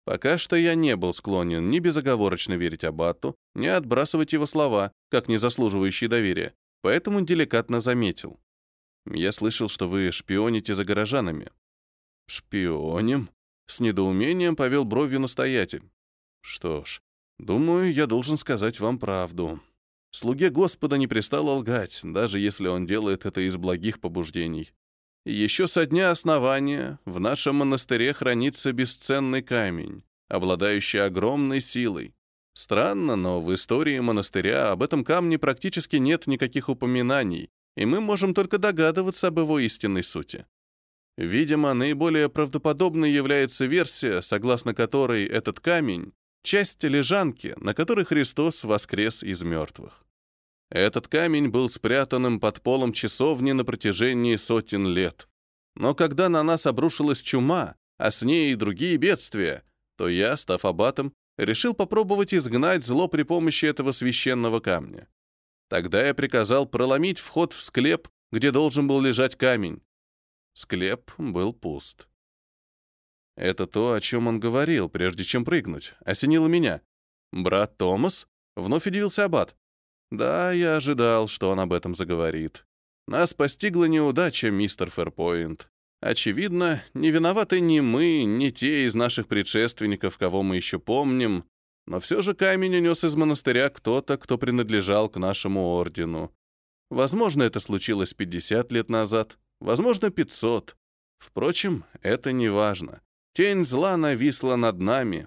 Пока что я не был склонен ни безоговорочно верить аббату, ни отбрасывать его слова, как не заслуживающие доверия, поэтому деликатно заметил. «Я слышал, что вы шпионите за горожанами». «Шпионим?» — с недоумением повел бровью настоятель. «Что ж, думаю, я должен сказать вам правду. Слуге Господа не пристало лгать, даже если он делает это из благих побуждений. Еще со дня основания в нашем монастыре хранится бесценный камень, обладающий огромной силой. Странно, но в истории монастыря об этом камне практически нет никаких упоминаний, и мы можем только догадываться об его истинной сути. Видимо, наиболее правдоподобной является версия, согласно которой этот камень — часть лежанки, на которой Христос воскрес из мертвых. Этот камень был спрятанным под полом часовни на протяжении сотен лет. Но когда на нас обрушилась чума, а с ней и другие бедствия, то я, став аббатом, решил попробовать изгнать зло при помощи этого священного камня. Тогда я приказал проломить вход в склеп, где должен был лежать камень. Склеп был пуст. Это то, о чем он говорил, прежде чем прыгнуть, осенило меня. «Брат Томас?» — вновь удивился аббат. Да, я ожидал, что он об этом заговорит. Нас постигла неудача, мистер Фэрпойнт. Очевидно, не виноваты ни мы, ни те из наших предшественников, кого мы еще помним, но все же камень унес из монастыря кто-то, кто принадлежал к нашему ордену. Возможно, это случилось 50 лет назад, возможно, 500. Впрочем, это не важно. Тень зла нависла над нами.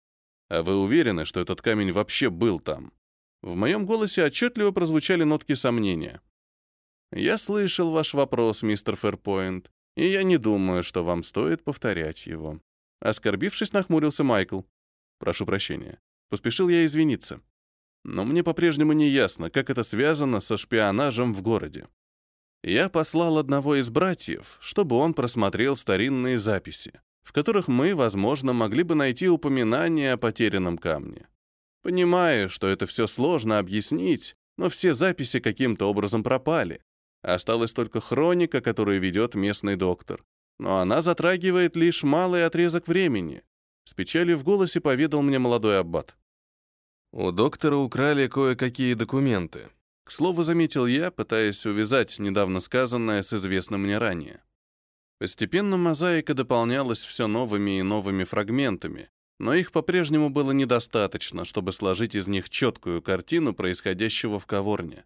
А вы уверены, что этот камень вообще был там? В моем голосе отчетливо прозвучали нотки сомнения. «Я слышал ваш вопрос, мистер Фэрпойнт, и я не думаю, что вам стоит повторять его». Оскорбившись, нахмурился Майкл. «Прошу прощения. Поспешил я извиниться. Но мне по-прежнему не ясно, как это связано со шпионажем в городе. Я послал одного из братьев, чтобы он просмотрел старинные записи, в которых мы, возможно, могли бы найти упоминание о потерянном камне. Понимаю, что это все сложно объяснить, но все записи каким-то образом пропали. Осталась только хроника, которую ведет местный доктор. Но она затрагивает лишь малый отрезок времени. С печалью в голосе поведал мне молодой аббат. У доктора украли кое-какие документы. К слову, заметил я, пытаясь увязать недавно сказанное с известным мне ранее. Постепенно мозаика дополнялась все новыми и новыми фрагментами, но их по-прежнему было недостаточно, чтобы сложить из них четкую картину происходящего в Каворне.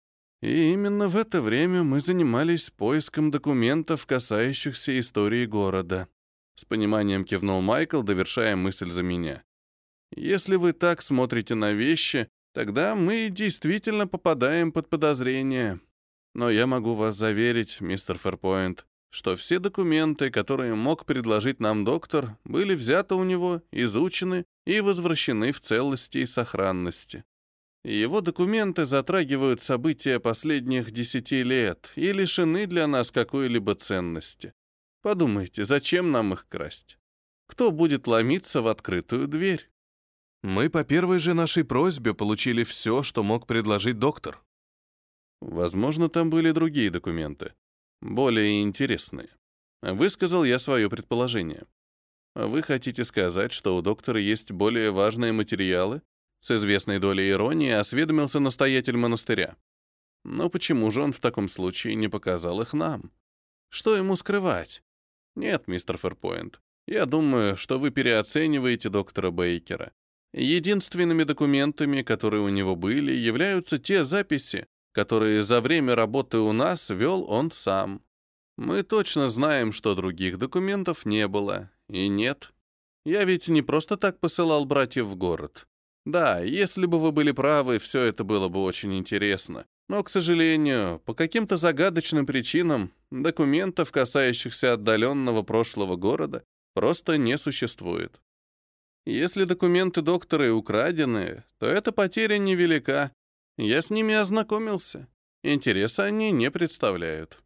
И именно в это время мы занимались поиском документов, касающихся истории города. С пониманием кивнул Майкл, довершая мысль за меня. Если вы так смотрите на вещи, тогда мы действительно попадаем под подозрение. Но я могу вас заверить, мистер Фэрпойнт, что все документы, которые мог предложить нам доктор, были взяты у него, изучены и возвращены в целости и сохранности. Его документы затрагивают события последних 10 лет и лишены для нас какой-либо ценности. Подумайте, зачем нам их красть? Кто будет ломиться в открытую дверь? Мы по первой же нашей просьбе получили все, что мог предложить доктор. Возможно, там были другие документы. Более интересные. Высказал я свое предположение. Вы хотите сказать, что у доктора есть более важные материалы? С известной долей иронии осведомился настоятель монастыря. Но почему же он в таком случае не показал их нам? Что ему скрывать? Нет, мистер Фэрпойнт, я думаю, что вы переоцениваете доктора Бейкера. Единственными документами, которые у него были, являются те записи, которые за время работы у нас вел он сам. Мы точно знаем, что других документов не было. И нет. Я ведь не просто так посылал братьев в город. Да, если бы вы были правы, все это было бы очень интересно. Но, к сожалению, по каким-то загадочным причинам документов, касающихся отдаленного прошлого города, просто не существует. Если документы доктора и украдены, то эта потеря невелика. Я с ними ознакомился. Интереса они не представляют.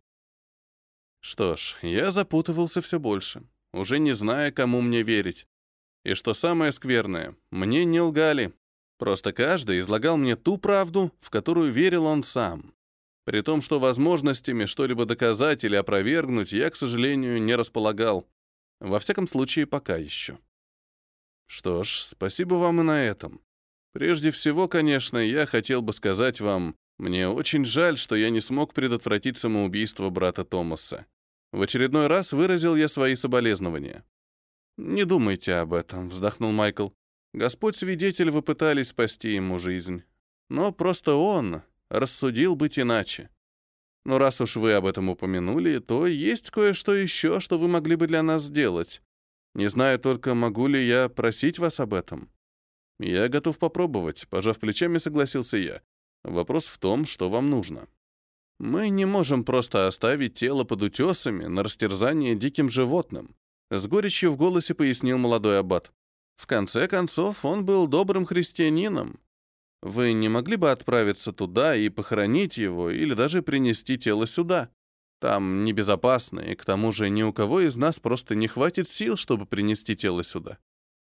Что ж, я запутывался все больше, уже не зная, кому мне верить. И что самое скверное, мне не лгали. Просто каждый излагал мне ту правду, в которую верил он сам. При том, что возможностями что-либо доказать или опровергнуть я, к сожалению, не располагал. Во всяком случае, пока еще. Что ж, спасибо вам и на этом. Прежде всего, конечно, я хотел бы сказать вам, мне очень жаль, что я не смог предотвратить самоубийство брата Томаса. В очередной раз выразил я свои соболезнования. «Не думайте об этом», — вздохнул Майкл. «Господь свидетель, вы пытались спасти ему жизнь. Но просто он рассудил быть иначе. Но раз уж вы об этом упомянули, то есть кое-что еще, что вы могли бы для нас сделать. Не знаю только, могу ли я просить вас об этом». «Я готов попробовать», — пожав плечами, согласился я. «Вопрос в том, что вам нужно». «Мы не можем просто оставить тело под утесами на растерзание диким животным», — с горечью в голосе пояснил молодой аббат. «В конце концов, он был добрым христианином. Вы не могли бы отправиться туда и похоронить его, или даже принести тело сюда? Там небезопасно, и к тому же ни у кого из нас просто не хватит сил, чтобы принести тело сюда.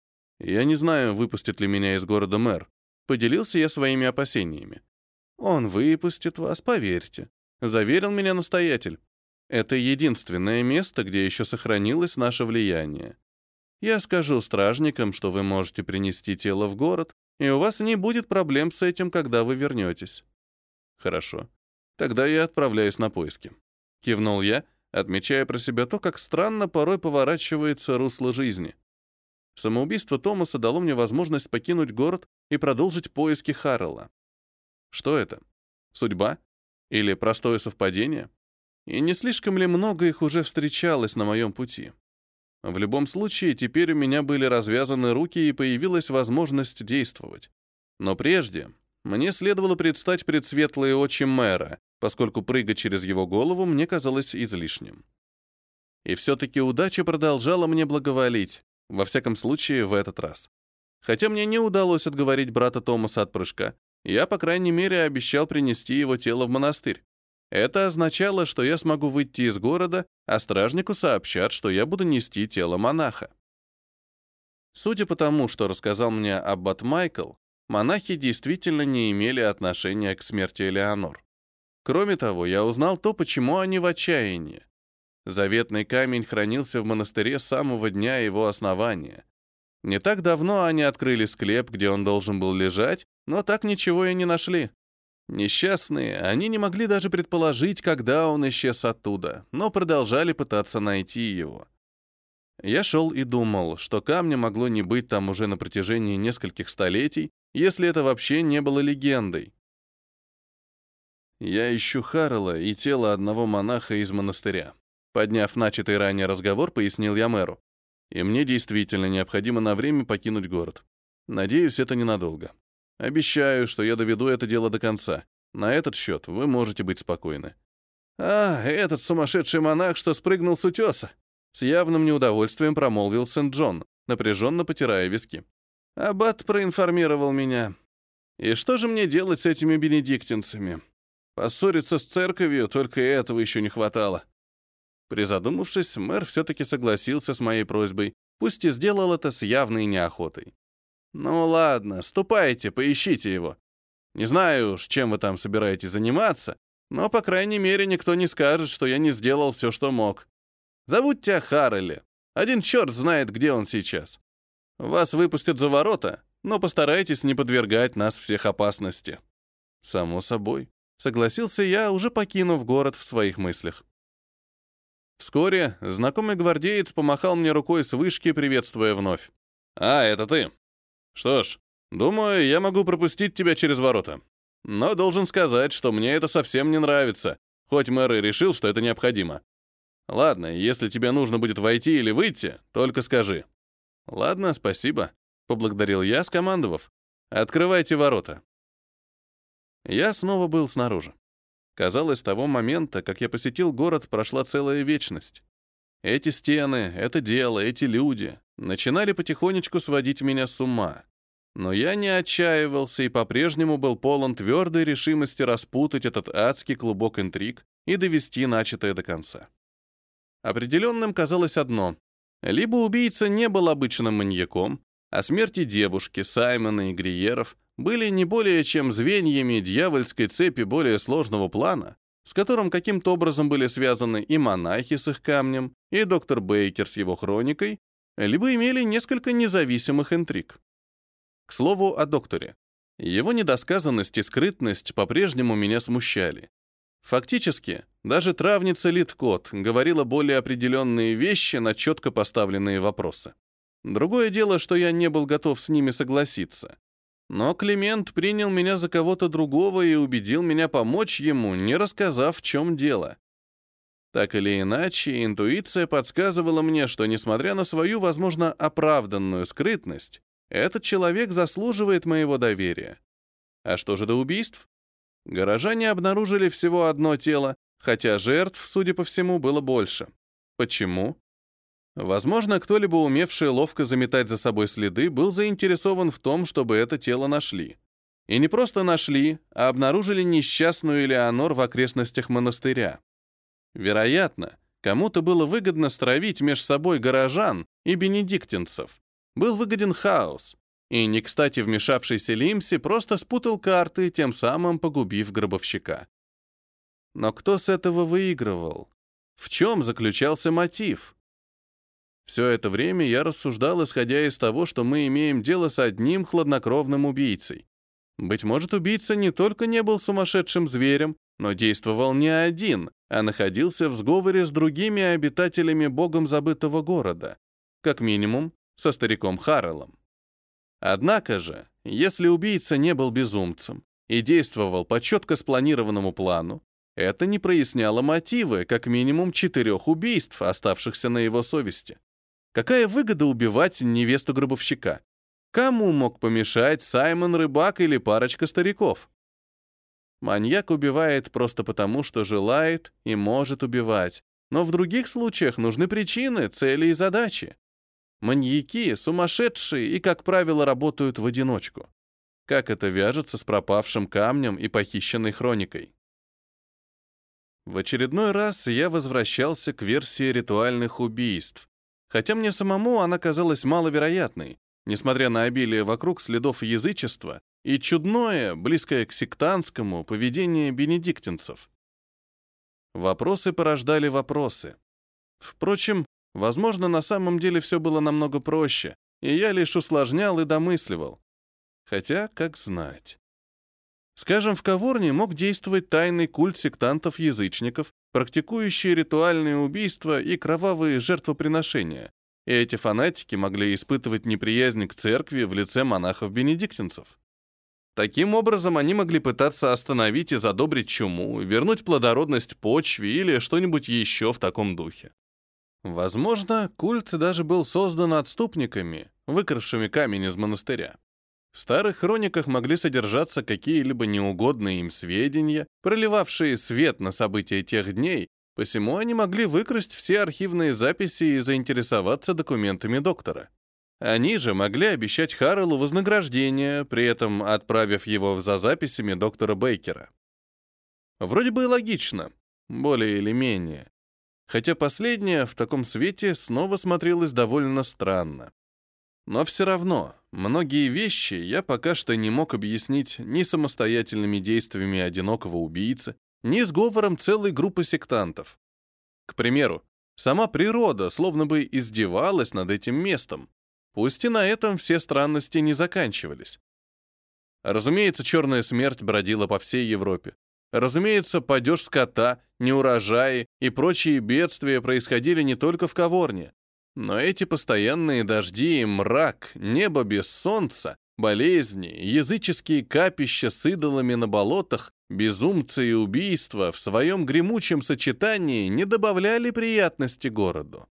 Я не знаю, выпустит ли меня из города мэр. Поделился я своими опасениями. Он выпустит вас, поверьте, заверил меня настоятель. Это единственное место, где еще сохранилось наше влияние. Я скажу стражникам, что вы можете принести тело в город, и у вас не будет проблем с этим, когда вы вернетесь. Хорошо. Тогда я отправляюсь на поиски. Кивнул я, отмечая про себя то, как странно порой поворачивается русло жизни. Самоубийство Томаса дало мне возможность покинуть город и продолжить поиски Харрелла. Что это? Судьба? Или простое совпадение? И не слишком ли много их уже встречалось на моем пути? В любом случае, теперь у меня были развязаны руки и появилась возможность действовать. Но прежде мне следовало предстать пред светлые очи мэра, поскольку прыгать через его голову мне казалось излишним. И все-таки удача продолжала мне благоволить, во всяком случае, в этот раз. Хотя мне не удалось отговорить брата Томаса от прыжка, я, по крайней мере, обещал принести его тело в монастырь. Это означало, что я смогу выйти из города, а стражнику сообщат, что я буду нести тело монаха. Судя по тому, что рассказал мне аббат Майкл, монахи действительно не имели отношения к смерти Элеонор. Кроме того, я узнал то, почему они в отчаянии. Заветный камень хранился в монастыре с самого дня его основания. Не так давно они открыли склеп, где он должен был лежать, но так ничего и не нашли. Несчастные, они не могли даже предположить, когда он исчез оттуда, но продолжали пытаться найти его. Я шел и думал, что камня могло не быть там уже на протяжении нескольких столетий, если это вообще не было легендой. Я ищу Харрелла и тело одного монаха из монастыря. Подняв начатый ранее разговор, пояснил я мэру. И мне действительно необходимо на время покинуть город. Надеюсь, это ненадолго. Обещаю, что я доведу это дело до конца. На этот счет вы можете быть спокойны. А, этот сумасшедший монах, что спрыгнул с утеса. С явным неудовольствием промолвил Сент-Джон, напряженно потирая виски. Аббат проинформировал меня. И что же мне делать с этими бенедиктинцами? Поссориться с церковью, только этого еще не хватало. Призадумавшись, мэр все-таки согласился с моей просьбой, пусть и сделал это с явной неохотой. «Ну ладно, ступайте, поищите его. Не знаю уж, чем вы там собираетесь заниматься, но, по крайней мере, никто не скажет, что я не сделал все, что мог. Зовут тебя Харрелли. Один черт знает, где он сейчас. Вас выпустят за ворота, но постарайтесь не подвергать нас всех опасности». «Само собой», — согласился я, уже покинув город в своих мыслях. Вскоре знакомый гвардеец помахал мне рукой с вышки, приветствуя вновь. «А, это ты. Что ж, думаю, я могу пропустить тебя через ворота. Но должен сказать, что мне это совсем не нравится, хоть мэр и решил, что это необходимо. Ладно, если тебе нужно будет войти или выйти, только скажи». «Ладно, спасибо», — поблагодарил я, скомандовав. «Открывайте ворота». Я снова был снаружи. Казалось, с того момента, как я посетил город, прошла целая вечность. Эти стены, это дело, эти люди начинали потихонечку сводить меня с ума. Но я не отчаивался и по-прежнему был полон твердой решимости распутать этот адский клубок интриг и довести начатое до конца. Определенным казалось одно. Либо убийца не был обычным маньяком, а смерти девушки, Саймона и Гриеров были не более чем звеньями дьявольской цепи более сложного плана, с которым каким-то образом были связаны и монахи с их камнем, и доктор Бейкер с его хроникой, либо имели несколько независимых интриг. К слову о докторе. Его недосказанность и скрытность по-прежнему меня смущали. Фактически, даже травница Литкот говорила более определенные вещи на четко поставленные вопросы. Другое дело, что я не был готов с ними согласиться. Но Климент принял меня за кого-то другого и убедил меня помочь ему, не рассказав, в чем дело. Так или иначе, интуиция подсказывала мне, что, несмотря на свою, возможно, оправданную скрытность, этот человек заслуживает моего доверия. А что же до убийств? Горожане обнаружили всего одно тело, хотя жертв, судя по всему, было больше. Почему? Возможно, кто-либо, умевший ловко заметать за собой следы, был заинтересован в том, чтобы это тело нашли. И не просто нашли, а обнаружили несчастную Элеонор в окрестностях монастыря. Вероятно, кому-то было выгодно стравить меж собой горожан и бенедиктинцев. Был выгоден хаос, и не кстати вмешавшийся Лимси просто спутал карты, тем самым погубив гробовщика. Но кто с этого выигрывал? В чем заключался мотив? Все это время я рассуждал, исходя из того, что мы имеем дело с одним хладнокровным убийцей. Быть может, убийца не только не был сумасшедшим зверем, но действовал не один, а находился в сговоре с другими обитателями богом забытого города, как минимум со стариком Харреллом. Однако же, если убийца не был безумцем и действовал по четко спланированному плану, это не проясняло мотивы как минимум 4 убийств, оставшихся на его совести. Какая выгода убивать невесту гробовщика? Кому мог помешать Саймон Рыбак или парочка стариков? Маньяк убивает просто потому, что желает и может убивать, но в других случаях нужны причины, цели и задачи. Маньяки сумасшедшие и, как правило, работают в одиночку. Как это вяжется с пропавшим камнем и похищенной хроникой? В очередной раз я возвращался к версии ритуальных убийств, хотя мне самому она казалась маловероятной, несмотря на обилие вокруг следов язычества и чудное, близкое к сектантскому, поведение бенедиктинцев. Вопросы порождали вопросы. Впрочем, возможно, на самом деле все было намного проще, и я лишь усложнял и домысливал. Хотя, как знать. Скажем, в Каворне мог действовать тайный культ сектантов-язычников, практикующие ритуальные убийства и кровавые жертвоприношения, и эти фанатики могли испытывать неприязнь к церкви в лице монахов-бенедиктинцев. Таким образом, они могли пытаться остановить и задобрить чуму, вернуть плодородность почве или что-нибудь еще в таком духе. Возможно, культ даже был создан отступниками, выкравшими камень из монастыря. В старых хрониках могли содержаться какие-либо неугодные им сведения, проливавшие свет на события тех дней, посему они могли выкрасть все архивные записи и заинтересоваться документами доктора. Они же могли обещать Харреллу вознаграждение, при этом отправив его за записями доктора Бейкера. Вроде бы и логично, более или менее. Хотя последнее в таком свете снова смотрелось довольно странно. Но все равно, многие вещи я пока что не мог объяснить ни самостоятельными действиями одинокого убийцы, ни сговором целой группы сектантов. К примеру, сама природа словно бы издевалась над этим местом. Пусть и на этом все странности не заканчивались. Разумеется, черная смерть бродила по всей Европе. Разумеется, падеж скота, неурожаи и прочие бедствия происходили не только в Каворне. Но эти постоянные дожди и мрак, небо без солнца, болезни, языческие капища с идолами на болотах, безумцы и убийства в своем гремучем сочетании не добавляли приятности городу.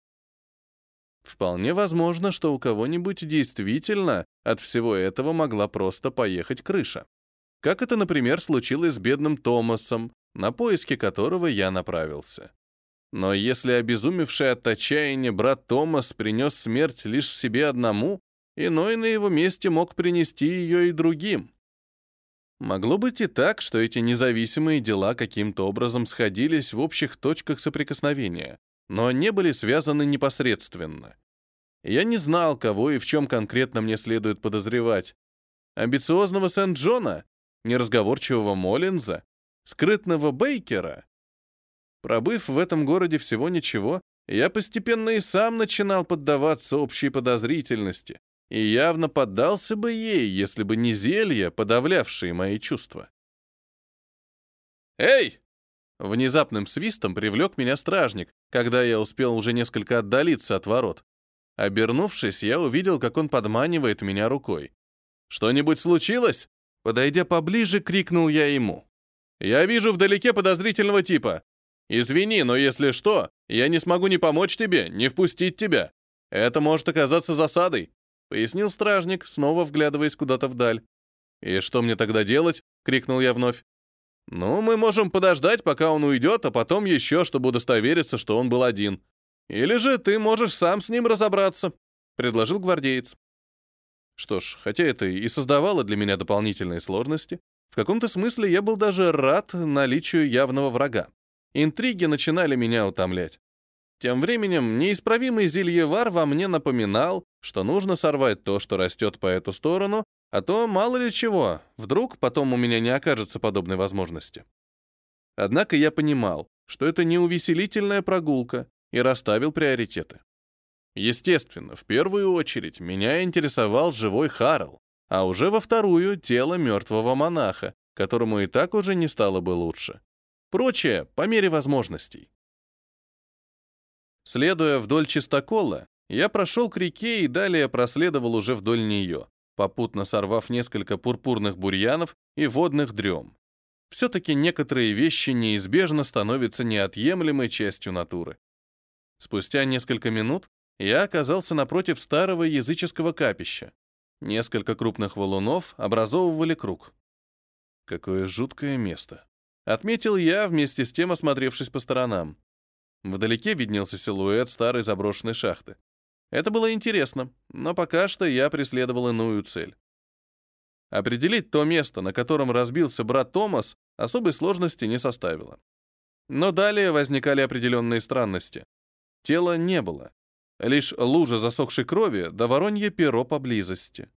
Вполне возможно, что у кого-нибудь действительно от всего этого могла просто поехать крыша. Как это, например, случилось с бедным Томасом, на поиски которого я направился. Но если обезумевший от отчаяния брат Томас принес смерть лишь себе одному, иной на его месте мог принести ее и другим. Могло быть и так, что эти независимые дела каким-то образом сходились в общих точках соприкосновения, но не были связаны непосредственно. Я не знал, кого и в чем конкретно мне следует подозревать. Амбициозного Сент-Джона? Неразговорчивого Моллинза? Скрытного Бейкера? Пробыв в этом городе всего ничего, Я постепенно и сам начинал поддаваться общей подозрительности и явно поддался бы ей, если бы не зелья, подавлявшие мои чувства. «Эй!» Внезапным свистом привлек меня стражник, когда я успел уже несколько отдалиться от ворот. Обернувшись, я увидел, как он подманивает меня рукой. «Что-нибудь случилось?» Подойдя поближе, крикнул я ему. «Я вижу вдалеке подозрительного типа. Извини, но если что, я не смогу ни помочь тебе, ни впустить тебя. Это может оказаться засадой», — пояснил стражник, снова вглядываясь куда-то вдаль. «И что мне тогда делать?» — крикнул я вновь. «Ну, мы можем подождать, пока он уйдет, а потом еще, чтобы удостовериться, что он был один. Или же ты можешь сам с ним разобраться», — предложил гвардеец. Что ж, хотя это и создавало для меня дополнительные сложности, в каком-то смысле я был даже рад наличию явного врага. Интриги начинали меня утомлять. Тем временем неисправимый зельевар во мне напоминал, что нужно сорвать то, что растет по эту сторону, а то мало ли чего, вдруг потом у меня не окажется подобной возможности. Однако я понимал, что это не увеселительная прогулка, и расставил приоритеты. Естественно, в первую очередь меня интересовал живой Харл, а уже во вторую — тело мертвого монаха, которому и так уже не стало бы лучше. Прочее по мере возможностей. Следуя вдоль чистокола, я прошел к реке и далее проследовал уже вдоль нее, попутно сорвав несколько пурпурных бурьянов и водных дрем. Все-таки некоторые вещи неизбежно становятся неотъемлемой частью натуры. Спустя несколько минут я оказался напротив старого языческого капища. Несколько крупных валунов образовывали круг. Какое жуткое место. Отметил я, вместе с тем осмотревшись по сторонам. Вдалеке виднелся силуэт старой заброшенной шахты. Это было интересно, но пока что я преследовал иную цель. Определить то место, на котором разбился брат Томас, особой сложности не составило. Но далее возникали определенные странности. Тела не было. Лишь лужа засохшей крови да воронье перо поблизости.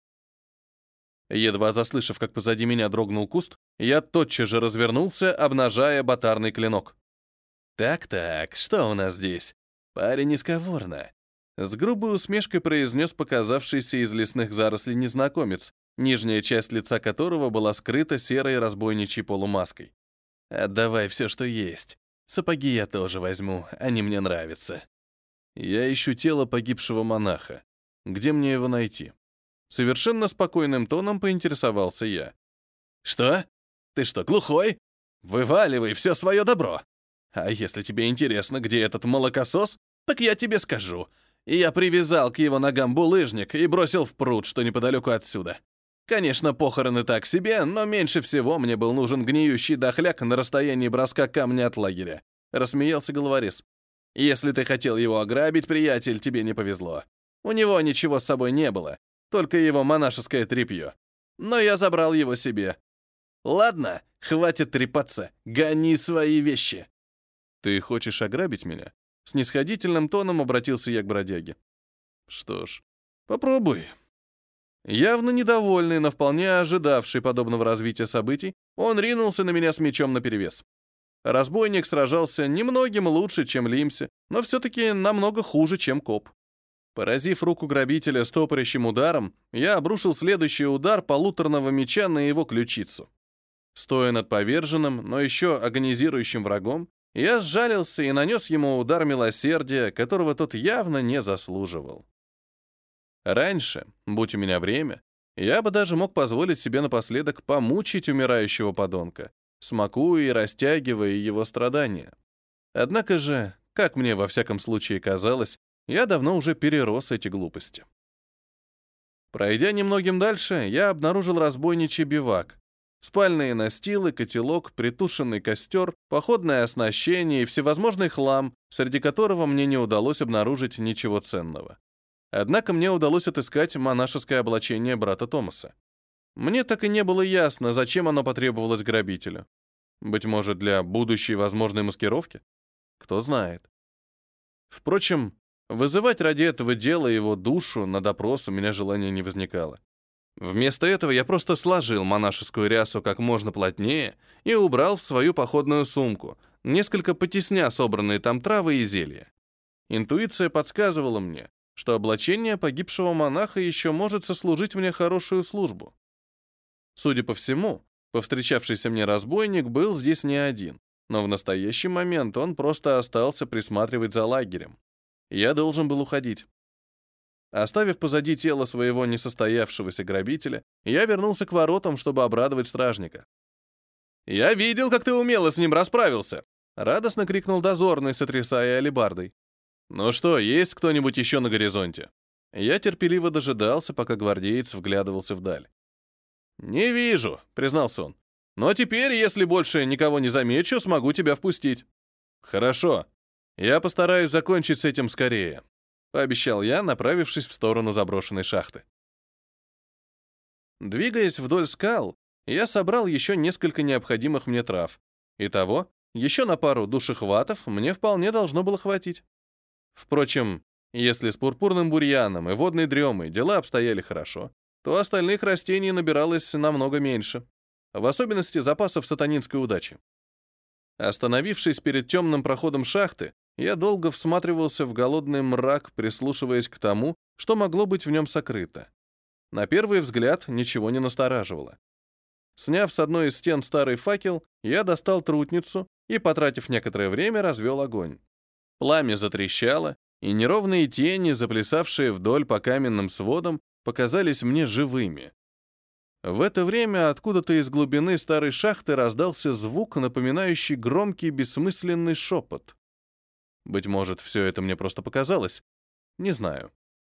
Едва заслышав, как позади меня дрогнул куст, я тотчас же развернулся, обнажая батарный клинок. «Так-так, что у нас здесь? Парень из Каворна», — с грубой усмешкой произнес показавшийся из лесных зарослей незнакомец, нижняя часть лица которого была скрыта серой разбойничьей полумаской. «Отдавай все, что есть. Сапоги я тоже возьму, они мне нравятся». «Я ищу тело погибшего монаха. Где мне его найти?» Совершенно спокойным тоном поинтересовался я. «Что? Ты что, глухой? Вываливай все свое добро. А если тебе интересно, где этот молокосос, так я тебе скажу. Я привязал к его ногам булыжник и бросил в пруд, что неподалеку отсюда. Конечно, похороны так себе, но меньше всего мне был нужен гниющий дохляк на расстоянии броска камня от лагеря», — рассмеялся головорез. «Если ты хотел его ограбить, приятель, тебе не повезло. У него ничего с собой не было, только его монашеское тряпье. Но я забрал его себе. Ладно, хватит трепаться, гони свои вещи». «Ты хочешь ограбить меня?» Снисходительным тоном обратился я к бродяге. «Что ж, попробуй». Явно недовольный, но вполне ожидавший подобного развития событий, он ринулся на меня с мечом наперевес. Разбойник сражался немногим лучше, чем Лимси, но все-таки намного хуже, чем коп. Поразив руку грабителя стопорящим ударом, я обрушил следующий удар полуторного меча на его ключицу. Стоя над поверженным, но еще агонизирующим врагом, я сжалился и нанес ему удар милосердия, которого тот явно не заслуживал. Раньше, будь у меня время, я бы даже мог позволить себе напоследок помучить умирающего подонка, смакуя и растягивая его страдания. Однако же, как мне во всяком случае казалось, я давно уже перерос эти глупости. Пройдя немногим дальше, я обнаружил разбойничий бивак. Спальные настилы, котелок, притушенный костер, походное оснащение и всевозможный хлам, среди которого мне не удалось обнаружить ничего ценного. Однако мне удалось отыскать монашеское облачение брата Томаса. Мне так и не было ясно, зачем оно потребовалось грабителю. Быть может, для будущей возможной маскировки? Кто знает. Впрочем, вызывать ради этого дела его душу на допрос у меня желания не возникало. Вместо этого я просто сложил монашескую рясу как можно плотнее и убрал в свою походную сумку, несколько потесня собранные там травы и зелья. Интуиция подсказывала мне, что облачение погибшего монаха еще может сослужить мне хорошую службу. Судя по всему, повстречавшийся мне разбойник был здесь не один, но в настоящий момент он просто остался присматривать за лагерем. Я должен был уходить. Оставив позади тело своего несостоявшегося грабителя, я вернулся к воротам, чтобы обрадовать стражника. «Я видел, как ты умело с ним расправился!» — радостно крикнул дозорный, сотрясая алебардой. «Ну что, есть кто-нибудь еще на горизонте?» Я терпеливо дожидался, пока гвардеец вглядывался вдаль. «Не вижу», — признался он. «Но теперь, если больше никого не замечу, смогу тебя впустить». «Хорошо. Я постараюсь закончить с этим скорее», — пообещал я, направившись в сторону заброшенной шахты. Двигаясь вдоль скал, я собрал еще несколько необходимых мне трав. Итого, еще на пару душехватов мне вполне должно было хватить. Впрочем, если с пурпурным бурьяном и водной дремой дела обстояли хорошо, то остальных растений набиралось намного меньше, в особенности запасов сатанинской удачи. Остановившись перед темным проходом шахты, я долго всматривался в голодный мрак, прислушиваясь к тому, что могло быть в нем сокрыто. На первый взгляд ничего не настораживало. Сняв с одной из стен старый факел, я достал трутницу и, потратив некоторое время, развел огонь. Пламя затрещало, и неровные тени, заплясавшие вдоль по каменным сводам, показались мне живыми. В это время откуда-то из глубины старой шахты раздался звук, напоминающий громкий бессмысленный шепот. Быть может, все это мне просто показалось? Не знаю.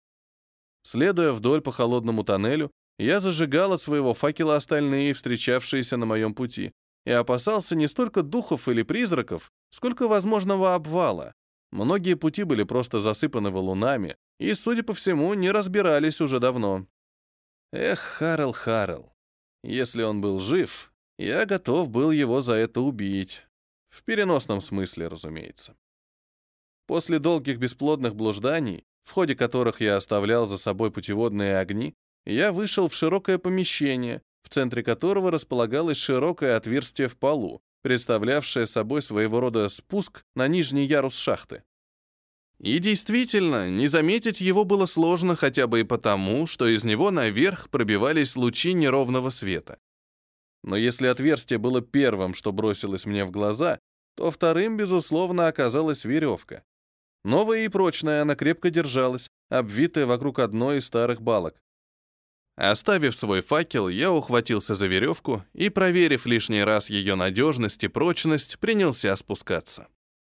Следуя вдоль по холодному тоннелю, я зажигал от своего факела остальные, встречавшиеся на моем пути, и опасался не столько духов или призраков, сколько возможного обвала. Многие пути были просто засыпаны валунами и, судя по всему, не разбирались уже давно. Эх, Харл, если он был жив, я готов был его за это убить. В переносном смысле, разумеется. После долгих бесплодных блужданий, в ходе которых я оставлял за собой путеводные огни, я вышел в широкое помещение, в центре которого располагалось широкое отверстие в полу, представлявшее собой своего рода спуск на нижний ярус шахты. И действительно, не заметить его было сложно хотя бы и потому, что из него наверх пробивались лучи неровного света. Но если отверстие было первым, что бросилось мне в глаза, то вторым, безусловно, оказалась веревка. Новая и прочная, она крепко держалась, обвитая вокруг одной из старых балок. Оставив свой факел, я ухватился за веревку и, проверив лишний раз ее надежность и прочность, принялся спускаться.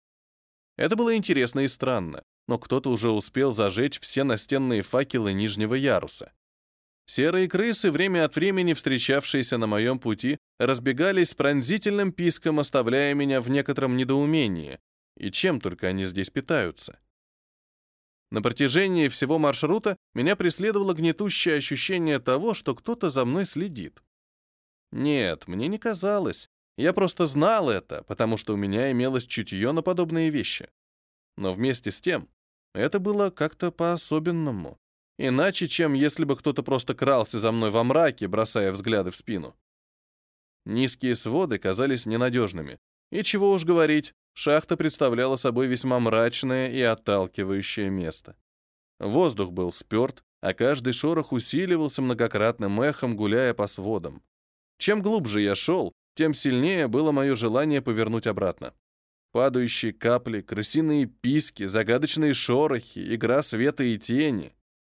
Это было интересно и странно, но кто-то уже успел зажечь все настенные факелы нижнего яруса. Серые крысы, время от времени встречавшиеся на моем пути, разбегались с пронзительным писком, оставляя меня в некотором недоумении. И чем только они здесь питаются? На протяжении всего маршрута меня преследовало гнетущее ощущение того, что кто-то за мной следит. Нет, мне не казалось. Я просто знал это, потому что у меня имелось чутье на подобные вещи. Но вместе с тем, это было как-то по-особенному. Иначе, чем если бы кто-то просто крался за мной во мраке, бросая взгляды в спину. Низкие своды казались ненадежными. И чего уж говорить, шахта представляла собой весьма мрачное и отталкивающее место. Воздух был спёрт, а каждый шорох усиливался многократным эхом, гуляя по сводам. Чем глубже я шел, тем сильнее было мое желание повернуть обратно. Падающие капли, крысиные писки, загадочные шорохи, игра света и тени.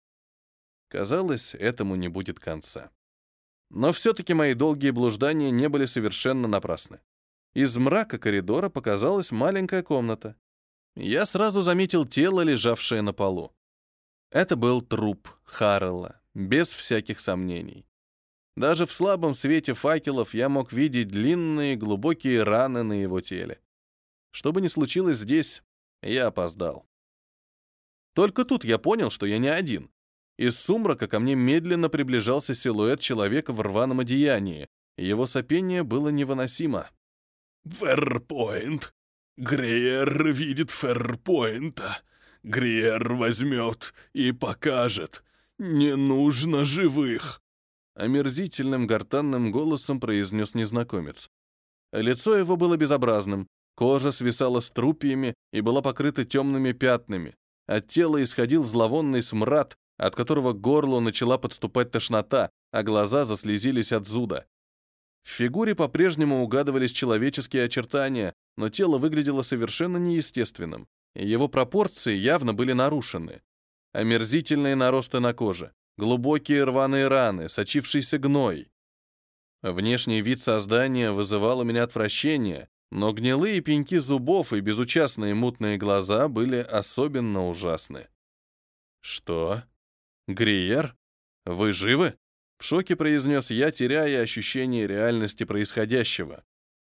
Казалось, этому не будет конца. Но все-таки мои долгие блуждания не были совершенно напрасны. Из мрака коридора показалась маленькая комната. Я сразу заметил тело, лежавшее на полу. Это был труп Харрелла, без всяких сомнений. Даже в слабом свете факелов я мог видеть длинные глубокие раны на его теле. Что бы ни случилось здесь, я опоздал. Только тут я понял, что я не один. Из сумрака ко мне медленно приближался силуэт человека в рваном одеянии, и его сопение было невыносимо. «Ферпойнт! Гриер видит Ферпойнта! Гриер возьмет и покажет! Не нужно живых!» Омерзительным гортанным голосом произнес незнакомец. Лицо его было безобразным, кожа свисала струпьями и была покрыта темными пятнами, от тела исходил зловонный смрад, от которого к горлу начала подступать тошнота, а глаза заслезились от зуда. В фигуре по-прежнему угадывались человеческие очертания, но тело выглядело совершенно неестественным, и его пропорции явно были нарушены. Омерзительные наросты на коже, глубокие рваные раны, сочившийся гной. Внешний вид создания вызывал у меня отвращение, но гнилые пеньки зубов и безучастные мутные глаза были особенно ужасны. «Что? Гриер? Вы живы?» — в шоке произнес я, теряя ощущение реальности происходящего.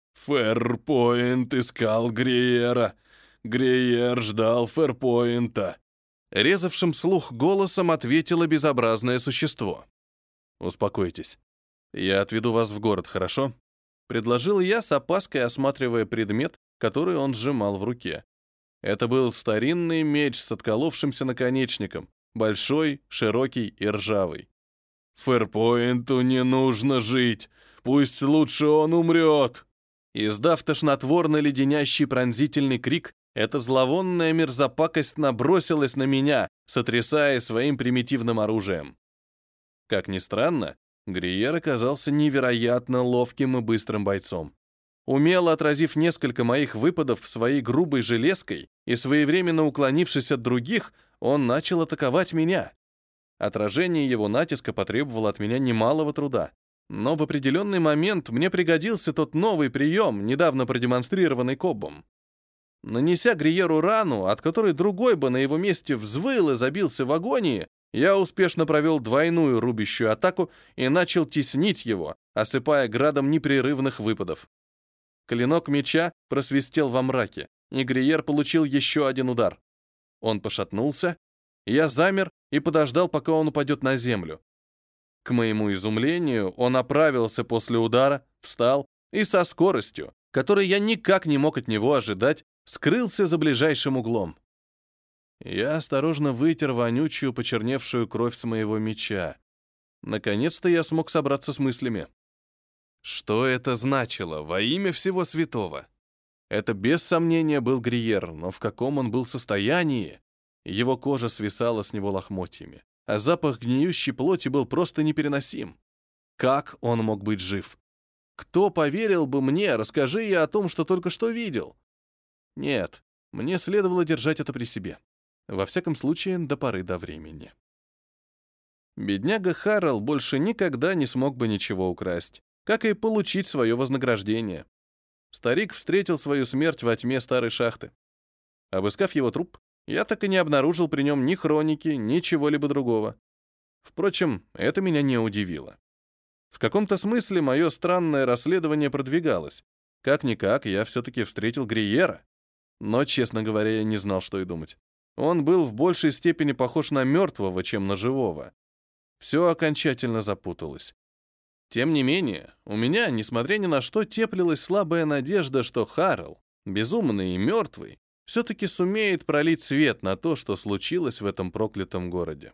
«Фэрпоинт искал Гриера. Гриер ждал Фэрпоинта», — резавшим слух голосом ответило безобразное существо. «Успокойтесь. Я отведу вас в город, хорошо?» — предложил я, с опаской осматривая предмет, который он сжимал в руке. Это был старинный меч с отколовшимся наконечником, большой, широкий и ржавый. «Фэрпоинту не нужно жить. Пусть лучше он умрет». Издав тошнотворно-леденящий пронзительный крик, эта зловонная мерзопакость набросилась на меня, сотрясая своим примитивным оружием. Как ни странно, Гриер оказался невероятно ловким и быстрым бойцом. Умело отразив несколько моих выпадов своей грубой железкой и своевременно уклонившись от других, он начал атаковать меня. Отражение его натиска потребовало от меня немалого труда. Но в определенный момент мне пригодился тот новый прием, недавно продемонстрированный Коббом. Нанеся Гриеру рану, от которой другой бы на его месте взвыл и забился в агонии, я успешно провел двойную рубящую атаку и начал теснить его, осыпая градом непрерывных выпадов. Клинок меча просвистел во мраке, и Гриер получил еще один удар. Он пошатнулся, я замер и подождал, пока он упадет на землю. К моему изумлению, он оправился после удара, встал и со скоростью, которой я никак не мог от него ожидать, скрылся за ближайшим углом. Я осторожно вытер вонючую, почерневшую кровь с моего меча. Наконец-то я смог собраться с мыслями. Что это значило во имя всего святого? Это без сомнения был Гриер, но в каком он был состоянии? Его кожа свисала с него лохмотьями, а запах гниющей плоти был просто непереносим. Как он мог быть жив? Кто поверил бы мне, расскажи я о том, что только что видел? Нет, мне следовало держать это при себе. Во всяком случае, до поры до времени. Бедняга Харрел больше никогда не смог бы ничего украсть, как и получить свое вознаграждение. Старик встретил свою смерть во тьме старой шахты. Обыскав его труп, я так и не обнаружил при нем ни хроники, ни чего-либо другого. Впрочем, это меня не удивило. В каком-то смысле мое странное расследование продвигалось. Как-никак, я все-таки встретил Гриера. Но, честно говоря, я не знал, что и думать. Он был в большей степени похож на мертвого, чем на живого. Все окончательно запуталось. Тем не менее, у меня, несмотря ни на что, теплилась слабая надежда, что Харрел, безумный и мертвый, все-таки сумеет пролить свет на то, что случилось в этом проклятом городе.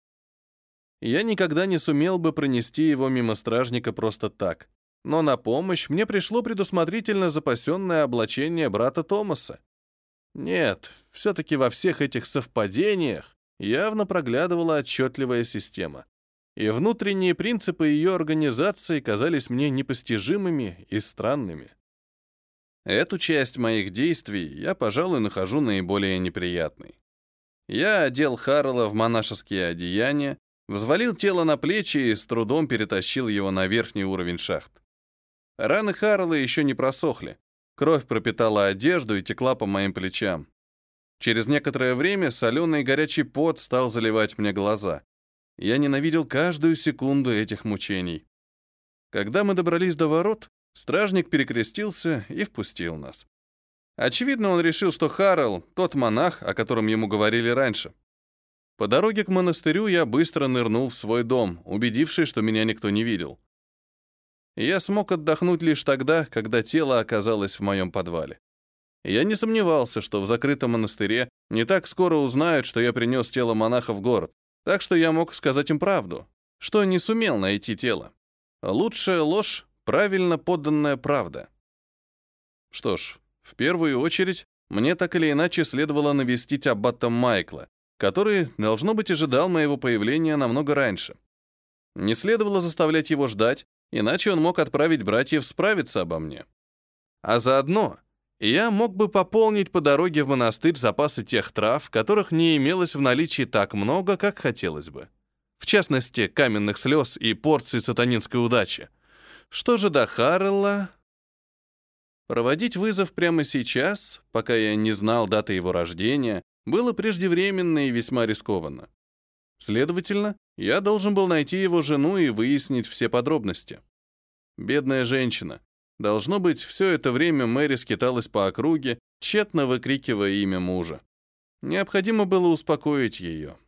Я никогда не сумел бы пронести его мимо стражника просто так, но на помощь мне пришло предусмотрительно запасенное облачение брата Томаса. Нет, все-таки во всех этих совпадениях явно проглядывала отчетливая система, и внутренние принципы ее организации казались мне непостижимыми и странными. Эту часть моих действий я, пожалуй, нахожу наиболее неприятной. Я одел Харрела в монашеские одеяния, взвалил тело на плечи и с трудом перетащил его на верхний уровень шахт. Раны Харрела еще не просохли. Кровь пропитала одежду и текла по моим плечам. Через некоторое время соленый и горячий пот стал заливать мне глаза. Я ненавидел каждую секунду этих мучений. Когда мы добрались до ворот, стражник перекрестился и впустил нас. Очевидно, он решил, что Харрел — тот монах, о котором ему говорили раньше. По дороге к монастырю я быстро нырнул в свой дом, убедившись, что меня никто не видел. Я смог отдохнуть лишь тогда, когда тело оказалось в моем подвале. Я не сомневался, что в закрытом монастыре не так скоро узнают, что я принес тело монаха в город, так что я мог сказать им правду, что не сумел найти тело. Лучшая ложь — правильно подданная правда. Что ж, в первую очередь, мне так или иначе следовало навестить аббата Майкла, который, должно быть, ожидал моего появления намного раньше. Не следовало заставлять его ждать, иначе он мог отправить братьев справиться обо мне. А заодно я мог бы пополнить по дороге в монастырь запасы тех трав, которых не имелось в наличии так много, как хотелось бы. В частности, каменных слез и порций сатанинской удачи. Что же до Харрелла? Проводить вызов прямо сейчас, пока я не знал даты его рождения, было преждевременно и весьма рискованно. Следовательно, я должен был найти его жену и выяснить все подробности. Бедная женщина. Должно быть, все это время Мэри скиталась по округе, тщетно выкрикивая имя мужа. Необходимо было успокоить ее.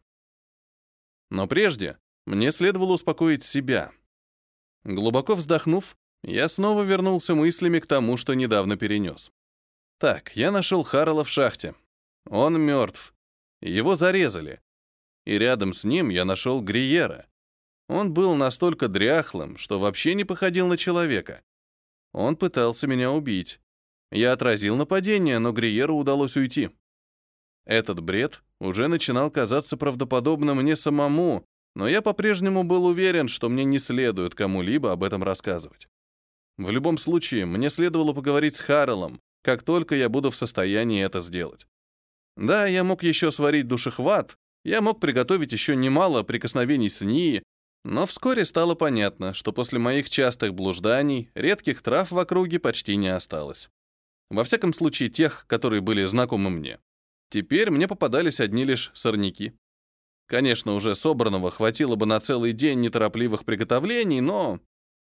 Но прежде мне следовало успокоить себя. Глубоко вздохнув, я снова вернулся мыслями к тому, что недавно перенес. Так, я нашел Харрелла в шахте. Он мертв. Его зарезали. И рядом с ним я нашел Гриера. Он был настолько дряхлым, что вообще не походил на человека. Он пытался меня убить. Я отразил нападение, но Гриеру удалось уйти. Этот бред уже начинал казаться правдоподобным мне самому, но я по-прежнему был уверен, что мне не следует кому-либо об этом рассказывать. В любом случае, мне следовало поговорить с Харреллом, как только я буду в состоянии это сделать. Да, я мог еще сварить душехват, я мог приготовить еще немало прикосновений с Нии, но вскоре стало понятно, что после моих частых блужданий редких трав в округе почти не осталось. Во всяком случае, тех, которые были знакомы мне. Теперь мне попадались одни лишь сорняки. Конечно, уже собранного хватило бы на целый день неторопливых приготовлений, но...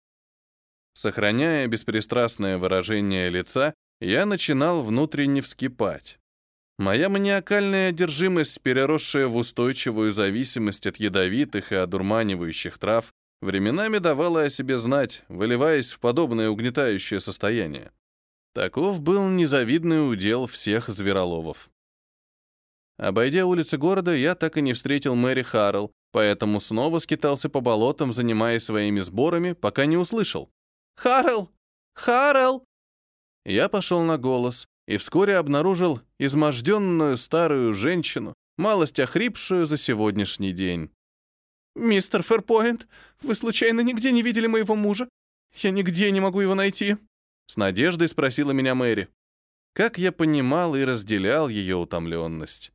Сохраняя беспристрастное выражение лица, я начинал внутренне вскипать. Моя маниакальная одержимость, переросшая в устойчивую зависимость от ядовитых и одурманивающих трав, временами давала о себе знать, выливаясь в подобное угнетающее состояние. Таков был незавидный удел всех звероловов. Обойдя улицы города, я так и не встретил Мэри Харрелл, поэтому снова скитался по болотам, занимаясь своими сборами, пока не услышал. «Харрелл! Харрелл!» Я пошел на голос и вскоре обнаружил изможденную старую женщину, малость охрипшую за сегодняшний день. «Мистер Фэрпоинт, вы случайно нигде не видели моего мужа? Я нигде не могу его найти?» С надеждой спросила меня Мэри. Как я понимал и разделял ее утомленность.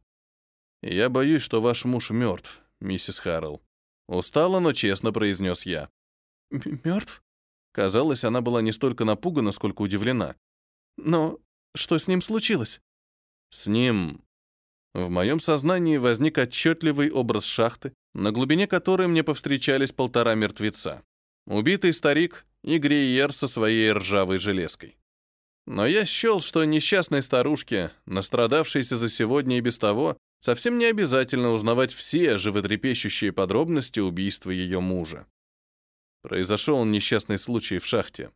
«Я боюсь, что ваш муж мертв, миссис Харрелл». Устало, но честно произнес я. «Мертв?» Казалось, она была не столько напугана, сколько удивлена. «Но что с ним случилось?» «С ним...» В моем сознании возник отчетливый образ шахты, на глубине которой мне повстречались 1,5 мертвеца. Убитый старик и Гриер со своей ржавой железкой. Но я счел, что несчастной старушке, настрадавшейся за сегодня и без того, совсем не обязательно узнавать все животрепещущие подробности убийства ее мужа. Произошел несчастный случай в шахте.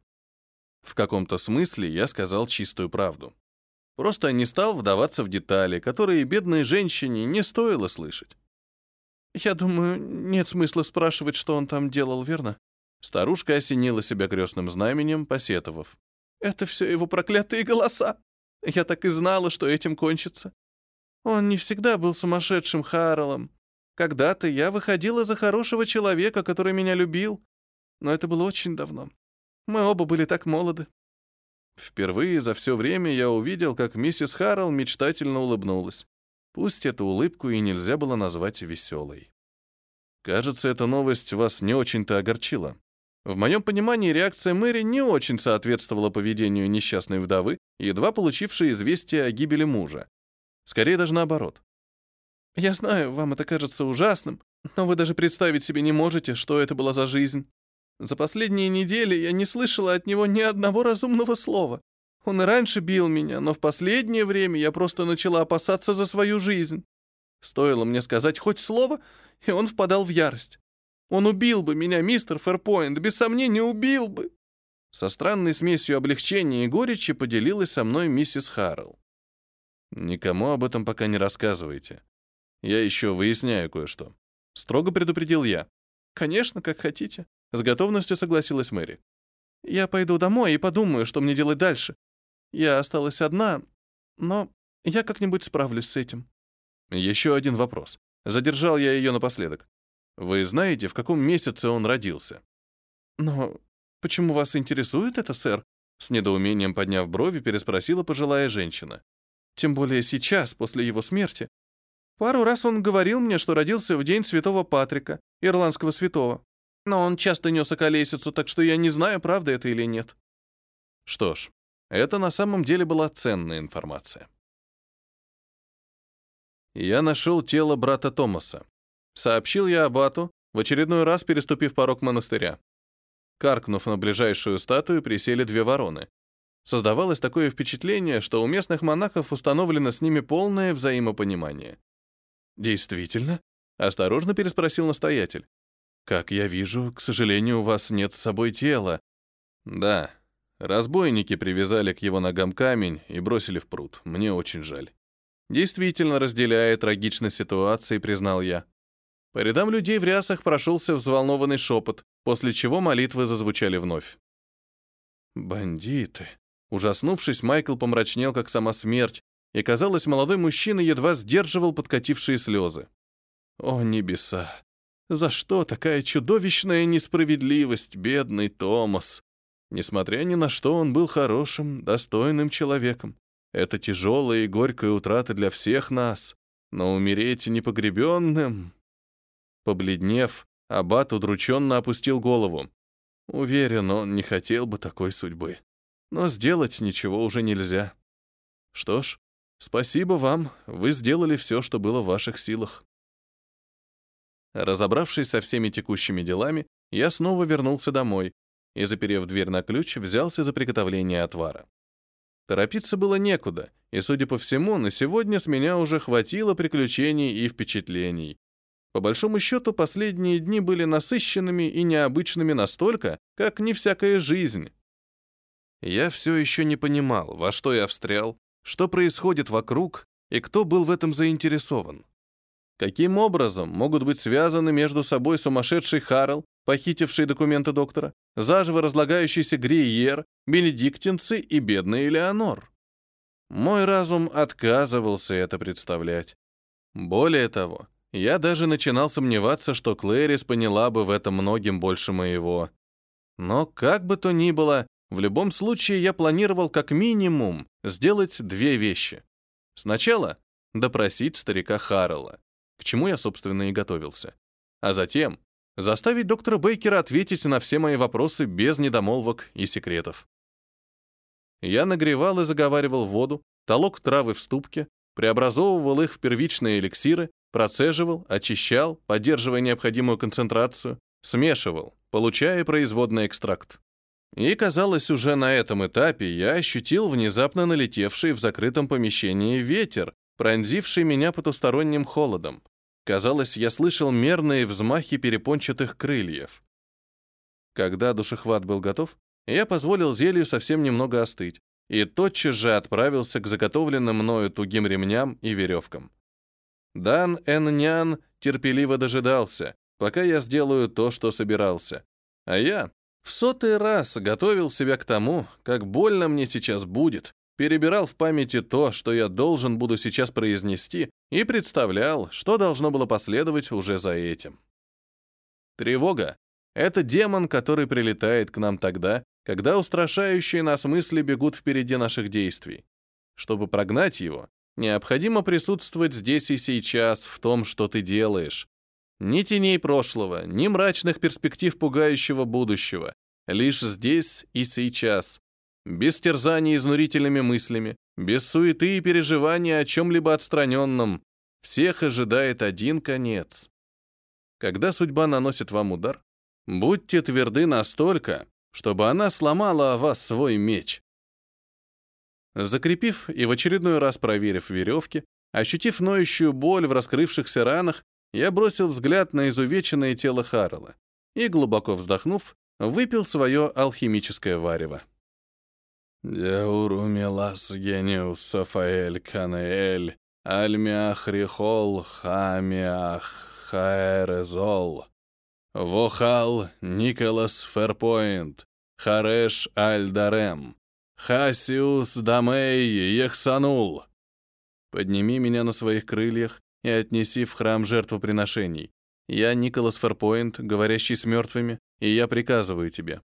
В каком-то смысле я сказал чистую правду. Просто не стал вдаваться в детали, которые бедной женщине не стоило слышать. «Я думаю, нет смысла спрашивать, что он там делал, верно?» Старушка осенила себя крестным знаменем, посетовав. «Это все его проклятые голоса! Я так и знала, что этим кончится. Он не всегда был сумасшедшим Харреллом. Когда-то я выходила за хорошего человека, который меня любил, но это было очень давно. Мы оба были так молоды». Впервые за все время я увидел, как миссис Харрелл мечтательно улыбнулась. Пусть эту улыбку и нельзя было назвать веселой. Кажется, эта новость вас не очень-то огорчила. В моем понимании реакция Мэри не очень соответствовала поведению несчастной вдовы, едва получившей известие о гибели мужа. Скорее даже наоборот. «Я знаю, вам это кажется ужасным, но вы даже представить себе не можете, что это была за жизнь. За последние недели я не слышала от него ни одного разумного слова. Он и раньше бил меня, но в последнее время я просто начала опасаться за свою жизнь. Стоило мне сказать хоть слово, и он впадал в ярость. Он убил бы меня, мистер Фэрпоинт, без сомнения убил бы». Со странной смесью облегчения и горечи поделилась со мной миссис Харрелл. «Никому об этом пока не рассказывайте. Я еще выясняю кое-что», — строго предупредил я. «Конечно, как хотите», — с готовностью согласилась Мэри. «Я пойду домой и подумаю, что мне делать дальше. Я осталась одна, но я как-нибудь справлюсь с этим». Еще один вопрос. Задержал я ее напоследок. Вы знаете, в каком месяце он родился? Но почему вас интересует это, сэр? С недоумением подняв брови, переспросила пожилая женщина. Тем более сейчас, после его смерти. Пару раз он говорил мне, что родился в день Святого Патрика, ирландского святого. Но он часто нес околесицу, так что я не знаю, правда это или нет. Что ж, это на самом деле была ценная информация. Я нашел тело брата Томаса. Сообщил я аббату, в очередной раз переступив порог монастыря. Каркнув на ближайшую статую, присели две вороны. Создавалось такое впечатление, что у местных монахов установлено с ними полное взаимопонимание. «Действительно?» — осторожно переспросил настоятель. «Как я вижу, к сожалению, у вас нет с собой тела». «Да, разбойники привязали к его ногам камень и бросили в пруд. Мне очень жаль». Действительно, разделяя трагичность ситуации, признал я. По рядам людей в рясах прошелся взволнованный шепот, после чего молитвы зазвучали вновь. «Бандиты!» Ужаснувшись, Майкл помрачнел, как сама смерть, и, казалось, молодой мужчина едва сдерживал подкатившие слезы. «О, небеса! За что такая чудовищная несправедливость, бедный Томас? Несмотря ни на что, он был хорошим, достойным человеком. Это тяжелая и горькая утрата для всех нас, но умереть непогребенным...» Побледнев, аббат удрученно опустил голову. Уверен, он не хотел бы такой судьбы. Но сделать ничего уже нельзя. Что ж, спасибо вам, вы сделали все, что было в ваших силах. Разобравшись со всеми текущими делами, я снова вернулся домой и, заперев дверь на ключ, взялся за приготовление отвара. Торопиться было некуда, и, судя по всему, на сегодня с меня уже хватило приключений и впечатлений. По большому счету, последние дни были насыщенными и необычными настолько, как не всякая жизнь. Я все еще не понимал, во что я встрял, что происходит вокруг и кто был в этом заинтересован. Каким образом могут быть связаны между собой сумасшедший Харрелл, похитивший документы доктора, заживо разлагающийся Гриер, бенедиктинцы и бедная Элеонор? Мой разум отказывался это представлять. Более того, я даже начинал сомневаться, что Клэрис поняла бы в этом многим больше моего. Но как бы то ни было, в любом случае я планировал как минимум сделать две вещи. Сначала допросить старика Харрелла, к чему я, собственно, и готовился. А затем заставить доктора Бейкера ответить на все мои вопросы без недомолвок и секретов. Я нагревал и заговаривал воду, толок травы в ступке, преобразовывал их в первичные эликсиры, процеживал, очищал, поддерживая необходимую концентрацию, смешивал, получая производный экстракт. И, казалось, уже на этом этапе я ощутил внезапно налетевший в закрытом помещении ветер, пронзивший меня потусторонним холодом. Казалось, я слышал мерные взмахи перепончатых крыльев. Когда душехват был готов, я позволил зелью совсем немного остыть и тотчас же отправился к заготовленным мною тугим ремням и веревкам. Дан Эннян терпеливо дожидался, пока я сделаю то, что собирался. А я в 100-й раз готовил себя к тому, как больно мне сейчас будет, перебирал в памяти то, что я должен буду сейчас произнести, и представлял, что должно было последовать уже за этим. Тревога — это демон, который прилетает к нам тогда, когда устрашающие нас мысли бегут впереди наших действий. Чтобы прогнать его, необходимо присутствовать здесь и сейчас в том, что ты делаешь. Ни теней прошлого, ни мрачных перспектив пугающего будущего. Лишь здесь и сейчас. Без терзаний изнурительными мыслями, без суеты и переживания о чем-либо отстраненном. Всех ожидает один конец. Когда судьба наносит вам удар, будьте тверды настолько, чтобы она сломала о вас свой меч. Закрепив и в очередной раз проверив веревки, ощутив ноющую боль в раскрывшихся ранах, я бросил взгляд на изувеченное тело Харрелла и, глубоко вздохнув, выпил свое алхимическое варево. «Деуру милас гениус Сафаэль Канеэль, альмиах рихол хамиах хаэрезол, вохал Николас Ферпойнт, хареш аль-дарем, хасиус дамей ехсанул». Подними меня на своих крыльях и отнеси в храм жертвоприношений. Я Николас Ферпоинт, говорящий с мертвыми, и я приказываю тебе».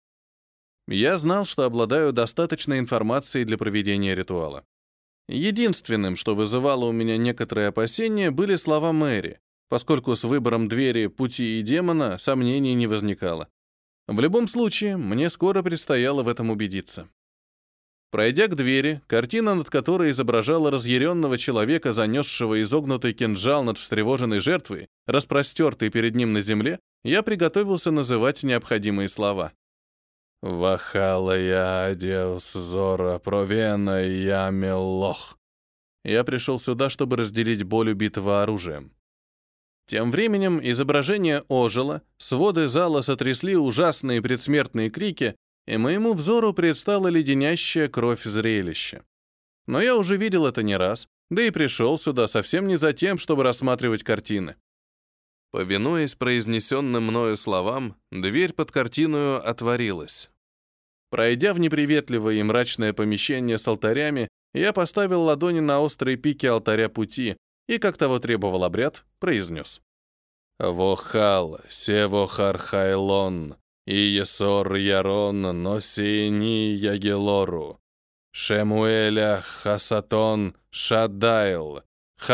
Я знал, что обладаю достаточной информацией для проведения ритуала. Единственным, что вызывало у меня некоторые опасения, были слова Мэри, поскольку с выбором двери, пути и демона сомнений не возникало. В любом случае, мне скоро предстояло в этом убедиться. Пройдя к двери, картина над которой изображала разъяренного человека, занесшего изогнутый кинжал над встревоженной жертвой, распростертой перед ним на земле, я приготовился называть необходимые слова. «Вахала я одеус зора провена я меллох». Я пришел сюда, чтобы разделить боль убитого оружием. Тем временем изображение ожило, своды зала сотрясли ужасные предсмертные крики, и моему взору предстало леденящее кровь зрелище. Но я уже видел это не раз, да и пришел сюда совсем не за тем, чтобы рассматривать картины. Повинуясь произнесенным мною словам, дверь под картиною отворилась. Пройдя в неприветливое и мрачное помещение с алтарями, я поставил ладони на острые пики алтаря пути и, как того требовал обряд, произнес. «Вохал, севохар хайлон, и есор ярон носиени ягелору, шемуэля хасатон шадайл,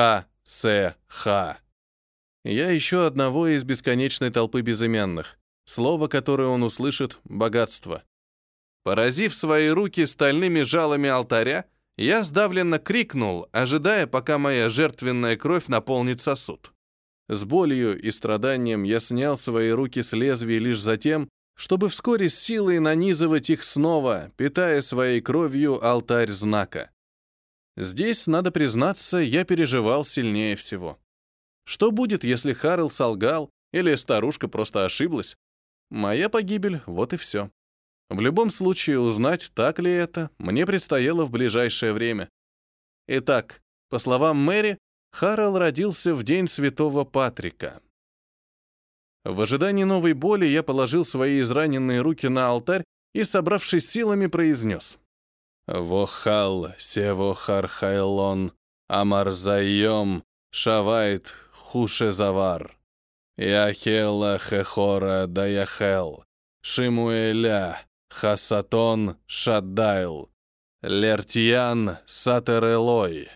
ха-се-ха». Я ищу одного из бесконечной толпы безымянных. Слово, которое он услышит — богатство. Поразив свои руки стальными жалами алтаря, я сдавленно крикнул, ожидая, пока моя жертвенная кровь наполнит сосуд. С болью и страданием я снял свои руки с лезвий лишь за тем, чтобы вскоре с силой нанизывать их снова, питая своей кровью алтарь знака. Здесь, надо признаться, я переживал сильнее всего. Что будет, если Харл солгал или старушка просто ошиблась? Моя погибель — вот и все. В любом случае, узнать, так ли это, мне предстояло в ближайшее время. Итак, по словам Мэри, Харл родился в день Святого Патрика. В ожидании новой боли я положил свои израненные руки на алтарь и, собравшись силами, произнес. «Вохал, севохар хайлон, амарзайом, шавайт, хушезавар, яхела хехора даяхел, шимуэля, хасатон шаддайл, лертиян сатерелой».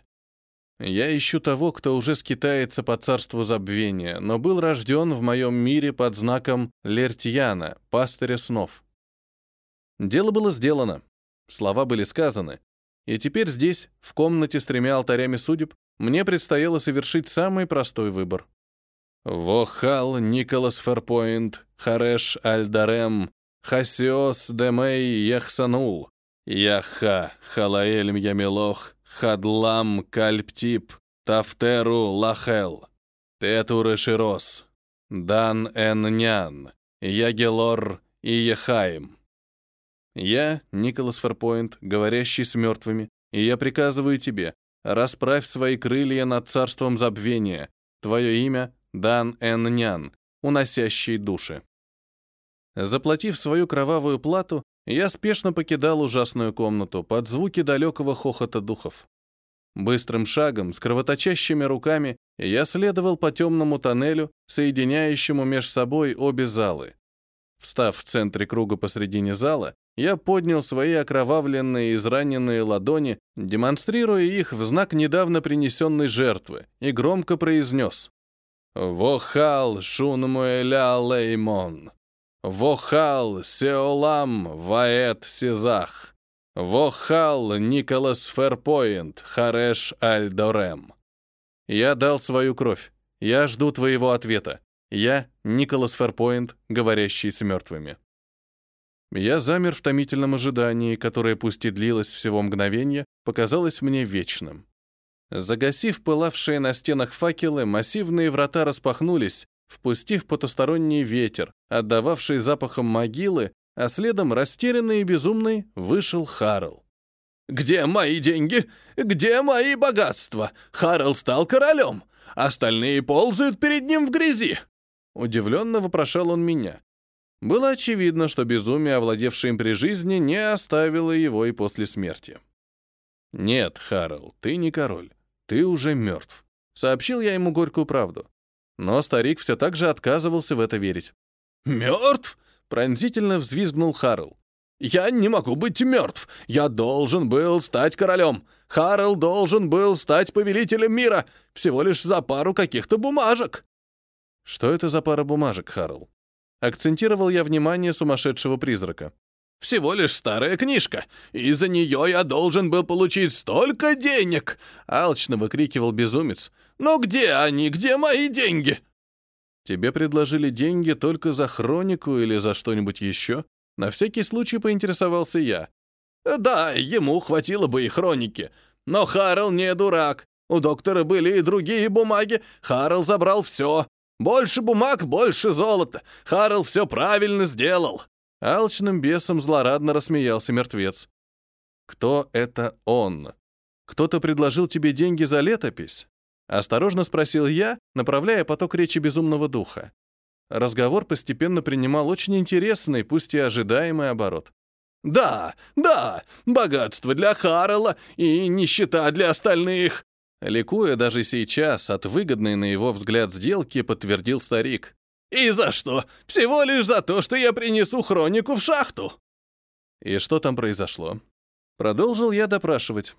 Я ищу того, кто уже скитается по царству забвения, но был рожден в моем мире под знаком Лертьяна, пастыря снов. Дело было сделано, слова были сказаны, и теперь здесь, в комнате с 3 алтарями судеб, мне предстояло совершить самый простой выбор. «Вохал Николас Ферпоинт, Хареш Альдарем, Хасиос Демей Яхсанул, Яха Халаэль Ямелох, Хадлам Кальптип, Тафтеру Лахел, Тетур Широс, Дан Эннян, Ягелор и Ехаим». Я, Николас Ферпоинт, говорящий с мертвыми, и я приказываю тебе, расправь свои крылья над царством забвения. Твое имя — Дан Эннян, уносящий души. Заплатив свою кровавую плату, я спешно покидал ужасную комнату под звуки далекого хохота духов. Быстрым шагом, с кровоточащими руками, я следовал по темному тоннелю, соединяющему меж собой обе залы. Встав в центре круга посредине зала, я поднял свои окровавленные и израненные ладони, демонстрируя их в знак недавно принесенной жертвы, и громко произнес «Вохал шунмуэля леймон! Вохал сеолам ваэт сезах! Вохал Николас Ферпоинт Хареш Альдорем!» Я дал свою кровь. Я жду твоего ответа. Я Николас Ферпоинт, говорящий с мертвыми. Я замер в томительном ожидании, которое, пусть и длилось всего мгновение, показалось мне вечным. Загасив пылавшие на стенах факелы, массивные врата распахнулись, впустив потусторонний ветер, отдававший запахом могилы, а следом, растерянный и безумный, вышел Харл. «Где мои деньги? Где мои богатства? Харл стал королем! Остальные ползают перед ним в грязи!» Удивленно вопрошал он меня. Было очевидно, что безумие, овладевшее им при жизни, не оставило его и после смерти. «Нет, Харл, ты не король. Ты уже мертв. Сообщил я ему горькую правду. Но старик все так же отказывался в это верить. «Мертв?» — пронзительно взвизгнул Харл. «Я не могу быть мертв! Я должен был стать королем! Харл должен был стать повелителем мира! Всего лишь за пару каких-то бумажек!» «Что это за пара бумажек, Харл?» Акцентировал я внимание сумасшедшего призрака. «Всего лишь старая книжка! Из-за нее я должен был получить столько денег!» — алчно выкрикивал безумец. «Но где они? Где мои деньги?» «Тебе предложили деньги только за хронику или за что-нибудь еще?» На всякий случай поинтересовался я. «Да, ему хватило бы и хроники. Но Харл не дурак. У доктора были и другие бумаги. Харл забрал все. Больше бумаг, больше золота. Харл все правильно сделал». Алчным бесом злорадно рассмеялся мертвец. «Кто это он? Кто-то предложил тебе деньги за летопись?» Осторожно спросил я, направляя поток речи безумного духа. Разговор постепенно принимал очень интересный, пусть и ожидаемый оборот. «Да, да, богатство для Харла и нищета для остальных!» Ликуя даже сейчас от выгодной на его взгляд сделки, подтвердил старик. «И за что? Всего лишь за то, что я принесу хронику в шахту!» «И что там произошло?» Продолжил я допрашивать.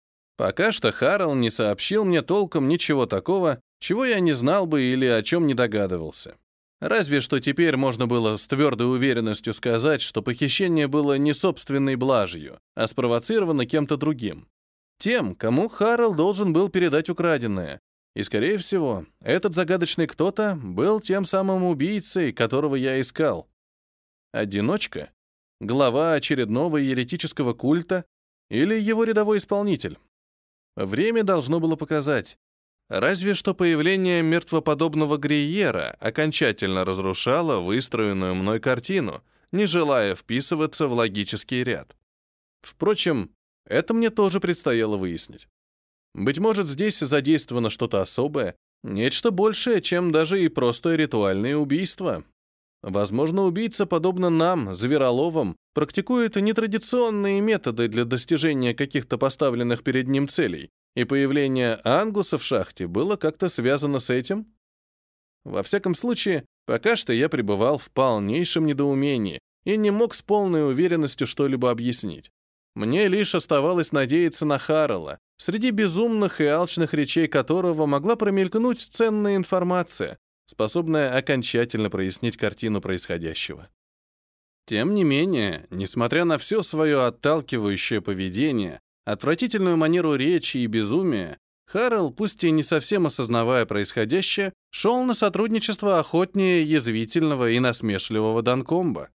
Пока что Харл не сообщил мне толком ничего такого, чего я не знал бы или о чем не догадывался. Разве что теперь можно было с твердой уверенностью сказать, что похищение было не собственной блажью, а спровоцировано кем-то другим. Тем, кому Харл должен был передать украденное. И, скорее всего, этот загадочный кто-то был тем самым убийцей, которого я искал. Одиночка? Глава очередного еретического культа? Или его рядовой исполнитель? Время должно было показать. Разве что появление мертвоподобного Гриера окончательно разрушало выстроенную мной картину, не желая вписываться в логический ряд. Впрочем, это мне тоже предстояло выяснить. Быть может, здесь задействовано что-то особое, нечто большее, чем даже и простое ритуальное убийство. Возможно, убийца, подобно нам, звероловам, практикует нетрадиционные методы для достижения каких-то поставленных перед ним целей, и появление Ангуса в шахте было как-то связано с этим? Во всяком случае, пока что я пребывал в полнейшем недоумении и не мог с полной уверенностью что-либо объяснить. Мне лишь оставалось надеяться на Харла, среди безумных и алчных речей которого могла промелькнуть ценная информация, способная окончательно прояснить картину происходящего. Тем не менее, несмотря на все свое отталкивающее поведение, отвратительную манеру речи и безумие, Харл, пусть и не совсем осознавая происходящее, шел на сотрудничество охотнее язвительного и насмешливого Данкомба.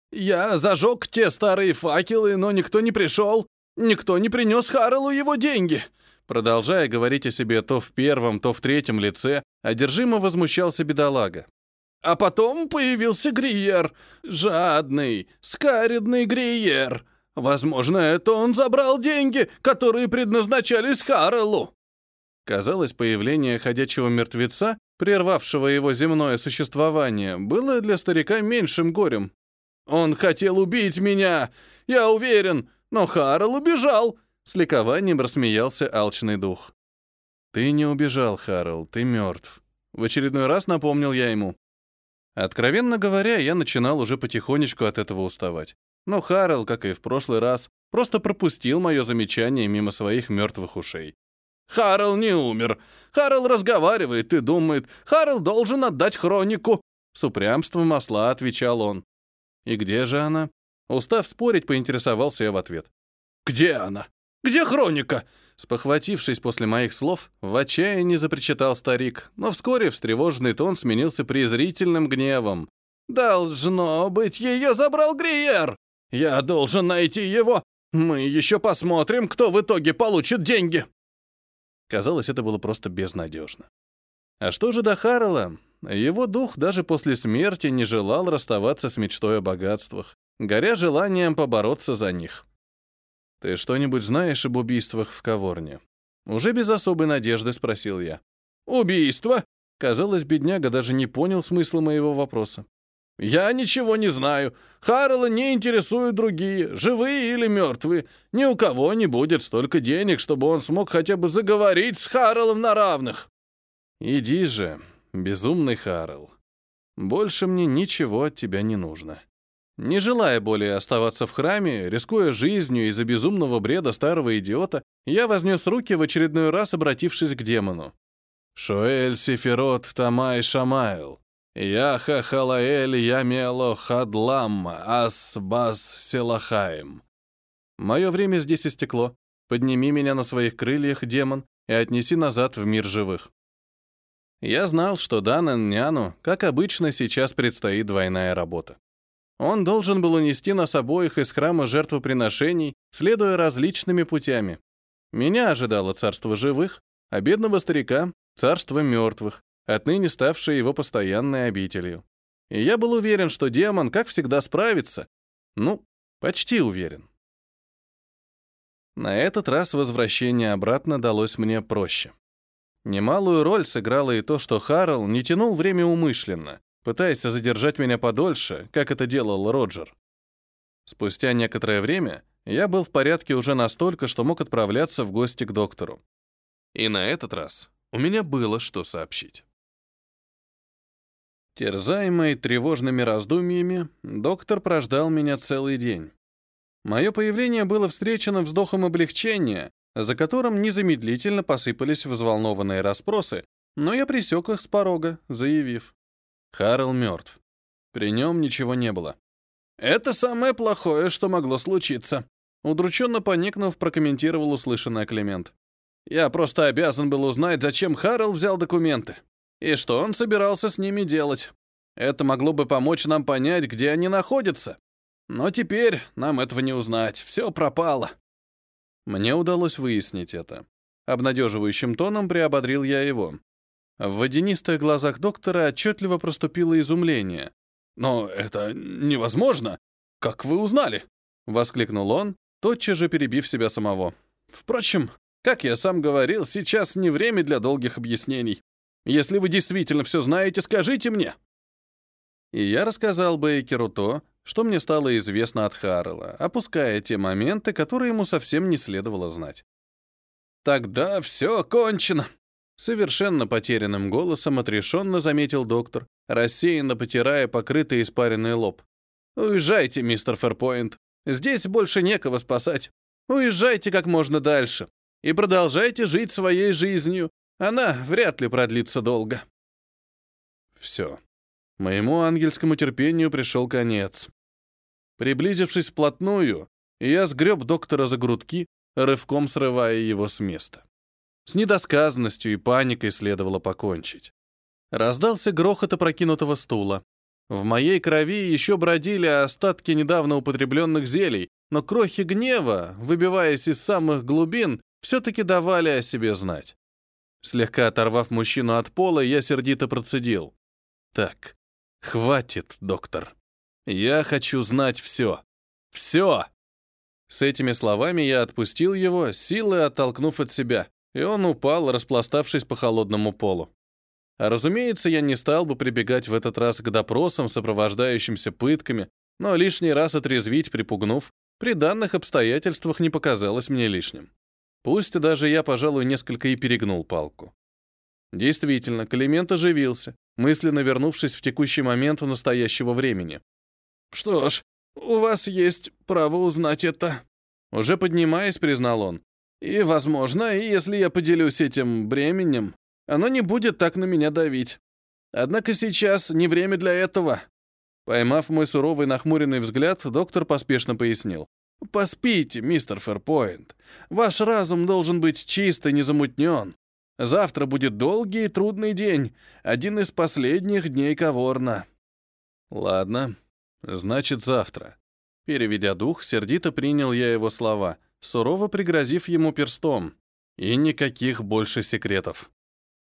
«Я зажег те старые факелы, но никто не пришел. Никто не принес Харлу его деньги!» Продолжая говорить о себе то в первом, то в третьем лице, одержимо возмущался бедолага. А потом появился Гриер. Жадный, скаредный Гриер. Возможно, это он забрал деньги, которые предназначались Харлу. Казалось, появление ходячего мертвеца, прервавшего его земное существование, было для старика меньшим горем. «Он хотел убить меня, я уверен, но Харл убежал!» С ликованием рассмеялся алчный дух. «Ты не убежал, Харл, ты мертв». В очередной раз напомнил я ему. Откровенно говоря, я начинал уже потихонечку от этого уставать. Но Харл, как и в прошлый раз, просто пропустил мое замечание мимо своих мертвых ушей. «Харл не умер. Харл разговаривает и думает. Харл должен отдать хронику!» С упрямством осла отвечал он. «И где же она?» Устав спорить, поинтересовался я в ответ. «Где она? Где хроника?» Спохватившись после моих слов, в отчаянии запричитал старик, но вскоре встревоженный тон сменился презрительным гневом. «Должно быть, ее забрал Гриер! Я должен найти его! Мы еще посмотрим, кто в итоге получит деньги!» Казалось, это было просто безнадежно. А что же до Харла? Его дух даже после смерти не желал расставаться с мечтой о богатствах, горя желанием побороться за них. «Ты что-нибудь знаешь об убийствах в Каворне?» Уже без особой надежды спросил я. «Убийство?» Казалось, бедняга даже не понял смысла моего вопроса. «Я ничего не знаю. Харла не интересуют другие, живые или мертвые. Ни у кого не будет столько денег, чтобы он смог хотя бы заговорить с Харлом на равных». «Иди же, безумный Харл. Больше мне ничего от тебя не нужно». Не желая более оставаться в храме, рискуя жизнью из-за безумного бреда старого идиота, я вознес руки, в очередной раз обратившись к демону. «Шоэль Сефирот Тамай Шамайл, Яха Халаэль Ямело Хадлам Асбас Селахаем». Мое время здесь истекло. Подними меня на своих крыльях, демон, и отнеси назад в мир живых. Я знал, что Данан Няну, как обычно, сейчас предстоит двойная работа. Он должен был унести нас обоих из храма жертвоприношений, следуя различными путями. Меня ожидало царство живых, а бедного старика — царство мертвых, отныне ставшее его постоянной обителью. И я был уверен, что демон, как всегда, справится. Ну, почти уверен. На этот раз возвращение обратно далось мне проще. Немалую роль сыграло и то, что Харл не тянул время умышленно, пытаясь задержать меня подольше, как это делал Роджер. Спустя некоторое время я был в порядке уже настолько, что мог отправляться в гости к доктору. И на этот раз у меня было что сообщить. Терзаемый тревожными раздумьями, доктор прождал меня целый день. Мое появление было встречено вздохом облегчения, за которым незамедлительно посыпались взволнованные расспросы, но я пресек их с порога, заявив: Харл мертв. При нем ничего не было. «Это самое плохое, что могло случиться», — удрученно поникнув, прокомментировал услышанное Климент. «Я просто обязан был узнать, зачем Харл взял документы и что он собирался с ними делать. Это могло бы помочь нам понять, где они находятся. Но теперь нам этого не узнать. Все пропало». Мне удалось выяснить это. Обнадеживающим тоном приободрил я его. В водянистых глазах доктора отчетливо проступило изумление. «Но это невозможно! Как вы узнали?» — воскликнул он, тотчас же перебив себя самого. «Впрочем, как я сам говорил, сейчас не время для долгих объяснений. Если вы действительно все знаете, скажите мне». И я рассказал Бейкеру то, что мне стало известно от Харрелла, опуская те моменты, которые ему совсем не следовало знать. «Тогда все кончено», — совершенно потерянным голосом отрешенно заметил доктор, рассеянно потирая покрытый испаренный лоб. «Уезжайте, мистер Фэрпойнт. Здесь больше некого спасать. Уезжайте как можно дальше и продолжайте жить своей жизнью. Она вряд ли продлится долго». Все. Моему ангельскому терпению пришел конец. Приблизившись вплотную, я сгреб доктора за грудки, рывком срывая его с места. С недосказанностью и паникой следовало покончить. Раздался грохот опрокинутого стула. В моей крови еще бродили остатки недавно употребленных зелий, но крохи гнева, выбиваясь из самых глубин, все-таки давали о себе знать. Слегка оторвав мужчину от пола, я сердито процедил. «Так, хватит, доктор. Я хочу знать все. Все!» С этими словами я отпустил его, силой оттолкнув от себя, и он упал, распластавшись по холодному полу. А разумеется, я не стал бы прибегать в этот раз к допросам, сопровождающимся пытками, но лишний раз отрезвить, припугнув, при данных обстоятельствах не показалось мне лишним. Пусть даже я, пожалуй, несколько и перегнул палку. Действительно, Климент оживился, мысленно вернувшись в текущий момент настоящего времени. «Что ж, у вас есть право узнать это», — уже поднимаясь, признал он. «И, возможно, если я поделюсь этим бременем, оно не будет так на меня давить. Однако сейчас не время для этого». Поймав мой суровый нахмуренный взгляд, доктор поспешно пояснил. «Поспите, мистер Фэрпойнт. Ваш разум должен быть чист и незамутнен. Завтра будет долгий и трудный день, один из последних дней Каворна». «Ладно, значит, завтра». Переведя дух, сердито принял я его слова, сурово пригрозив ему перстом. И никаких больше секретов.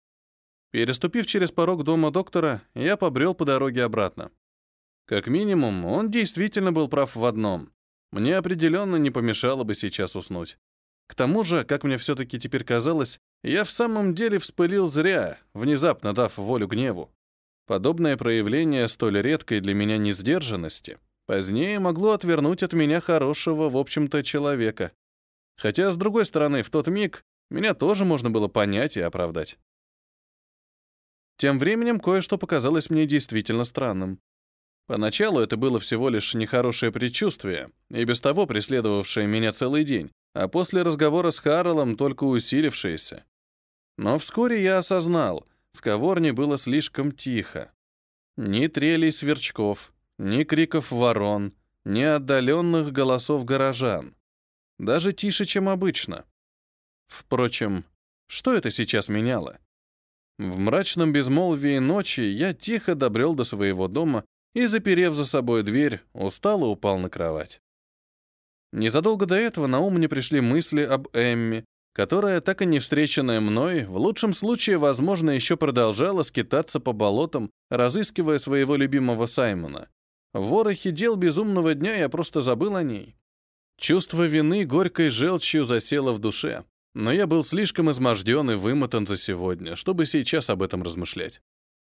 Переступив через порог дома доктора, я побрел по дороге обратно. Как минимум, он действительно был прав в одном. Мне определенно не помешало бы сейчас уснуть. К тому же, как мне все-таки теперь казалось, я в самом деле вспылил зря, внезапно дав волю гневу. Подобное проявление столь редкой для меня несдержанности позднее могло отвернуть от меня хорошего, в общем-то, человека. Хотя, с другой стороны, в тот миг меня тоже можно было понять и оправдать. Тем временем кое-что показалось мне действительно странным. Поначалу это было всего лишь нехорошее предчувствие, и без того преследовавшее меня целый день, а после разговора с Харлом только усилившееся. Но вскоре я осознал, в Каворне было слишком тихо. Ни трелей сверчков, ни криков ворон, ни отдаленных голосов горожан. Даже тише, чем обычно. Впрочем, что это сейчас меняло? В мрачном безмолвии ночи я тихо добрел до своего дома и, заперев за собой дверь, устало упал на кровать. Незадолго до этого на ум мне пришли мысли об Эмми, которая, так и не встреченная мной, в лучшем случае, возможно, еще продолжала скитаться по болотам, разыскивая своего любимого Саймона. В ворохе дел безумного дня я просто забыл о ней. Чувство вины горькой желчью засело в душе, но я был слишком изможден и вымотан за сегодня, чтобы сейчас об этом размышлять.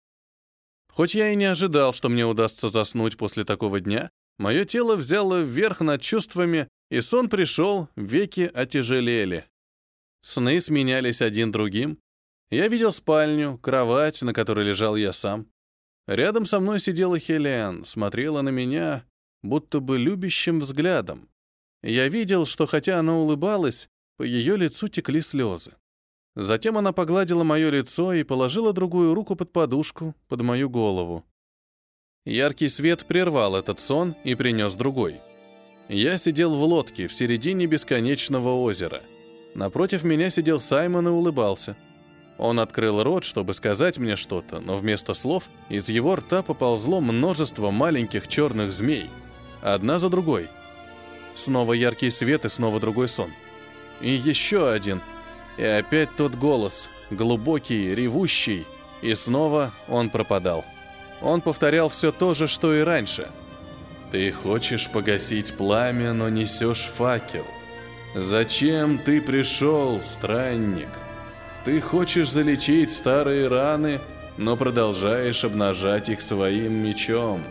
Хоть я и не ожидал, что мне удастся заснуть после такого дня, мое тело взяло вверх над чувствами, и сон пришел, веки отяжелели. Сны сменялись один другим. Я видел спальню, кровать, на которой лежал я сам. Рядом со мной сидела Хелиан, смотрела на меня, будто бы любящим взглядом. Я видел, что хотя она улыбалась, по ее лицу текли слезы. Затем она погладила мое лицо и положила другую руку под подушку, под мою голову. Яркий свет прервал этот сон и принес другой. Я сидел в лодке в середине бесконечного озера. Напротив меня сидел Саймон и улыбался. Он открыл рот, чтобы сказать мне что-то, но вместо слов из его рта поползло множество маленьких черных змей. Одна за другой. Снова яркий свет и снова другой сон. И еще один. И опять тот голос, глубокий, ревущий. И снова он пропадал. Он повторял все то же, что и раньше. «Ты хочешь погасить пламя, но несешь факел. Зачем ты пришел, странник? Ты хочешь залечить старые раны, но продолжаешь обнажать их своим мечом.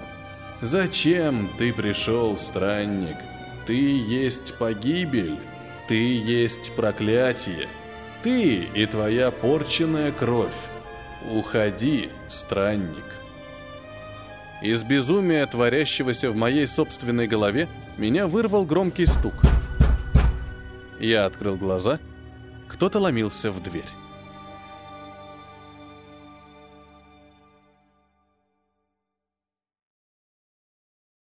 Зачем ты пришел, странник? Ты есть погибель, ты есть проклятие, ты и твоя порченная кровь. Уходи, странник». Из безумия, творящегося в моей собственной голове, меня вырвал громкий стук. Я открыл глаза. Кто-то ломился в дверь.